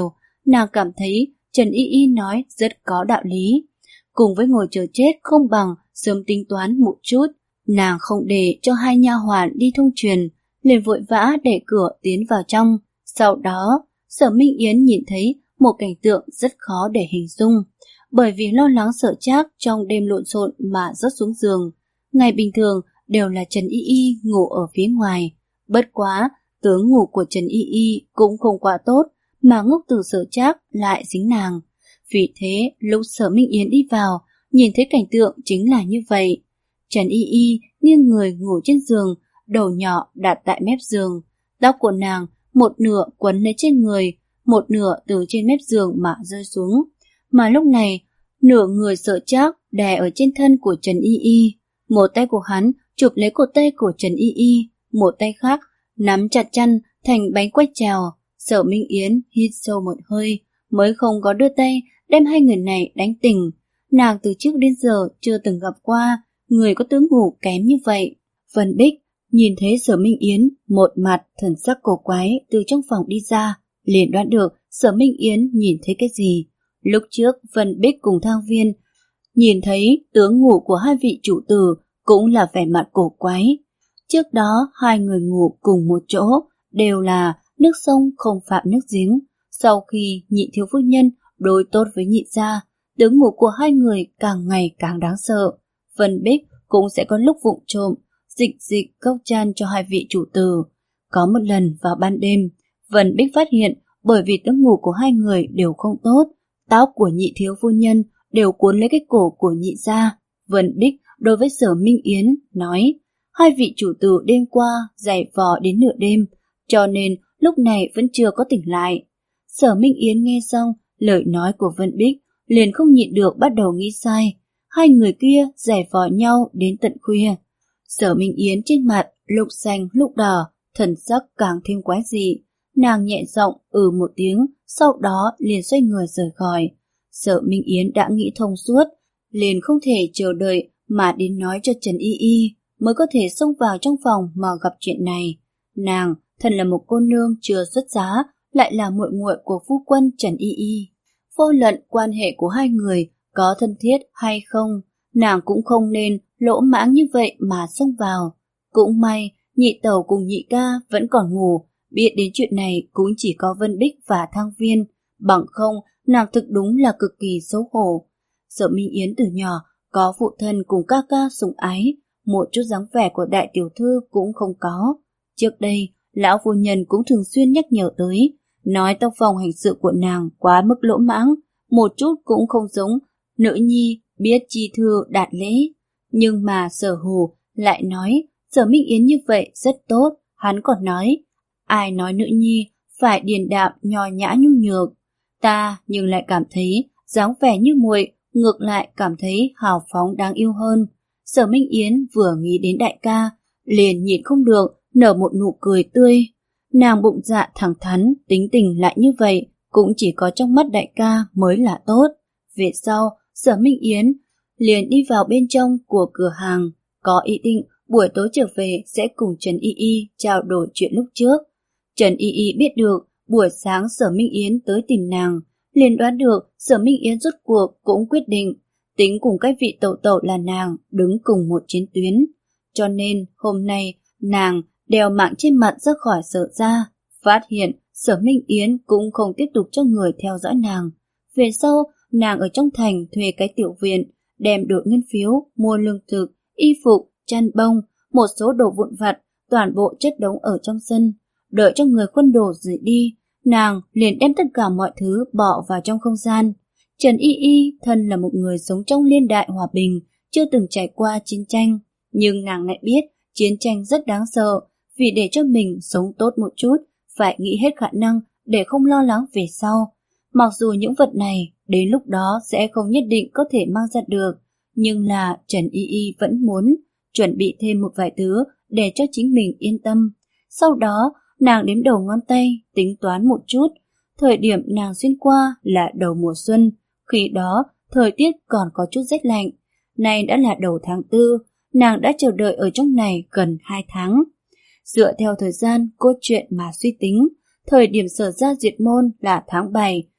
nàng cảm thấy Trần Y Y nói rất có đạo lý. Cùng với ngồi chờ chết không bằng sớm tính toán một chút. Nàng không để cho hai nha hoàn đi thông truyền, liền vội vã đẩy cửa tiến vào trong. Sau đó, Sở Minh Yến nhìn thấy một cảnh tượng rất khó để hình dung, bởi vì lo lắng sợ Trác trong đêm lộn xộn mà rớt xuống giường. Ngày bình thường đều là Trần Y Y ngủ ở phía ngoài, bất quá tướng ngủ của Trần Y Y cũng không quá tốt, mà ngốc từ sợ Trác lại dính nàng. Vì thế, lúc Sở Minh Yến đi vào, nhìn thấy cảnh tượng chính là như vậy. Trần Y Y nghiêng người ngủ trên giường, đầu nhỏ đặt tại mép giường. Tóc của nàng một nửa quấn lấy trên người, một nửa từ trên mép giường mà rơi xuống. Mà lúc này, nửa người sợ Trác đè ở trên thân của Trần Y Y. Một tay của hắn chụp lấy cổ tay của Trần Y Y, một tay khác nắm chặt chăn thành bánh quay trèo. Sở Minh Yến hít sâu một hơi, mới không có đưa tay đem hai người này đánh tỉnh. Nàng từ trước đến giờ chưa từng gặp qua người có tướng ngủ kém như vậy. Vân Bích nhìn thấy Sở Minh Yến một mặt thần sắc cổ quái từ trong phòng đi ra, liền đoán được Sở Minh Yến nhìn thấy cái gì. Lúc trước Vân Bích cùng Thang Viên nhìn thấy tướng ngủ của hai vị chủ tử cũng là vẻ mặt cổ quái. Trước đó hai người ngủ cùng một chỗ đều là nước sông không phạm nước giếng. Sau khi Nhị thiếu phu nhân đối tốt với Nhị gia, tướng ngủ của hai người càng ngày càng đáng sợ. Vân Bích cũng sẽ có lúc vụng trộm dịch dịch cốc chan cho hai vị chủ tử. Có một lần vào ban đêm, Vân Bích phát hiện bởi vì tướng ngủ của hai người đều không tốt, tóc của Nhị thiếu phu nhân đều cuốn lấy cái cổ của Nhị gia. Vân Bích đối với Sở Minh Yến nói, hai vị chủ tử đêm qua giày vò đến nửa đêm, cho nên lúc này vẫn chưa có tỉnh lại. Sở Minh Yến nghe xong lời nói của Vân Bích, liền không nhịn được bắt đầu nghĩ sai. Hai người kia giày vò nhau đến tận khuya. Sở Minh Yến trên mặt lúc xanh lúc đỏ, thần sắc càng thêm quái dị. Nàng nhẹ giọng ừ một tiếng, sau đó liền xoay người rời khỏi. Sở Minh Yến đã nghĩ thông suốt, liền không thể chờ đợi mà đến nói cho Trần Y Y, mới có thể xông vào trong phòng mà gặp chuyện này. Nàng thân là một cô nương chưa xuất giá, lại là muội muội của phu quân Trần Y Y. Vô luận quan hệ của hai người có thân thiết hay không, nàng cũng không nên lỗ mãng như vậy mà xông vào. Cũng may Nhị tẩu cùng Nhị ca vẫn còn ngủ, biết đến chuyện này cũng chỉ có Vân Bích và Thang Viên, bằng không nàng thực đúng là cực kỳ xấu hổ. Sở Minh Yến từ nhỏ có phụ thân cùng ca ca sủng ái, một chút dáng vẻ của đại tiểu thư cũng không có. Trước đây, lão phu nhân cũng thường xuyên nhắc nhở tới, nói tác phong hành sự của nàng quá mức lỗ mãng, một chút cũng không giống nữ nhi biết chi thư đạt lễ. Nhưng mà Sở Hù lại nói Sở Minh Yến như vậy rất tốt. Hắn còn nói, ai nói nữ nhi phải điềm đạm nho nhã nhu nhược, ta nhưng lại cảm thấy dáng vẻ như muội ngược lại cảm thấy hào phóng đáng yêu hơn. Sở Minh Yến vừa nghĩ đến đại ca, liền nhịn không được nở một nụ cười tươi. Nàng bụng dạ thẳng thắn, tính tình lại như vậy, cũng chỉ có trong mắt đại ca mới là tốt. Về sau, Sở Minh Yến liền đi vào bên trong của cửa hàng, có ý định buổi tối trở về sẽ cùng Trần Y Y trao đổi chuyện lúc trước. Trần Y Y biết được buổi sáng Sở Minh Yến tới tìm nàng, liền đoán được Sở Minh Yến rốt cuộc cũng quyết định tính cùng cái vị tẩu tẩu là nàng đứng cùng một chiến tuyến. Cho nên hôm nay nàng đeo mạng trên mặt ra khỏi Sở gia, phát hiện Sở Minh Yến cũng không tiếp tục cho người theo dõi nàng. Về sau, nàng ở trong thành thuê cái tiểu viện, đem đổi ngân phiếu, mua lương thực, y phục, chăn bông, một số đồ vụn vặt, toàn bộ chất đống ở trong sân. Đợi cho người khuân đồ rời đi, nàng liền đem tất cả mọi thứ bỏ vào trong không gian. Trần Y Y thân là một người sống trong liên đại hòa bình, chưa từng trải qua chiến tranh, nhưng nàng lại biết chiến tranh rất đáng sợ, vì để cho mình sống tốt một chút, phải nghĩ hết khả năng để không lo lắng về sau. Mặc dù những vật này đến lúc đó sẽ không nhất định có thể mang ra được, nhưng là Trần Y Y vẫn muốn chuẩn bị thêm một vài thứ để cho chính mình yên tâm. Sau đó, nàng đếm đầu ngón tay, tính toán một chút. Thời điểm nàng xuyên qua là đầu mùa xuân, khi đó thời tiết còn có chút rét lạnh. Nay đã là đầu tháng tư, nàng đã chờ đợi ở trong này gần hai tháng. Dựa theo thời gian cốt truyện mà suy tính, thời điểm Sở gia diệt môn là tháng bảy.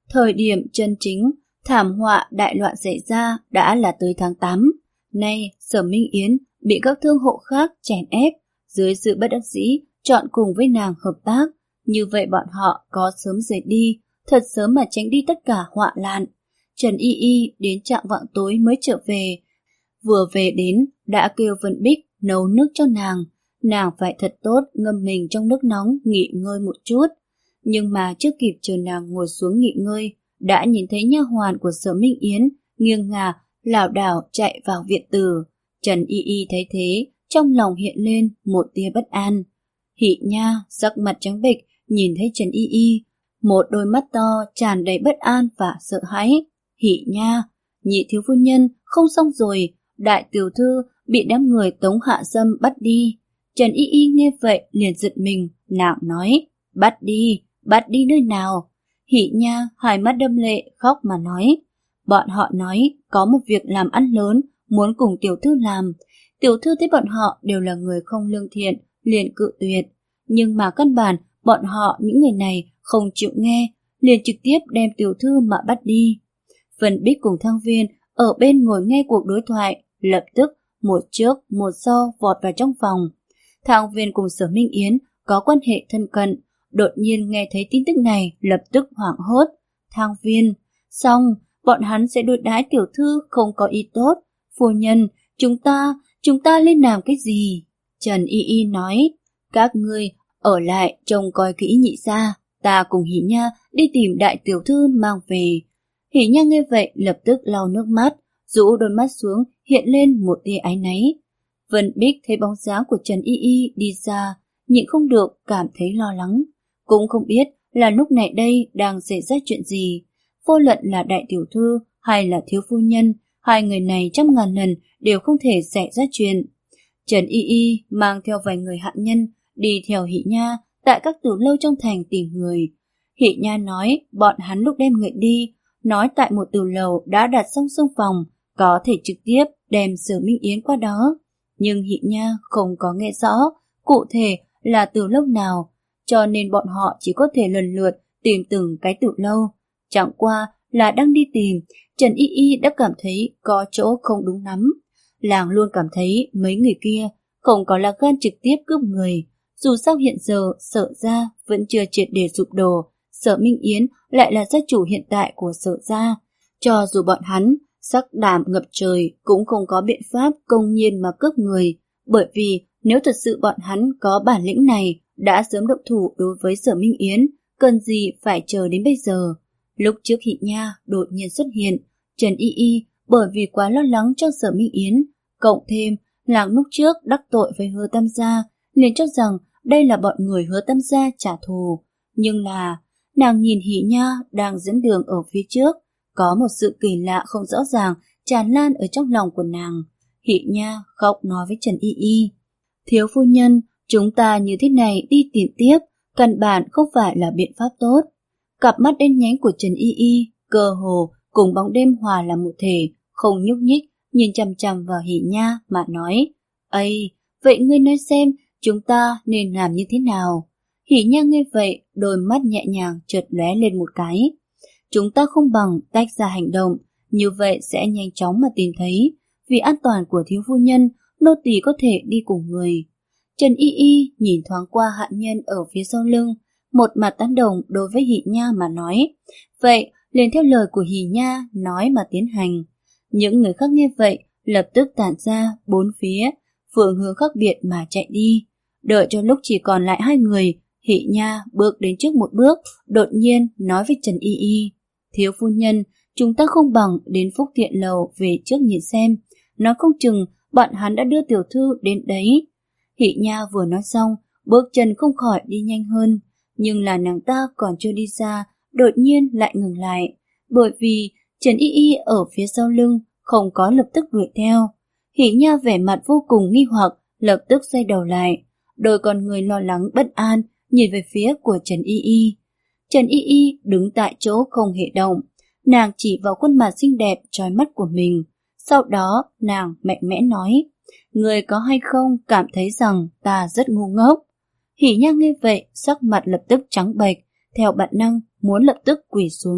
Thời điểm chân chính thảm họa đại loạn xảy ra đã là tới tháng tám. Nay Sở Minh Yến bị các thương hộ khác chèn ép, dưới sự bất đắc dĩ chọn cùng với nàng hợp tác. Như vậy bọn họ có sớm rời đi, thật sớm mà tránh đi tất cả họa loạn. Trần Y Y đến trạng vạng tối mới trở về. Vừa về đến đã kêu Vân Bích nấu nước cho nàng. Nàng phải thật tốt ngâm mình trong nước nóng nghỉ ngơi một chút. Nhưng mà chưa kịp chờ nàng ngồi xuống nghỉ ngơi, đã nhìn thấy nha hoàn của Sở Minh Yến nghiêng ngả lảo đảo chạy vào viện tử. Trần Y Y thấy thế, trong lòng hiện lên một tia bất an. Hỷ Nha sắc mặt trắng bệch nhìn thấy Trần Y Y, một đôi mắt to tràn đầy bất an và sợ hãi. Hỷ Nha, nhị thiếu phu nhân không xong rồi, đại tiểu thư bị đám người Tống Hạ Sâm bắt đi. Trần Y Y nghe vậy liền giật mình, nàng nói, bắt đi, bắt đi nơi nào? Hỷ Nha hai mắt đâm lệ khóc mà nói, bọn họ nói có một việc làm ăn lớn muốn cùng tiểu thư làm. Tiểu thư thấy bọn họ đều là người không lương thiện, liền cự tuyệt. Nhưng mà căn bản bọn họ những người này không chịu nghe, liền trực tiếp đem tiểu thư mà bắt đi. Vân Bích cùng Thăng Viên ở bên ngồi nghe cuộc đối thoại, lập tức một trước một sau vọt vào trong phòng. Thăng Viên cùng Sở Minh Yến có quan hệ thân cận, đột nhiên nghe thấy tin tức này lập tức hoảng hốt. Thăng Viên, xong, bọn hắn sẽ đối đãi tiểu thư không có ý tốt. Phu nhân, chúng ta, chúng ta lên làm cái gì? Trần Y Y nói, các ngươi ở lại trông coi kỹ nhị gia, ta cùng Hỷ Nha đi tìm đại tiểu thư mang về. Hỷ Nha nghe vậy lập tức lau nước mắt, rũ đôi mắt xuống hiện lên một tia áy náy. Vân Bích thấy bóng dáng của Trần Y Y đi ra, nhịn không được cảm thấy lo lắng. Cũng không biết là lúc này đây đang xảy ra chuyện gì. Vô luận là đại tiểu thư hay là thiếu phu nhân, hai người này trăm ngàn lần đều không thể xảy ra chuyện. Trần Y Y mang theo vài người hạ nhân đi theo Hỷ Nha tại các tử lâu trong thành tìm người. Hỷ Nha nói bọn hắn lúc đem người đi, nói tại một tử lầu đã đặt xong xung phòng, có thể trực tiếp đem Sở Minh Yến qua đó. Nhưng Hỷ Nha không có nghe rõ cụ thể là tử lâu nào, cho nên bọn họ chỉ có thể lần lượt tìm từng cái tử lâu. Chẳng qua là đang đi tìm, Trần Y Y đã cảm thấy có chỗ không đúng lắm. Làng luôn cảm thấy mấy người kia không có là gan trực tiếp cướp người. Dù sao hiện giờ Sở gia vẫn chưa triệt để sụp đổ, Sở Minh Yến lại là gia chủ hiện tại của Sở gia. Cho dù bọn hắn sắc đảm ngập trời cũng không có biện pháp công nhiên mà cướp người, bởi vì nếu thật sự bọn hắn có bản lĩnh này đã sớm động thủ đối với Sở Minh Yến, cần gì phải chờ đến bây giờ. Lúc trước Hỷ Nha đột nhiên xuất hiện, Trần Y Y bởi vì quá lo lắng cho Sở Minh Yến, cộng thêm làng lúc trước đắc tội với Hứa Tam gia, liền cho rằng đây là bọn người Hứa Tam gia trả thù. Nhưng là nàng nhìn Hỷ Nha đang dẫn đường ở phía trước, có một sự kỳ lạ không rõ ràng tràn lan ở trong lòng của nàng. Hỷ Nha khóc nói với Trần Y Y, thiếu phu nhân, chúng ta như thế này đi tìm tiếp, căn bản không phải là biện pháp tốt. Cặp mắt đen nhánh của Trần Y Y cơ hồ cùng bóng đêm hòa làm một thể, không nhúc nhích, nhìn chằm chằm vào Hỷ Nha mà nói, "Ây, vậy ngươi nói xem, chúng ta nên làm như thế nào?" Hỷ Nha nghe vậy, đôi mắt nhẹ nhàng chợt lóe lên một cái. "Chúng ta không bằng tách ra hành động, như vậy sẽ nhanh chóng mà tìm thấy. Vì an toàn của thiếu phu nhân, nô tỳ có thể đi cùng người." Trần Y Y nhìn thoáng qua hạ nhân ở phía sau lưng, một mặt tán đồng đối với Hỷ Nha mà nói, vậy liền theo lời của Hỷ Nha nói mà tiến hành. Những người khác nghe vậy lập tức tản ra bốn phía, phương hướng khác biệt mà chạy đi. Đợi cho lúc chỉ còn lại hai người, Hỷ Nha bước đến trước một bước, đột nhiên nói với Trần Y Y, thiếu phu nhân, chúng ta không bằng đến Phúc Thiện Lầu về trước nhìn xem, nói không chừng bọn hắn đã đưa tiểu thư đến đấy. Hỷ Nha vừa nói xong, bước chân không khỏi đi nhanh hơn, nhưng là nàng ta còn chưa đi xa, đột nhiên lại ngừng lại, bởi vì Trần Y Y ở phía sau lưng không có lập tức đuổi theo. Hỷ Nha vẻ mặt vô cùng nghi hoặc, lập tức xoay đầu lại, đôi con người lo lắng bất an nhìn về phía của Trần Y Y. Trần Y Y đứng tại chỗ không hề động, nàng chỉ vào khuôn mặt xinh đẹp trói mắt của mình. Sau đó nàng mạnh mẽ nói, người có hay không cảm thấy rằng ta rất ngu ngốc? Hỷ Nha nghe vậy, sắc mặt lập tức trắng bệch, theo bản năng muốn lập tức quỳ xuống.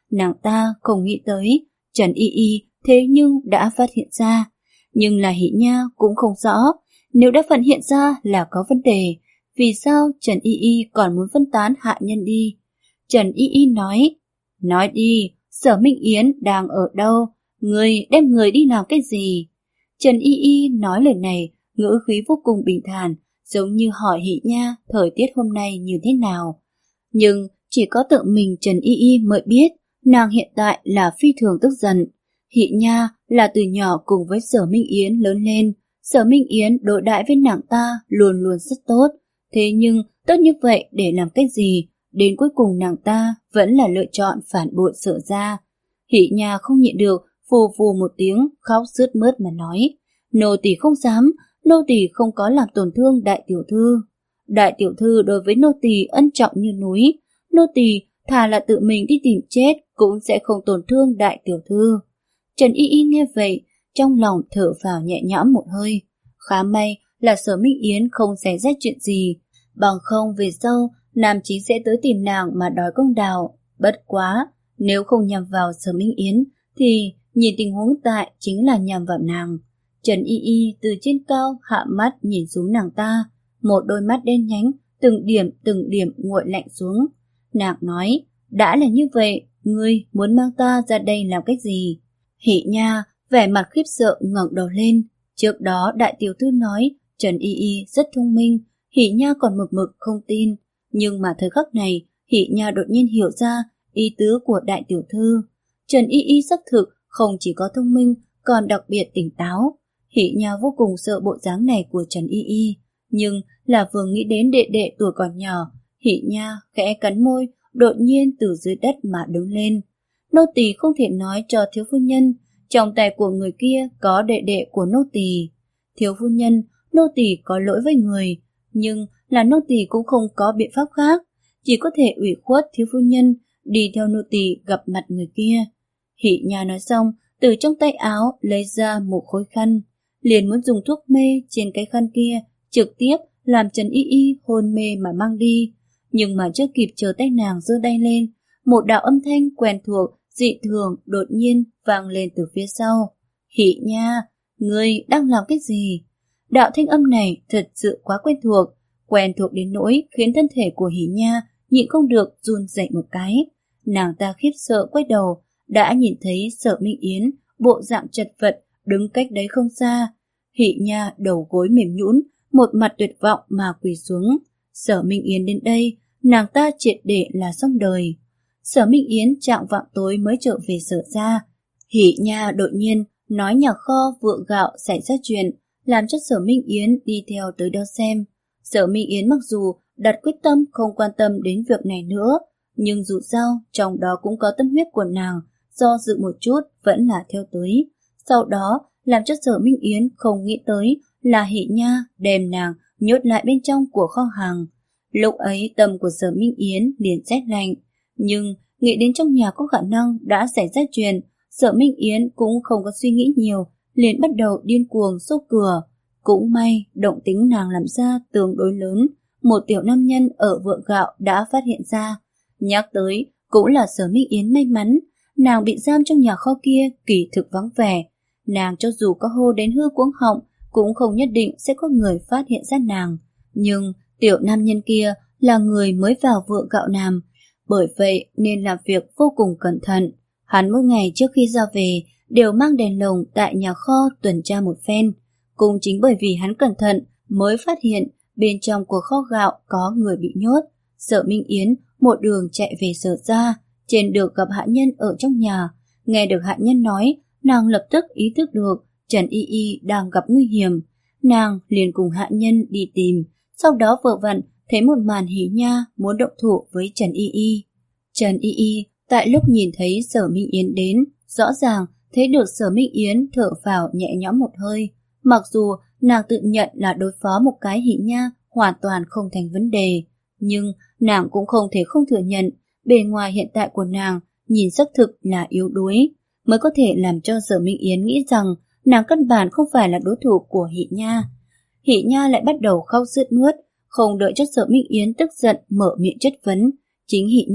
nàng ta không nghĩ tới Trần Y Y thế nhưng đã phát hiện ra. Nhưng là Hỷ Nha cũng không rõ, nếu đã phát hiện ra là có vấn đề, vì sao Trần Y Y còn muốn phân tán hạ nhân đi? Trần Y Y nói, nói đi, Sở Minh Yến đang ở đâu? Người đem người đi làm cái gì? Trần Y Y nói lời này, ngữ khí vô cùng bình thản, giống như hỏi Hỷ Nha thời tiết hôm nay như thế nào. Nhưng chỉ có tự mình Trần Y Y mới biết, nàng hiện tại là phi thường tức giận. Hỷ Nha là từ nhỏ cùng với Sở Minh Yến lớn lên, Sở Minh Yến đối đãi với nàng ta luôn luôn rất tốt. Thế nhưng tốt như vậy để làm cái gì? Đến cuối cùng nàng ta vẫn là lựa chọn phản bội Sở gia. Hỷ Nha không nhịn được, phù phù một tiếng khóc sướt mướt mà nói, nô tỳ không dám, nô tỳ không có làm tổn thương đại tiểu thư. Đại tiểu thư đối với nô tỳ ân trọng như núi, nô tỳ thà là tự mình đi tìm chết cũng sẽ không tổn thương đại tiểu thư. Trần Y Y nghe vậy, trong lòng thở vào nhẹ nhõm một hơi. Khá may là Sở Minh Yến không xảy ra chuyện gì, bằng không về sau Nam Chí sẽ tới tìm nàng mà đòi công đạo. Bất quá, nếu không nhằm vào Sở Minh Yến thì nhìn tình huống tại chính là nhằm vào nàng. Trần Y Y từ trên cao hạ mắt nhìn xuống nàng ta, một đôi mắt đen nhánh từng điểm từng điểm nguội lạnh xuống. Nàng nói, đã là như vậy, ngươi muốn mang ta ra đây làm cái gì? Hỷ Nha vẻ mặt khiếp sợ ngẩng đầu lên. Trước đó đại tiểu thư nói Trần Y Y rất thông minh, Hỷ Nha còn mực mực không tin. Nhưng mà thời khắc này, Hỷ Nha đột nhiên hiểu ra ý tứ của đại tiểu thư. Trần Y Y xác thực không chỉ có thông minh, còn đặc biệt tỉnh táo. Hỷ Nha vô cùng sợ bộ dáng này của Trần Y Y, nhưng là vừa nghĩ đến đệ đệ tuổi còn nhỏ, Hỷ Nha khẽ cắn môi, đột nhiên từ dưới đất mà đứng lên. Nô tỳ không thể nói cho thiếu phu nhân, trong tay của người kia có đệ đệ của nô tỳ. Thiếu phu nhân, nô tỳ có lỗi với người, nhưng là nô tỳ cũng không có biện pháp khác, chỉ có thể ủy khuất thiếu phu nhân đi theo nô tỳ gặp mặt người kia. Hỷ Nha nói xong, từ trong tay áo lấy ra một khối khăn, liền muốn dùng thuốc mê trên cái khăn kia, trực tiếp làm Trần Y Y hôn mê mà mang đi. Nhưng mà chưa kịp chờ tay nàng giơ tay lên, một đạo âm thanh quen thuộc, dị thường đột nhiên vang lên từ phía sau. Hỷ Nha, ngươi đang làm cái gì? Đạo thanh âm này thật sự quá quen thuộc, quen thuộc đến nỗi khiến thân thể của Hỷ Nha nhịn không được run rẩy một cái. Nàng ta khiếp sợ quay đầu, đã nhìn thấy Sở Minh Yến bộ dạng chật vật đứng cách đấy không xa. Hỷ Nha đầu gối mềm nhũn, một mặt tuyệt vọng mà quỳ xuống. Sở Minh Yến đến đây, nàng ta triệt để là xong đời. Sở Minh Yến trạng vạng tối mới trở về Sở gia. Hỷ Nha đột nhiên nói nhà kho vựa gạo xảy ra chuyện, làm cho Sở Minh Yến đi theo tới đó xem. Sở Minh Yến mặc dù đặt quyết tâm không quan tâm đến việc này nữa, nhưng dù sao trong đó cũng có tâm huyết của nàng, do dự một chút vẫn là theo tới. Sau đó làm cho Sở Minh Yến không nghĩ tới là Hỷ Nha đem nàng nhốt lại bên trong của kho hàng. Lúc ấy tâm của Sở Minh Yến liền rét lạnh, nhưng nghĩ đến trong nhà có khả năng đã xảy ra chuyện, Sở Minh Yến cũng không có suy nghĩ nhiều, liền bắt đầu điên cuồng xô cửa. Cũng may động tính nàng làm ra tương đối lớn, một tiểu nam nhân ở vựa gạo đã phát hiện ra. Nhắc tới cũng là Sở Minh Yến may mắn, nàng bị giam trong nhà kho kia kỳ thực vắng vẻ. Nàng cho dù có hô đến hư cuống họng cũng không nhất định sẽ có người phát hiện ra nàng. Nhưng tiểu nam nhân kia là người mới vào vựa gạo nam, bởi vậy nên làm việc vô cùng cẩn thận. Hắn mỗi ngày trước khi ra về đều mang đèn lồng tại nhà kho tuần tra một phen. Cũng chính bởi vì hắn cẩn thận mới phát hiện bên trong của kho gạo có người bị nhốt. Sở Minh Yến một đường chạy về Sở gia, trên đường gặp hạ nhân ở trong nhà. Nghe được hạ nhân nói, nàng lập tức ý thức được Trần Y Y đang gặp nguy hiểm. Nàng liền cùng hạ nhân đi tìm, sau đó vừa vặn thấy một màn Hỷ Nha muốn động thủ với Trần Y Y. Trần Y Y tại lúc nhìn thấy Sở Minh Yến đến, rõ ràng thấy được Sở Minh Yến thở vào nhẹ nhõm một hơi. Mặc dù nàng tự nhận là đối phó một cái Hỷ Nha hoàn toàn không thành vấn đề, nhưng nàng cũng không thể không thừa nhận bề ngoài hiện tại của nàng nhìn xác thực là yếu đuối, mới có thể làm cho Sở Minh Yến nghĩ rằng nàng căn bản không phải là đối thủ của Hỷ Nha. Hỷ Nha lại bắt đầu khóc sướt mướt, không đợi cho Sở Minh Yến tức giận mở miệng chất vấn. Chính Hỷ Nha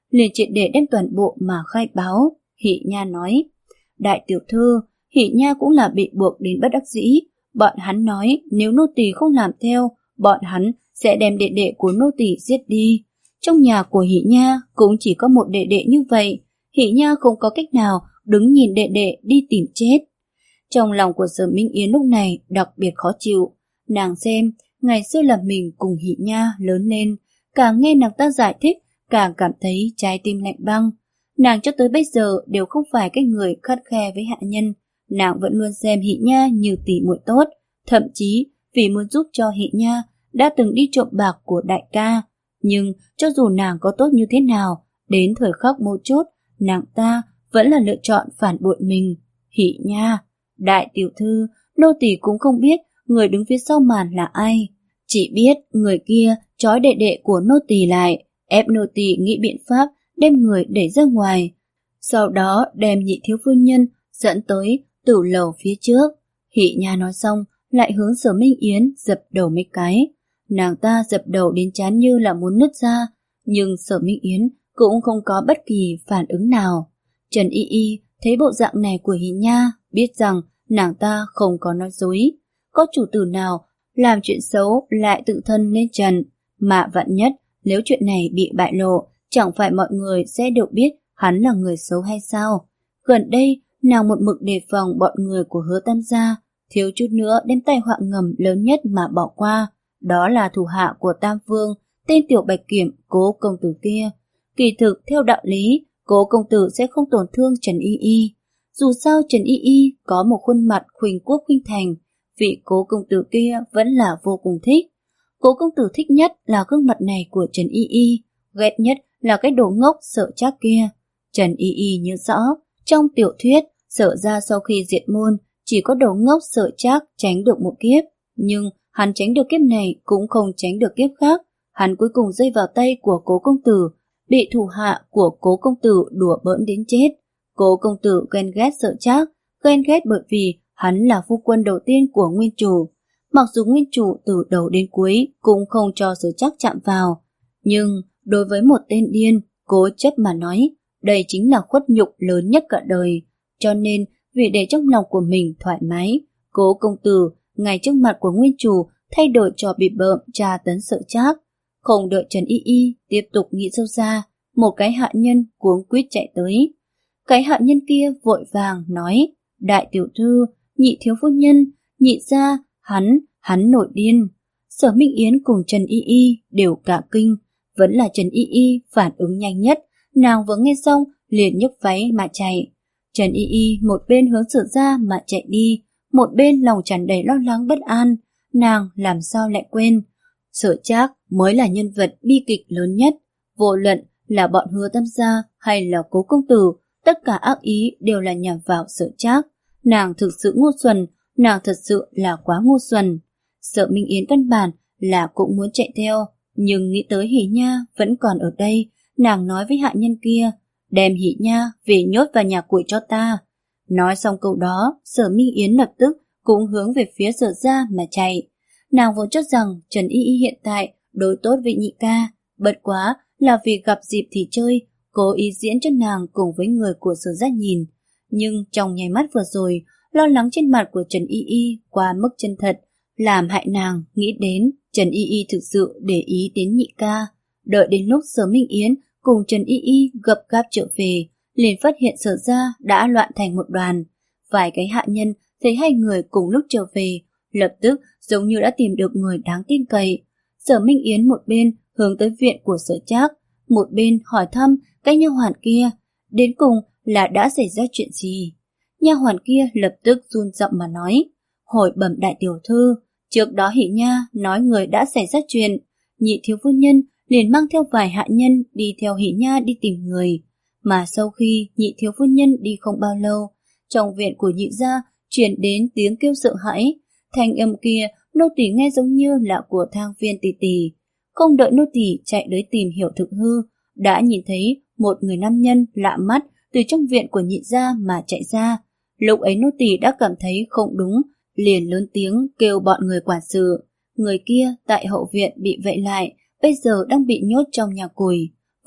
liền triệt để đem toàn bộ mà khai báo. Hỷ Nha nói, đại tiểu thư, Hỷ Nha cũng là bị buộc đến bất đắc dĩ. Bọn hắn nói nếu nô tỳ không làm theo, bọn hắn sẽ đem đệ đệ của nô tỳ giết đi. Trong nhà của Hỷ Nha cũng chỉ có một đệ đệ như vậy, Hỷ Nha không có cách nào đứng nhìn đệ đệ đi tìm chết. Trong lòng của Sở Minh Yến lúc này đặc biệt khó chịu. Nàng xem, ngày xưa là mình cùng Hỷ Nha lớn lên, càng nghe nàng ta giải thích, càng cảm thấy trái tim lạnh băng. Nàng cho tới bây giờ đều không phải cái người khắt khe với hạ nhân, nàng vẫn luôn xem Hỷ Nha như tỷ muội tốt, thậm chí vì muốn giúp cho Hỷ Nha đã từng đi trộm bạc của đại ca. Nhưng cho dù nàng có tốt như thế nào, đến thời khắc mấu chốt, nàng ta vẫn là lựa chọn phản bội mình. Hỷ Nha, đại tiểu thư, nô tỳ cũng không biết người đứng phía sau màn là ai, chỉ biết người kia trói đệ đệ của nô tỳ lại, ép nô tỳ nghĩ biện pháp đem người đẩy ra ngoài, sau đó đem nhị thiếu phu nhân dẫn tới tử lầu phía trước. Hỷ Nha nói xong lại hướng Sở Minh Yến dập đầu mấy cái. Nàng ta dập đầu đến trán như là muốn nứt ra, nhưng Sở Minh Yến cũng không có bất kỳ phản ứng nào. Trần Y Y thấy bộ dạng này của Hỷ Nha, biết rằng nàng ta không có nói dối. Có chủ tử nào làm chuyện xấu lại tự thân lên trần, mà vạn nhất nếu chuyện này bị bại lộ, chẳng phải mọi người sẽ đều biết hắn là người xấu hay sao? Gần đây, nàng một mực đề phòng bọn người của Hứa Tam gia, thiếu chút nữa đem tai họa ngầm lớn nhất mà bỏ qua. Đó là thủ hạ của Tam Vương, tên Tiểu Bạch Kiểm, Cố công tử kia. Kỳ thực, theo đạo lý, Cố công tử sẽ không tổn thương Trần Y Y. Dù sao Trần Y Y có một khuôn mặt khuynh quốc khuynh thành, vị Cố công tử kia vẫn là vô cùng thích. Cố công tử thích nhất là gương mặt này của Trần Y Y, ghét nhất là cái đồ ngốc Sở Trác kia. Trần Y Y nhớ rõ, trong tiểu thuyết, Sở ra sau khi diệt môn, chỉ có đồ ngốc Sở Trác tránh được một kiếp, nhưng hắn tránh được kiếp này cũng không tránh được kiếp khác. Hắn cuối cùng rơi vào tay của Cố công tử, bị thủ hạ của Cố công tử đùa bỡn đến chết. Cố công tử ghen ghét Sở Trác, ghen ghét bởi vì hắn là phu quân đầu tiên của nguyên chủ. Mặc dù nguyên chủ từ đầu đến cuối cũng không cho Sở Trác chạm vào, nhưng đối với một tên điên, cố chấp mà nói, đây chính là khuất nhục lớn nhất cả đời. Cho nên, vì để trong lòng của mình thoải mái, Cố công tử ngay trước mặt của nguyên chủ thay đổi trò bị bợm tra tấn Sở Trác. Không đợi Trần Y Y tiếp tục nghĩ sâu xa, một cái hạ nhân cuống quýt chạy tới. Cái hạ nhân kia vội vàng nói, đại tiểu thư, nhị thiếu phu nhân, nhị gia, hắn, hắn nổi điên. Sở Minh Yến cùng Trần Y Y đều cả kinh, vẫn là Trần Y Y phản ứng nhanh nhất, nàng vừa nghe xong liền nhấc váy mà chạy. Trần Y Y một bên hướng Sở ra mà chạy đi, một bên lòng tràn đầy lo lắng bất an, nàng làm sao lại quên. Sở Trác mới là nhân vật bi kịch lớn nhất, vô luận là bọn Hứa Tam gia hay là Cố công tử, tất cả ác ý đều là nhằm vào Sở Trác. Nàng thực sự ngu xuẩn, nàng thật sự là quá ngu xuẩn. Sở Minh Yến căn bản là cũng muốn chạy theo, nhưng nghĩ tới Hỷ Nha vẫn còn ở đây, nàng nói với hạ nhân kia, đem Hỷ Nha về nhốt vào nhà củi cho ta. Nói xong câu đó, Sở Minh Yến lập tức cũng hướng về phía Sở ra mà chạy. Nàng vốn cho rằng Trần Y Y hiện tại đối tốt với nhị ca, bất quá là vì gặp dịp thì chơi, cố ý diễn cho nàng cùng với người của Sở ra nhìn. Nhưng trong nháy mắt vừa rồi, lo lắng trên mặt của Trần Y Y quá mức chân thật, làm hại nàng nghĩ đến Trần Y Y thực sự để ý đến nhị ca. Đợi đến lúc Sở Minh Yến cùng Trần Y Y gấp gáp trở về, liền phát hiện Sở ra đã loạn thành một đoàn. Vài cái hạ nhân thấy hai người cùng lúc trở về, lập tức giống như đã tìm được người đáng tin cậy. Sở Minh Yến một bên hướng tới viện của Sở Trác, một bên hỏi thăm cái nha hoàn kia, đến cùng là đã xảy ra chuyện gì. Nha hoàn kia lập tức run giọng mà nói, hồi bẩm đại tiểu thư, trước đó Hỷ Nha nói người đã xảy ra chuyện, nhị thiếu phu nhân liền mang theo vài hạ nhân đi theo Hỷ Nha đi tìm người. Mà sau khi nhị thiếu phu nhân đi không bao lâu, trong viện của nhị gia truyền đến tiếng kêu sợ hãi. Thanh âm kia nô tỳ nghe giống như là của Thang Viên tỷ tỷ. Không đợi nô tỳ chạy tới tìm hiểu thực hư, đã nhìn thấy một người nam nhân lạ mắt từ trong viện của nhị gia mà chạy ra. Lúc ấy nô tỳ đã cảm thấy không đúng, liền lớn tiếng kêu bọn người quản sự. Người kia tại hậu viện bị vây lại, bây giờ đang bị nhốt trong nhà củi.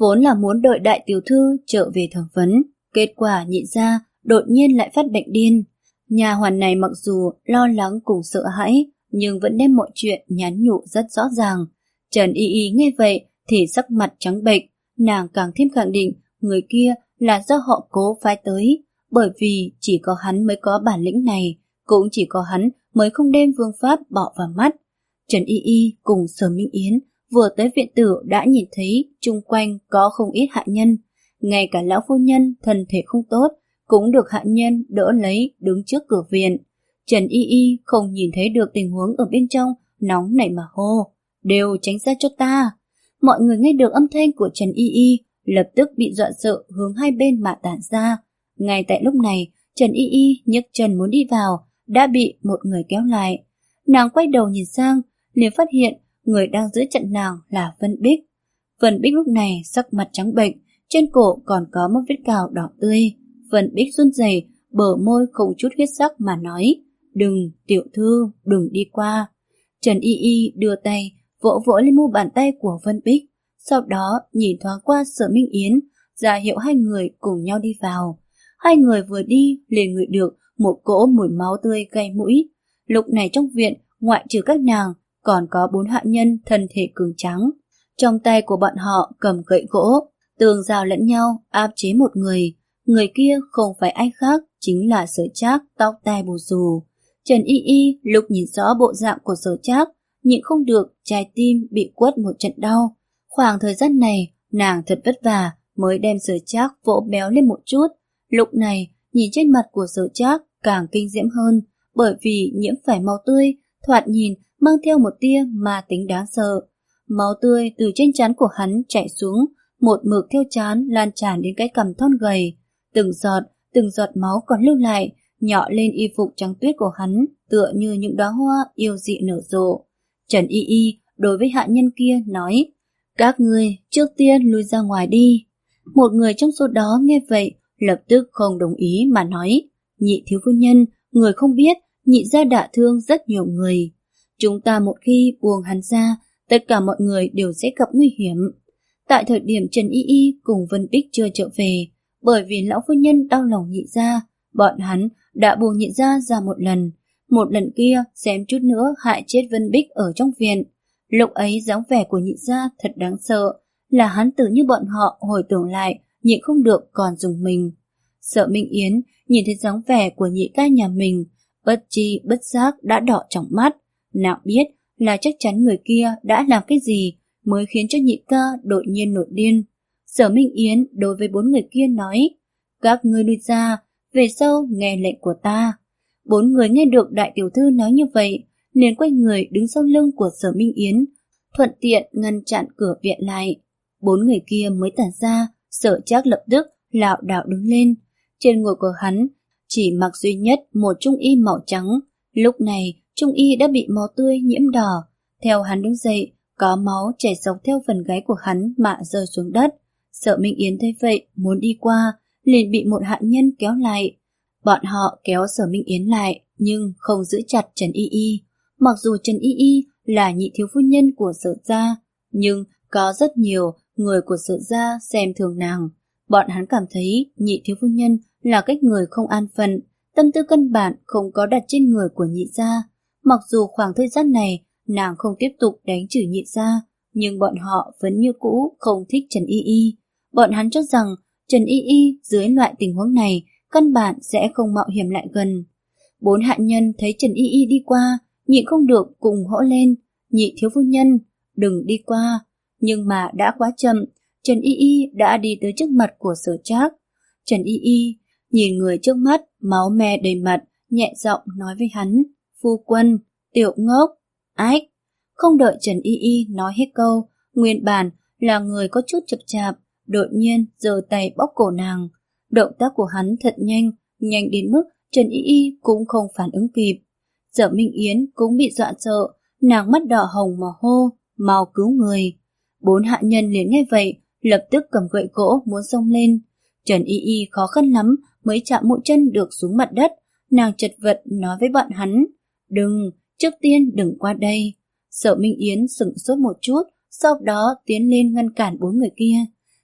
Vốn là muốn đợi đại tiểu thư trở về thẩm vấn, kết quả nhị gia đột nhiên lại phát bệnh điên. Nhà hoàn này mặc dù lo lắng cùng sợ hãi, nhưng vẫn đem mọi chuyện nhắn nhủ rất rõ ràng. Trần Y Y nghe vậy thì sắc mặt trắng bệch, nàng càng thêm khẳng định người kia là do họ Cố phái tới, bởi vì chỉ có hắn mới có bản lĩnh này, cũng chỉ có hắn mới không đem phương pháp bỏ vào mắt. Trần Y Y cùng Sở Minh Yến vừa tới viện tử đã nhìn thấy chung quanh có không ít hạ nhân, ngay cả lão phu nhân thân thể không tốt cũng được hạ nhân đỡ lấy đứng trước cửa viện. Trần Y Y không nhìn thấy được tình huống ở bên trong, nóng nảy mà hô, đều tránh ra cho ta. Mọi người nghe được âm thanh của Trần Y Y lập tức bị dọa sợ hướng hai bên mà tản ra. Ngay tại lúc này, Trần Y Y nhấc chân muốn đi vào, đã bị một người kéo lại. Nàng quay đầu nhìn sang, liền phát hiện người đang giữ chặn nàng là Vân Bích. Vân Bích lúc này sắc mặt trắng bệch, trên cổ còn có một vết cào đỏ tươi. Vân Bích run rẩy, bờ môi không chút huyết sắc mà nói, đừng, tiểu thư, đừng đi qua. Trần Y Y đưa tay, vỗ vỗ lên mu bàn tay của Vân Bích, sau đó nhìn thoáng qua Sở Minh Yến, ra hiệu hai người cùng nhau đi vào. Hai người vừa đi liền ngửi được một cỗ mùi máu tươi gây mũi. Lúc này trong viện, ngoại trừ các nàng, còn có bốn hạ nhân thân thể cường tráng. Trong tay của bọn họ cầm gậy gỗ, tường rào lẫn nhau áp chế một người. Người kia không phải ai khác, chính là Sở Trác tóc tai bù xù. Trần Y Y lúc nhìn rõ bộ dạng của Sở Trác, nhịn không được, trái tim bị quất một trận đau. Khoảng thời gian này, nàng thật vất vả mới đem Sở Trác vỗ béo lên một chút. Lúc này, nhìn trên mặt của Sở Trác càng kinh diễm hơn, bởi vì nhiễm phải máu tươi, thoạt nhìn mang theo một tia ma tính đáng sợ. Máu tươi từ trên trán của hắn chảy xuống, một mực theo trán lan tràn đến cái cằm thon gầy. Từng giọt, từng giọt máu còn lưu lại, nhỏ lên y phục trắng tuyết của hắn, tựa như những đóa hoa yêu dị nở rộ. Trần Y Y đối với hạ nhân kia nói, các ngươi trước tiên lui ra ngoài đi. Một người trong số đó nghe vậy, lập tức không đồng ý mà nói, nhị thiếu phu nhân, người không biết, nhị gia đả thương rất nhiều người. Chúng ta một khi buông hắn ra, tất cả mọi người đều sẽ gặp nguy hiểm. Tại thời điểm Trần Y Y cùng Vân Bích chưa trở về, bởi vì lão phu nhân đau lòng nhị gia, bọn hắn đã buông nhị gia ra một lần. Một lần kia xém chút nữa hại chết Vân Bích ở trong viện. Lúc ấy dáng vẻ của nhị gia thật đáng sợ, là hắn tự như bọn họ hồi tưởng lại, nhịn không được còn dùng mình. Sở Minh Yến nhìn thấy dáng vẻ của nhị ca nhà mình, bất tri bất giác đã đỏ trong mắt. Nàng biết là chắc chắn người kia đã làm cái gì mới khiến cho nhị ca đột nhiên nổi điên. Sở Minh Yến đối với bốn người kia nói, các ngươi lui ra, về sau nghe lệnh của ta. Bốn người nghe được đại tiểu thư nói như vậy, liền quay người đứng sau lưng của Sở Minh Yến, thuận tiện ngăn chặn cửa viện lại. Bốn người kia mới tản ra, Sở Trác lập tức lảo đảo đứng lên. Trên người của hắn chỉ mặc duy nhất một trung y màu trắng. Lúc này trung y đã bị máu tươi nhiễm đỏ. Theo hắn đứng dậy, có máu chảy dọc theo phần gáy của hắn mà rơi xuống đất. Sở Minh Yến thấy vậy muốn đi qua, liền bị một hạ nhân kéo lại. Bọn họ kéo Sở Minh Yến lại, nhưng không giữ chặt Trần Y Y. Mặc dù Trần Y Y là nhị thiếu phu nhân của Sở gia, nhưng có rất nhiều người của Sở gia xem thường nàng. Bọn hắn cảm thấy nhị thiếu phu nhân là cách người không an phận, tâm tư căn bản không có đặt trên người của nhị gia. Mặc dù khoảng thời gian này nàng không tiếp tục đánh chửi nhị gia, nhưng bọn họ vẫn như cũ không thích Trần Y Y. Bọn hắn cho rằng Trần Y Y dưới loại tình huống này căn bản sẽ không mạo hiểm lại gần. Bốn hạ nhân thấy Trần Y Y đi qua, nhịn không được cùng hỗ lên, nhị thiếu phu nhân, đừng đi qua. Nhưng mà đã quá chậm, Trần Y Y đã đi tới trước mặt của Sở Trác. Trần Y Y nhìn người trước mắt, máu me đầy mặt, nhẹ giọng nói với hắn, phu quân, tiểu ngốc, ách. Không đợi Trần Y Y nói hết câu, nguyên bản là người có chút chậm chạp, đột nhiên giơ tay bóp cổ nàng. Động tác của hắn thật nhanh, nhanh đến mức Trần Y Y cũng không phản ứng kịp. Sở Minh Yến cũng bị dọa sợ, nàng mắt đỏ hồng mà hô, mau cứu người. Bốn hạ nhân liền nghe vậy, lập tức cầm gậy gỗ muốn xông lên. Trần Y Y khó khăn lắm mới chạm mũi chân được xuống mặt đất, nàng chật vật nói với bọn hắn, đừng, trước tiên đừng qua đây. Sở Minh Yến sửng sốt một chút, sau đó tiến lên ngăn cản bốn người kia.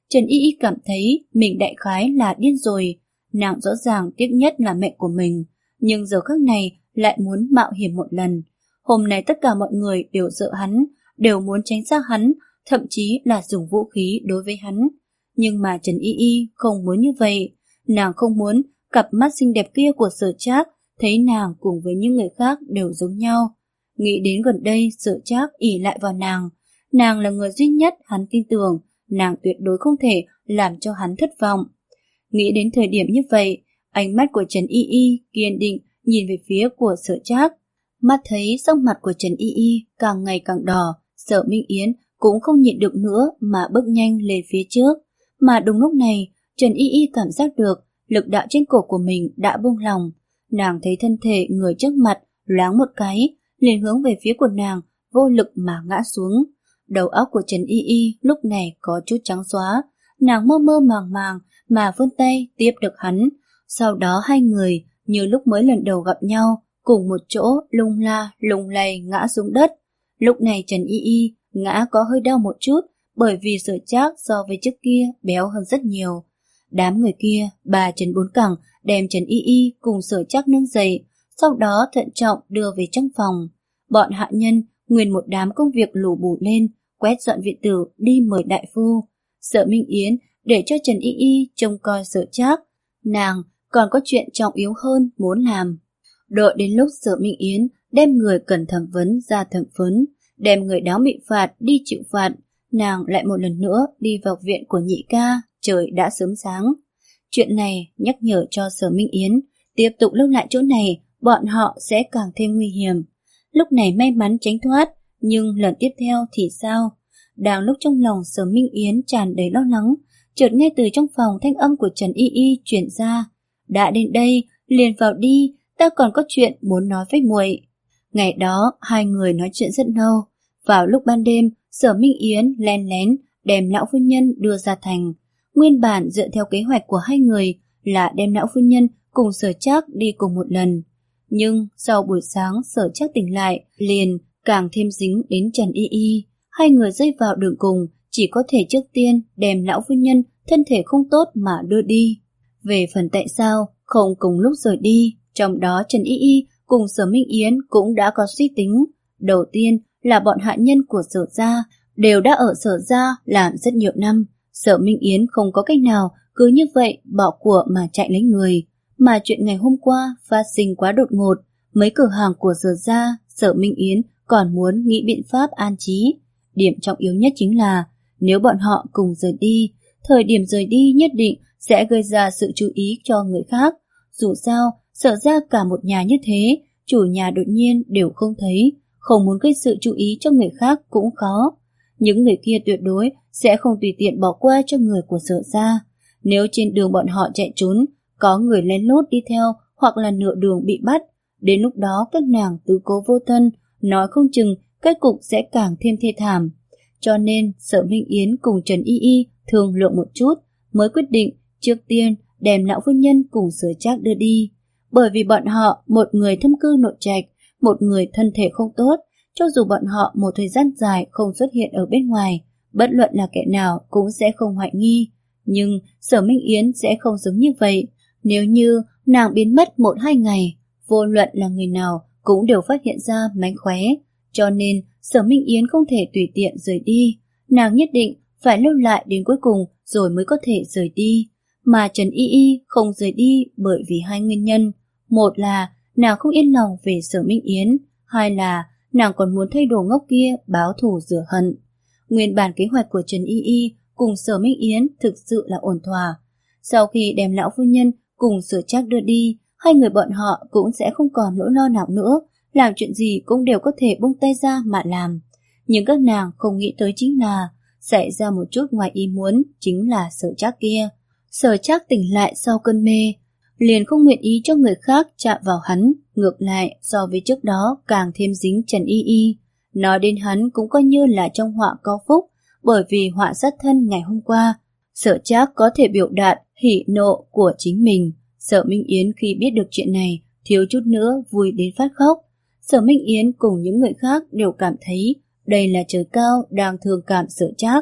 Trần Y Y cảm thấy mình đại khái là điên rồi. Nàng rõ ràng tiếc nhất là mẹ của mình, nhưng giờ khắc này lại muốn mạo hiểm một lần. Hôm nay tất cả mọi người đều sợ hắn, đều muốn tránh xa hắn, thậm chí là dùng vũ khí đối với hắn. Nhưng mà Trần Y Y không muốn như vậy. Nàng không muốn cặp mắt xinh đẹp kia của Sở Trác thấy nàng cùng với những người khác đều giống nhau. Nghĩ đến gần đây Sở Trác ỷ lại vào nàng. Nàng là người duy nhất hắn tin tưởng, nàng tuyệt đối không thể làm cho hắn thất vọng. Nghĩ đến thời điểm như vậy, ánh mắt của Trần Y Y kiên định nhìn về phía của Sở Trác. Mắt thấy sắc mặt của Trần Y Y càng ngày càng đỏ, Sở Minh Yến cũng không nhịn được nữa mà bước nhanh lên phía trước. Mà đúng lúc này, Trần Y Y cảm giác được lực đạo trên cổ của mình đã buông lỏng. Nàng thấy thân thể người trước mặt loáng một cái, liền hướng về phía của nàng, vô lực mà ngã xuống. Đầu óc của Trần Y Y lúc này có chút trắng xóa, nàng mơ mơ màng màng mà vươn tay tiếp được hắn. Sau đó hai người như lúc mới lần đầu gặp nhau, cùng một chỗ lung la lung lay ngã xuống đất. Lúc này Trần Y Y ngã có hơi đau một chút, bởi vì Sở Trác so với trước kia béo hơn rất nhiều. Đám người kia, bà Trần Bốn Cẳng đem Trần Y Y cùng Sở Trác nâng dậy, sau đó thận trọng đưa về trong phòng. Bọn hạ nhân nguyên một đám công việc lù bù lên, quét dọn viện tử đi mời đại phu. Sở Minh Yến để cho Trần Y Y trông coi Sở Trác, nàng còn có chuyện trọng yếu hơn muốn làm. Đợi đến lúc Sở Minh Yến đem người cần thẩm vấn ra thẩm vấn, đem người đáng bị phạt đi chịu phạt, nàng lại một lần nữa đi vào viện của nhị ca. Trời đã sớm sáng. Chuyện này nhắc nhở cho Sở Minh Yến, tiếp tục lưu lại chỗ này, bọn họ sẽ càng thêm nguy hiểm. Lúc này may mắn tránh thoát, nhưng lần tiếp theo thì sao? Đang lúc trong lòng Sở Minh Yến tràn đầy lo lắng, chợt nghe từ trong phòng thanh âm của Trần Y Y truyền ra. Đã đến đây, liền vào đi, ta còn có chuyện muốn nói với muội. Ngày đó, hai người nói chuyện rất lâu. Vào lúc ban đêm, Sở Minh Yến len lén đem lão phu nhân đưa ra thành. Nguyên bản dựa theo kế hoạch của hai người là đem lão phu nhân cùng Sở Trác đi cùng một lần. Nhưng sau buổi sáng Sở Trác tỉnh lại, liền càng thêm dính đến Trần Y Y. Hai người rơi vào đường cùng, chỉ có thể trước tiên đem lão phu nhân thân thể không tốt mà đưa đi. Về phần tại sao không cùng lúc rời đi, trong đó Trần Y Y cùng Sở Minh Yến cũng đã có suy tính. Đầu tiên là bọn hạ nhân của Sở gia đều đã ở Sở gia làm rất nhiều năm. Sở Minh Yến không có cách nào cứ như vậy bỏ của mà chạy lấy người. Mà chuyện ngày hôm qua phát sinh quá đột ngột, mấy cửa hàng của Sở gia, Sở Minh Yến còn muốn nghĩ biện pháp an trí. Điểm trọng yếu nhất chính là nếu bọn họ cùng rời đi, thời điểm rời đi nhất định sẽ gây ra sự chú ý cho người khác. Dù sao, Sở gia cả một nhà như thế, chủ nhà đột nhiên đều không thấy, không muốn gây sự chú ý cho người khác cũng khó. Những người kia tuyệt đối sẽ không tùy tiện bỏ qua cho người của Sở gia. Nếu trên đường bọn họ chạy trốn, có người lén lút đi theo hoặc là nửa đường bị bắt, đến lúc đó các nàng tứ cố vô thân, nói không chừng kết cục sẽ càng thêm thê thảm. Cho nên Sở Minh Yến cùng Trần Y Y thương lượng một chút, mới quyết định trước tiên đem lão phu nhân cùng Sở Trác đưa đi. Bởi vì bọn họ một người thâm cư nội trạch, một người thân thể không tốt, cho dù bọn họ một thời gian dài không xuất hiện ở bên ngoài, bất luận là kẻ nào cũng sẽ không hoài nghi. Nhưng Sở Minh Yến sẽ không giống như vậy. Nếu như nàng biến mất một hai ngày, vô luận là người nào cũng đều phát hiện ra mánh khóe. Cho nên Sở Minh Yến không thể tùy tiện rời đi. Nàng nhất định phải lưu lại đến cuối cùng rồi mới có thể rời đi. Mà Trần Y Y không rời đi bởi vì hai nguyên nhân. Một là nàng không yên lòng về Sở Minh Yến, hai là nàng còn muốn thay đồ ngốc kia báo thù rửa hận. Nguyên bản kế hoạch của Trần Y Y cùng Sở Minh Yến thực sự là ổn thỏa. Sau khi đem lão phu nhân cùng Sở Trác đưa đi, hai người bọn họ cũng sẽ không còn nỗi lo nào nữa, làm chuyện gì cũng đều có thể buông tay ra mà làm. Nhưng các nàng không nghĩ tới chính là xảy ra một chút ngoài ý muốn, chính là Sở Trác kia. Sở Trác tỉnh lại sau cơn mê, liền không nguyện ý cho người khác chạm vào hắn, ngược lại so với trước đó càng thêm dính Trần Y Y. Nói đến hắn cũng coi như là trong họa có phúc, bởi vì họa sát thân ngày hôm qua, Sở Trác có thể biểu đạt hỉ nộ của chính mình. Sở Minh Yến khi biết được chuyện này, thiếu chút nữa vui đến phát khóc. Sở Minh Yến cùng những người khác đều cảm thấy đây là trời cao đang thương cảm Sở Trác.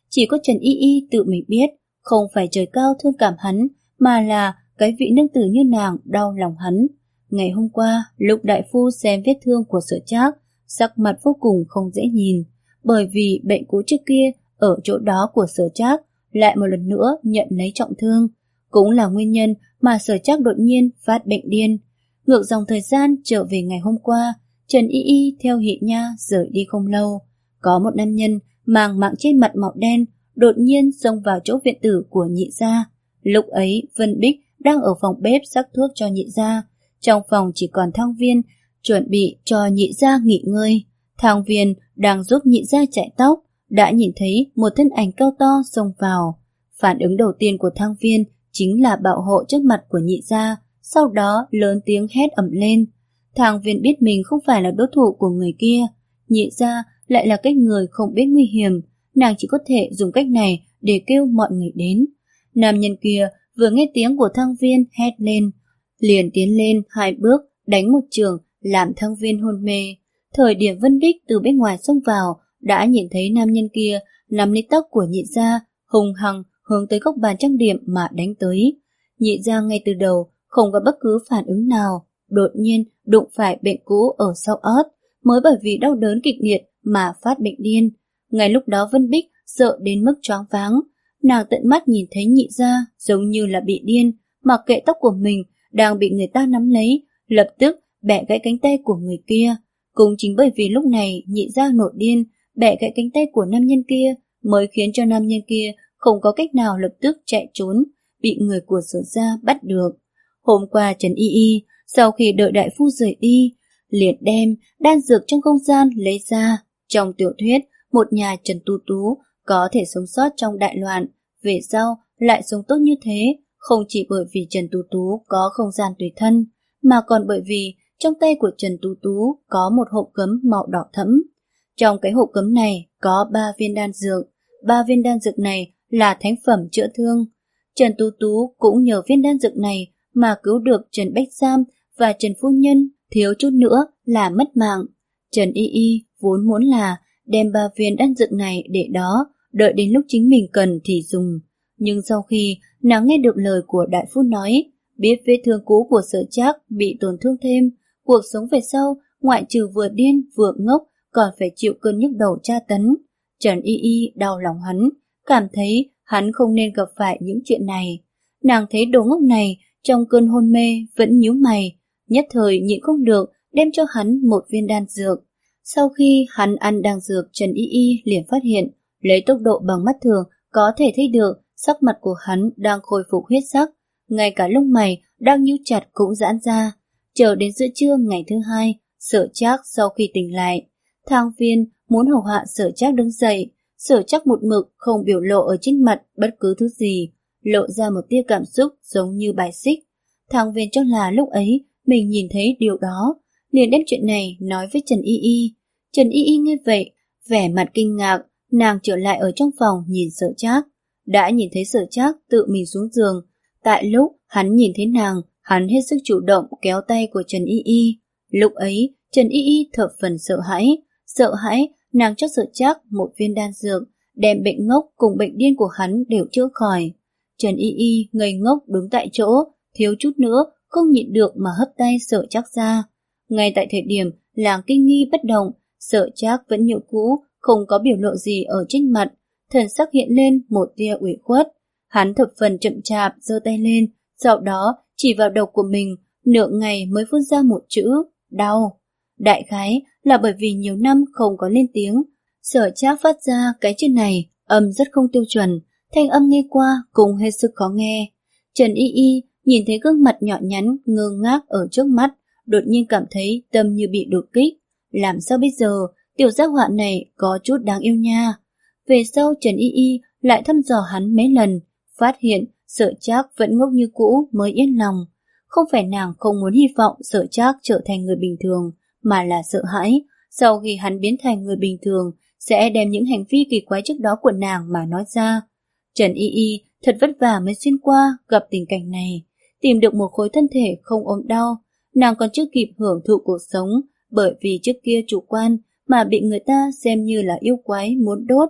Chỉ có Trần Y Y tự mình biết, không phải trời cao thương cảm hắn, mà là cái vị nương tử như nàng đau lòng hắn. Ngày hôm qua, lúc đại phu xem vết thương của Sở Trác, sắc mặt vô cùng không dễ nhìn, bởi vì bệnh cũ trước kia ở chỗ đó của Sở Trác lại một lần nữa nhận lấy trọng thương, cũng là nguyên nhân mà Sở Trác đột nhiên phát bệnh điên. Ngược dòng thời gian trở về ngày hôm qua, Trần Y Y theo Hị Nha rời đi không lâu, có một nam nhân mang mạng trên mặt màu đen đột nhiên xông vào chỗ viện tử của Nhị gia. Lúc ấy Vân Bích đang ở phòng bếp sắc thuốc cho Nhị gia, trong phòng chỉ còn Thang Viên chuẩn bị cho Nhị gia nghỉ ngơi. Thang Viên đang giúp Nhị gia chải tóc, đã nhìn thấy một thân ảnh cao to xông vào. Phản ứng đầu tiên của Thang Viên chính là bảo hộ trước mặt của Nhị gia, sau đó lớn tiếng hét ầm lên. Thang Viên biết mình không phải là đối thủ của người kia, Nhị gia lại là cái người không biết nguy hiểm, nàng chỉ có thể dùng cách này để kêu mọi người đến. Nam nhân kia vừa nghe tiếng của Thang Viên hét lên, liền tiến lên hai bước đánh một trường làm Thang Viên hôn mê. Thời điểm Vân Bích từ bên ngoài xông vào đã nhìn thấy nam nhân kia nắm lấy tóc của Nhị gia, hùng hăng hướng tới góc bàn trang điểm mà đánh tới. Nhị gia ngay từ đầu không có bất cứ phản ứng nào, đột nhiên đụng phải bệnh cũ ở sau ớt, mới bởi vì đau đớn kịch liệt mà phát bệnh điên. Ngay lúc đó Vân Bích sợ đến mức choáng váng, nàng tận mắt nhìn thấy Nhị gia giống như là bị điên, mặc kệ tóc của mình đang bị người ta nắm lấy, lập tức bẻ gãy cánh tay của người kia. Cũng chính bởi vì lúc này Nhị gia nổi điên, bẻ gãy cánh tay của nam nhân kia, mới khiến cho nam nhân kia không có cách nào lập tức chạy trốn, bị người của Sở gia bắt được. Hôm qua Trần Y Y sau khi đợi đại phu rời đi, liền đem đan dược trong không gian lấy ra. Trong tiểu thuyết, một nhà Trần Tú Tú có thể sống sót trong đại loạn, về sau lại sống tốt như thế, không chỉ bởi vì Trần Tú Tú có không gian tùy thân, mà còn bởi vì trong tay của Trần Tú Tú có một hộp cấm màu đỏ thẫm. Trong cái hộp cấm này có ba viên đan dược, ba viên đan dược này là thánh phẩm chữa thương. Trần Tú Tú cũng nhờ viên đan dược này mà cứu được Trần Bách Giam và Trần Phu Nhân, thiếu chút nữa là mất mạng. Trần Y Y vốn muốn là đem ba viên đan dược này để đó, đợi đến lúc chính mình cần thì dùng. Nhưng sau khi nàng nghe được lời của đại phu nói, biết vết thương cũ của Sở Trác bị tổn thương thêm, cuộc sống về sau ngoại trừ vừa điên vừa ngốc còn phải chịu cơn nhức đầu tra tấn, Trần Y Y đau lòng hắn, cảm thấy hắn không nên gặp phải những chuyện này. Nàng thấy đồ ngốc này trong cơn hôn mê vẫn nhíu mày, nhất thời nhịn không được đem cho hắn một viên đan dược. Sau khi hắn ăn đan dược, Trần Y Y liền phát hiện, lấy tốc độ bằng mắt thường có thể thấy được sắc mặt của hắn đang khôi phục huyết sắc, ngay cả lông mày đang nhíu chặt cũng giãn ra. Chờ đến giữa trưa ngày thứ hai, Sở Trác sau khi tỉnh lại, Thang Viên muốn hầu hạ Sở Trác đứng dậy. Sở Trác một mực không biểu lộ ở trên mặt bất cứ thứ gì, lộ ra một tia cảm xúc giống như bài xích. Thang Viên cho là lúc ấy mình nhìn thấy điều đó, liền đem chuyện này nói với Trần Y Y. Trần Y Y nghe vậy, vẻ mặt kinh ngạc, nàng trở lại ở trong phòng nhìn Sở Trác. Đã nhìn thấy Sở Trác tự mình xuống giường, tại lúc hắn nhìn thấy nàng, hắn hết sức chủ động kéo tay của Trần Y Y. Lúc ấy, Trần Y Y thập phần sợ hãi, sợ hãi nàng cho Sở Trác một viên đan dược, đem bệnh ngốc cùng bệnh điên của hắn đều chữa khỏi. Trần Y Y ngây ngốc đứng tại chỗ, thiếu chút nữa không nhịn được mà hất tay Sở Trác ra. Ngay tại thời điểm làng kinh nghi bất động, Sở Trác vẫn như cũ, không có biểu lộ gì ở trên mặt, thần sắc hiện lên một tia ủy khuất. Hắn thập phần chậm chạp giơ tay lên, sau đó chỉ vào đầu của mình, nửa ngày mới phun ra một chữ, đau. Đại khái là bởi vì nhiều năm không có lên tiếng, Sở Trác phát ra cái chữ này, âm rất không tiêu chuẩn, thanh âm nghe qua cũng hết sức khó nghe. Trần Y Y nhìn thấy gương mặt nhỏ nhắn ngơ ngác ở trước mắt, đột nhiên cảm thấy tâm như bị đột kích. Làm sao bây giờ, tiểu giác họa này có chút đáng yêu nha. Về sau Trần Y Y lại thăm dò hắn mấy lần, phát hiện Sở Trác vẫn ngốc như cũ mới yên lòng. Không phải nàng không muốn hy vọng Sở Trác trở thành người bình thường, mà là sợ hãi, sau khi hắn biến thành người bình thường, sẽ đem những hành vi kỳ quái trước đó của nàng mà nói ra. Trần Y Y thật vất vả mới xuyên qua gặp tình cảnh này, tìm được một khối thân thể không ốm đau, nàng còn chưa kịp hưởng thụ cuộc sống, bởi vì trước kia chủ quan mà bị người ta xem như là yêu quái muốn đốt.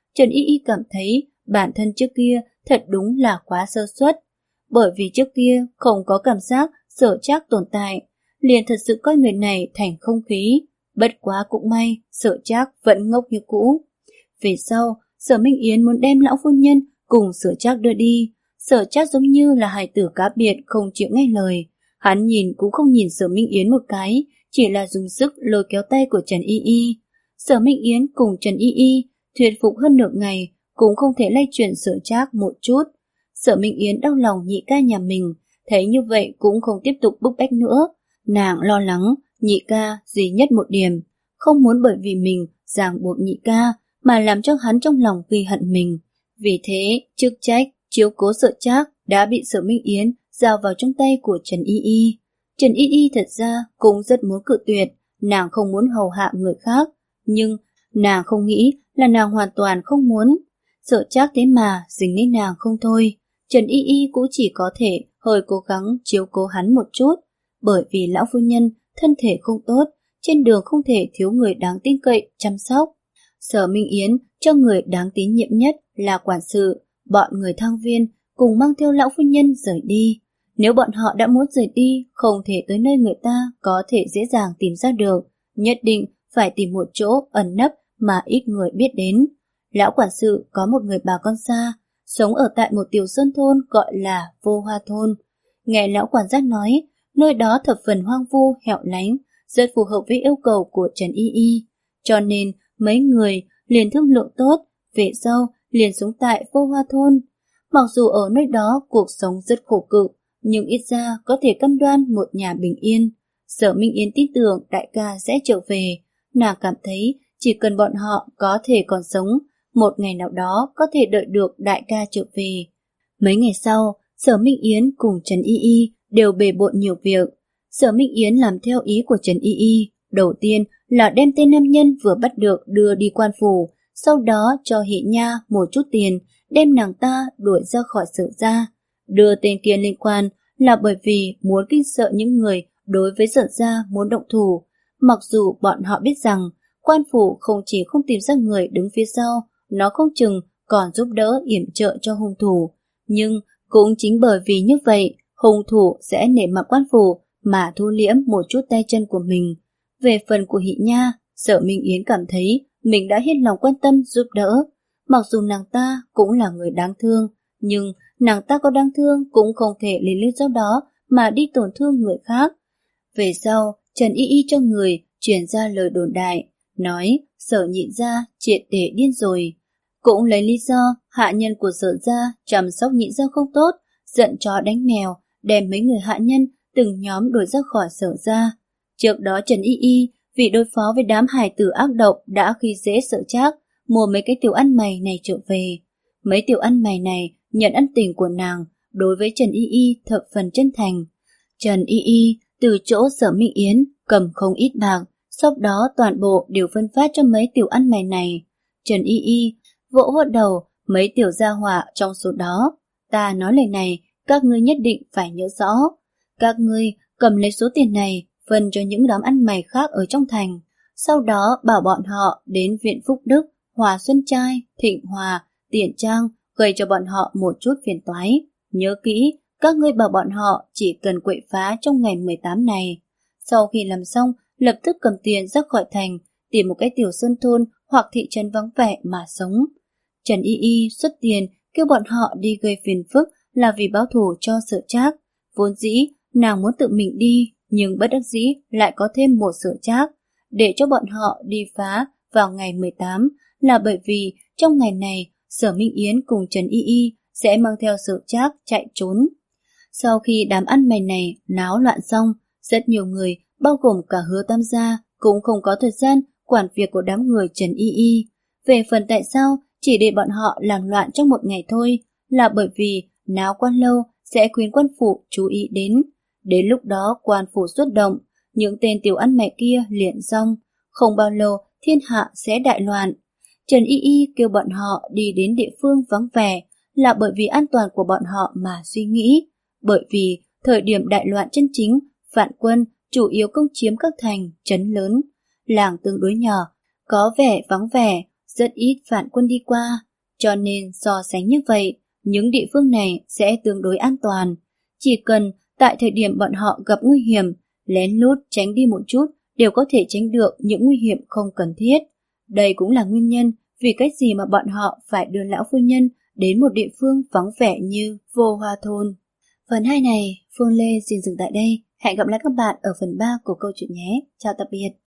Trần Y Y cảm thấy bản thân trước kia thật đúng là quá sơ suất. Bởi vì trước kia không có cảm giác Sở Trác tồn tại, liền thật sự coi người này thành không khí. Bất quá cũng may, Sở Trác vẫn ngốc như cũ. Về sau, Sở Minh Yến muốn đem lão phu nhân cùng Sở Trác đưa đi. Sở Trác giống như là hài tử cá biệt không chịu nghe lời. Hắn nhìn cũng không nhìn Sở Minh Yến một cái, chỉ là dùng sức lôi kéo tay của Trần Y Y. Sở Minh Yến cùng Trần Y Y thuyết phục hơn nửa ngày cũng không thể lay chuyển Sở Trác một chút. Sở Minh Yến đau lòng nhị ca nhà mình, thấy như vậy cũng không tiếp tục bức bách nữa. Nàng lo lắng nhị ca duy nhất một điểm, không muốn bởi vì mình ràng buộc nhị ca mà làm cho hắn trong lòng ghi hận mình. Vì thế, chức trách chiếu cố Sở Trác đã bị Sở Minh Yến giao vào trong tay của Trần Y Y. Trần Y Y thật ra cũng rất muốn cự tuyệt, nàng không muốn hầu hạ người khác, nhưng nàng không nghĩ là nàng hoàn toàn không muốn. Sở Trác thế mà dính đến nàng không thôi. Trần Y Y cũng chỉ có thể hơi cố gắng chiếu cố hắn một chút, bởi vì lão phu nhân thân thể không tốt, trên đường không thể thiếu người đáng tin cậy chăm sóc. Sở Minh Yến cho người đáng tín nhiệm nhất là quản sự, bọn người thang viên cùng mang theo lão phu nhân rời đi. Nếu bọn họ đã muốn rời đi, không thể tới nơi người ta có thể dễ dàng tìm ra được, nhất định phải tìm một chỗ ẩn nấp mà ít người biết đến. Lão quản sự có một người bà con xa, sống ở tại một tiểu sơn thôn gọi là Vô Hoa Thôn. Nghe lão quản giác nói, nơi đó thập phần hoang vu, hẻo lánh, rất phù hợp với yêu cầu của Trần Y Y. Cho nên, mấy người liền thương lượng tốt, về sau liền sống tại Vô Hoa Thôn. Mặc dù ở nơi đó cuộc sống rất khổ cực, nhưng ít ra có thể cam đoan một nhà bình yên. Sở Minh Yến tin tưởng đại ca sẽ trở về. Nàng cảm thấy chỉ cần bọn họ có thể còn sống, một ngày nào đó có thể đợi được đại ca trở về. Mấy ngày sau, Sở Minh Yến cùng Trần Y Y đều bề bộn nhiều việc. Sở Minh Yến làm theo ý của Trần Y Y. Đầu tiên là đem tên nam nhân vừa bắt được đưa đi quan phủ, sau đó cho Hỷ Nha một chút tiền, đem nàng ta đuổi ra khỏi Sở gia. Đưa tên kia liên quan là bởi vì muốn kinh sợ những người đối với Sở gia muốn động thủ. Mặc dù bọn họ biết rằng quan phủ không chỉ không tìm ra người đứng phía sau, nó không chừng còn giúp đỡ yểm trợ cho hung thủ. Nhưng cũng chính bởi vì như vậy, hung thủ sẽ nể mặt quan phủ mà thu liễm một chút tay chân của mình. Về phần của Hỷ Nha, Sở Minh Yến cảm thấy mình đã hết lòng quan tâm giúp đỡ. Mặc dù nàng ta cũng là người đáng thương, nhưng nàng ta có đáng thương cũng không thể lấy lý do đó mà đi tổn thương người khác. Về sau, Trần Y Y cho người truyền ra lời đồn đại, nói Sở nhị gia triệt để điên rồi. Cũng lấy lý do hạ nhân của Sở gia chăm sóc nhị gia không tốt, giận chó đánh mèo, đem mấy người hạ nhân từng nhóm đuổi ra khỏi Sở gia. Trước đó Trần Y Y vì đối phó với đám hài tử ác độc đã khi dễ Sở Trác, mua mấy cái tiểu ăn mày này trở về. Mấy tiểu ăn mày này nhận ân tình của nàng, đối với Trần Y Y thập phần chân thành. Trần Y Y từ chỗ Sở Minh Yến cầm không ít bạc, sau đó toàn bộ đều phân phát cho mấy tiểu ăn mày này. Trần Y Y vỗ vỗ đầu mấy tiểu gia hỏa trong số đó. Ta nói lời này, các ngươi nhất định phải nhớ rõ. Các ngươi cầm lấy số tiền này, phân cho những đám ăn mày khác ở trong thành. Sau đó bảo bọn họ đến viện Phúc Đức, Hòa Xuân Trai, Thịnh Hòa, Tiền Trang, gây cho bọn họ một chút phiền toái. Nhớ kỹ, các ngươi bảo bọn họ chỉ cần quậy phá trong ngày mười tám này. Sau khi làm xong, lập tức cầm tiền ra khỏi thành, tìm một cái tiểu sơn thôn hoặc thị trấn vắng vẻ mà sống. Trần Y Y xuất tiền kêu bọn họ đi gây phiền phức là vì báo thù cho Sở Trác. Vốn dĩ nàng muốn tự mình đi, nhưng bất đắc dĩ lại có thêm một Sở Trác. Để cho bọn họ đi phá vào ngày mười tám là bởi vì trong ngày này Sở Minh Yến cùng Trần Y Y sẽ mang theo Sở Trác chạy trốn. Sau khi đám ăn mày này náo loạn xong, rất nhiều người, bao gồm cả Hứa Tam gia, cũng không có thời gian quản việc của đám người Trần Y Y. Về phần tại sao chỉ để bọn họ làm loạn trong một ngày thôi, là bởi vì náo quan lâu sẽ khuyến quan phủ chú ý đến. Đến lúc đó quan phủ xuất động, những tên tiểu ăn mày kia liền xong, không bao lâu thiên hạ sẽ đại loạn. Trần Y Y kêu bọn họ đi đến địa phương vắng vẻ là bởi vì an toàn của bọn họ mà suy nghĩ. Bởi vì thời điểm đại loạn chân chính, phản quân chủ yếu công chiếm các thành, trấn lớn. Làng tương đối nhỏ, có vẻ vắng vẻ, rất ít vạn quân đi qua, cho nên so sánh như vậy, những địa phương này sẽ tương đối an toàn. Chỉ cần tại thời điểm bọn họ gặp nguy hiểm, lén lút tránh đi một chút đều có thể tránh được những nguy hiểm không cần thiết. Đây cũng là nguyên nhân vì cách gì mà bọn họ phải đưa lão phu nhân đến một địa phương vắng vẻ như Vô Hoa Thôn. Phần hai này, Phương Lê xin dừng tại đây. Hẹn gặp lại các bạn ở phần ba của câu chuyện nhé. Chào tạm biệt.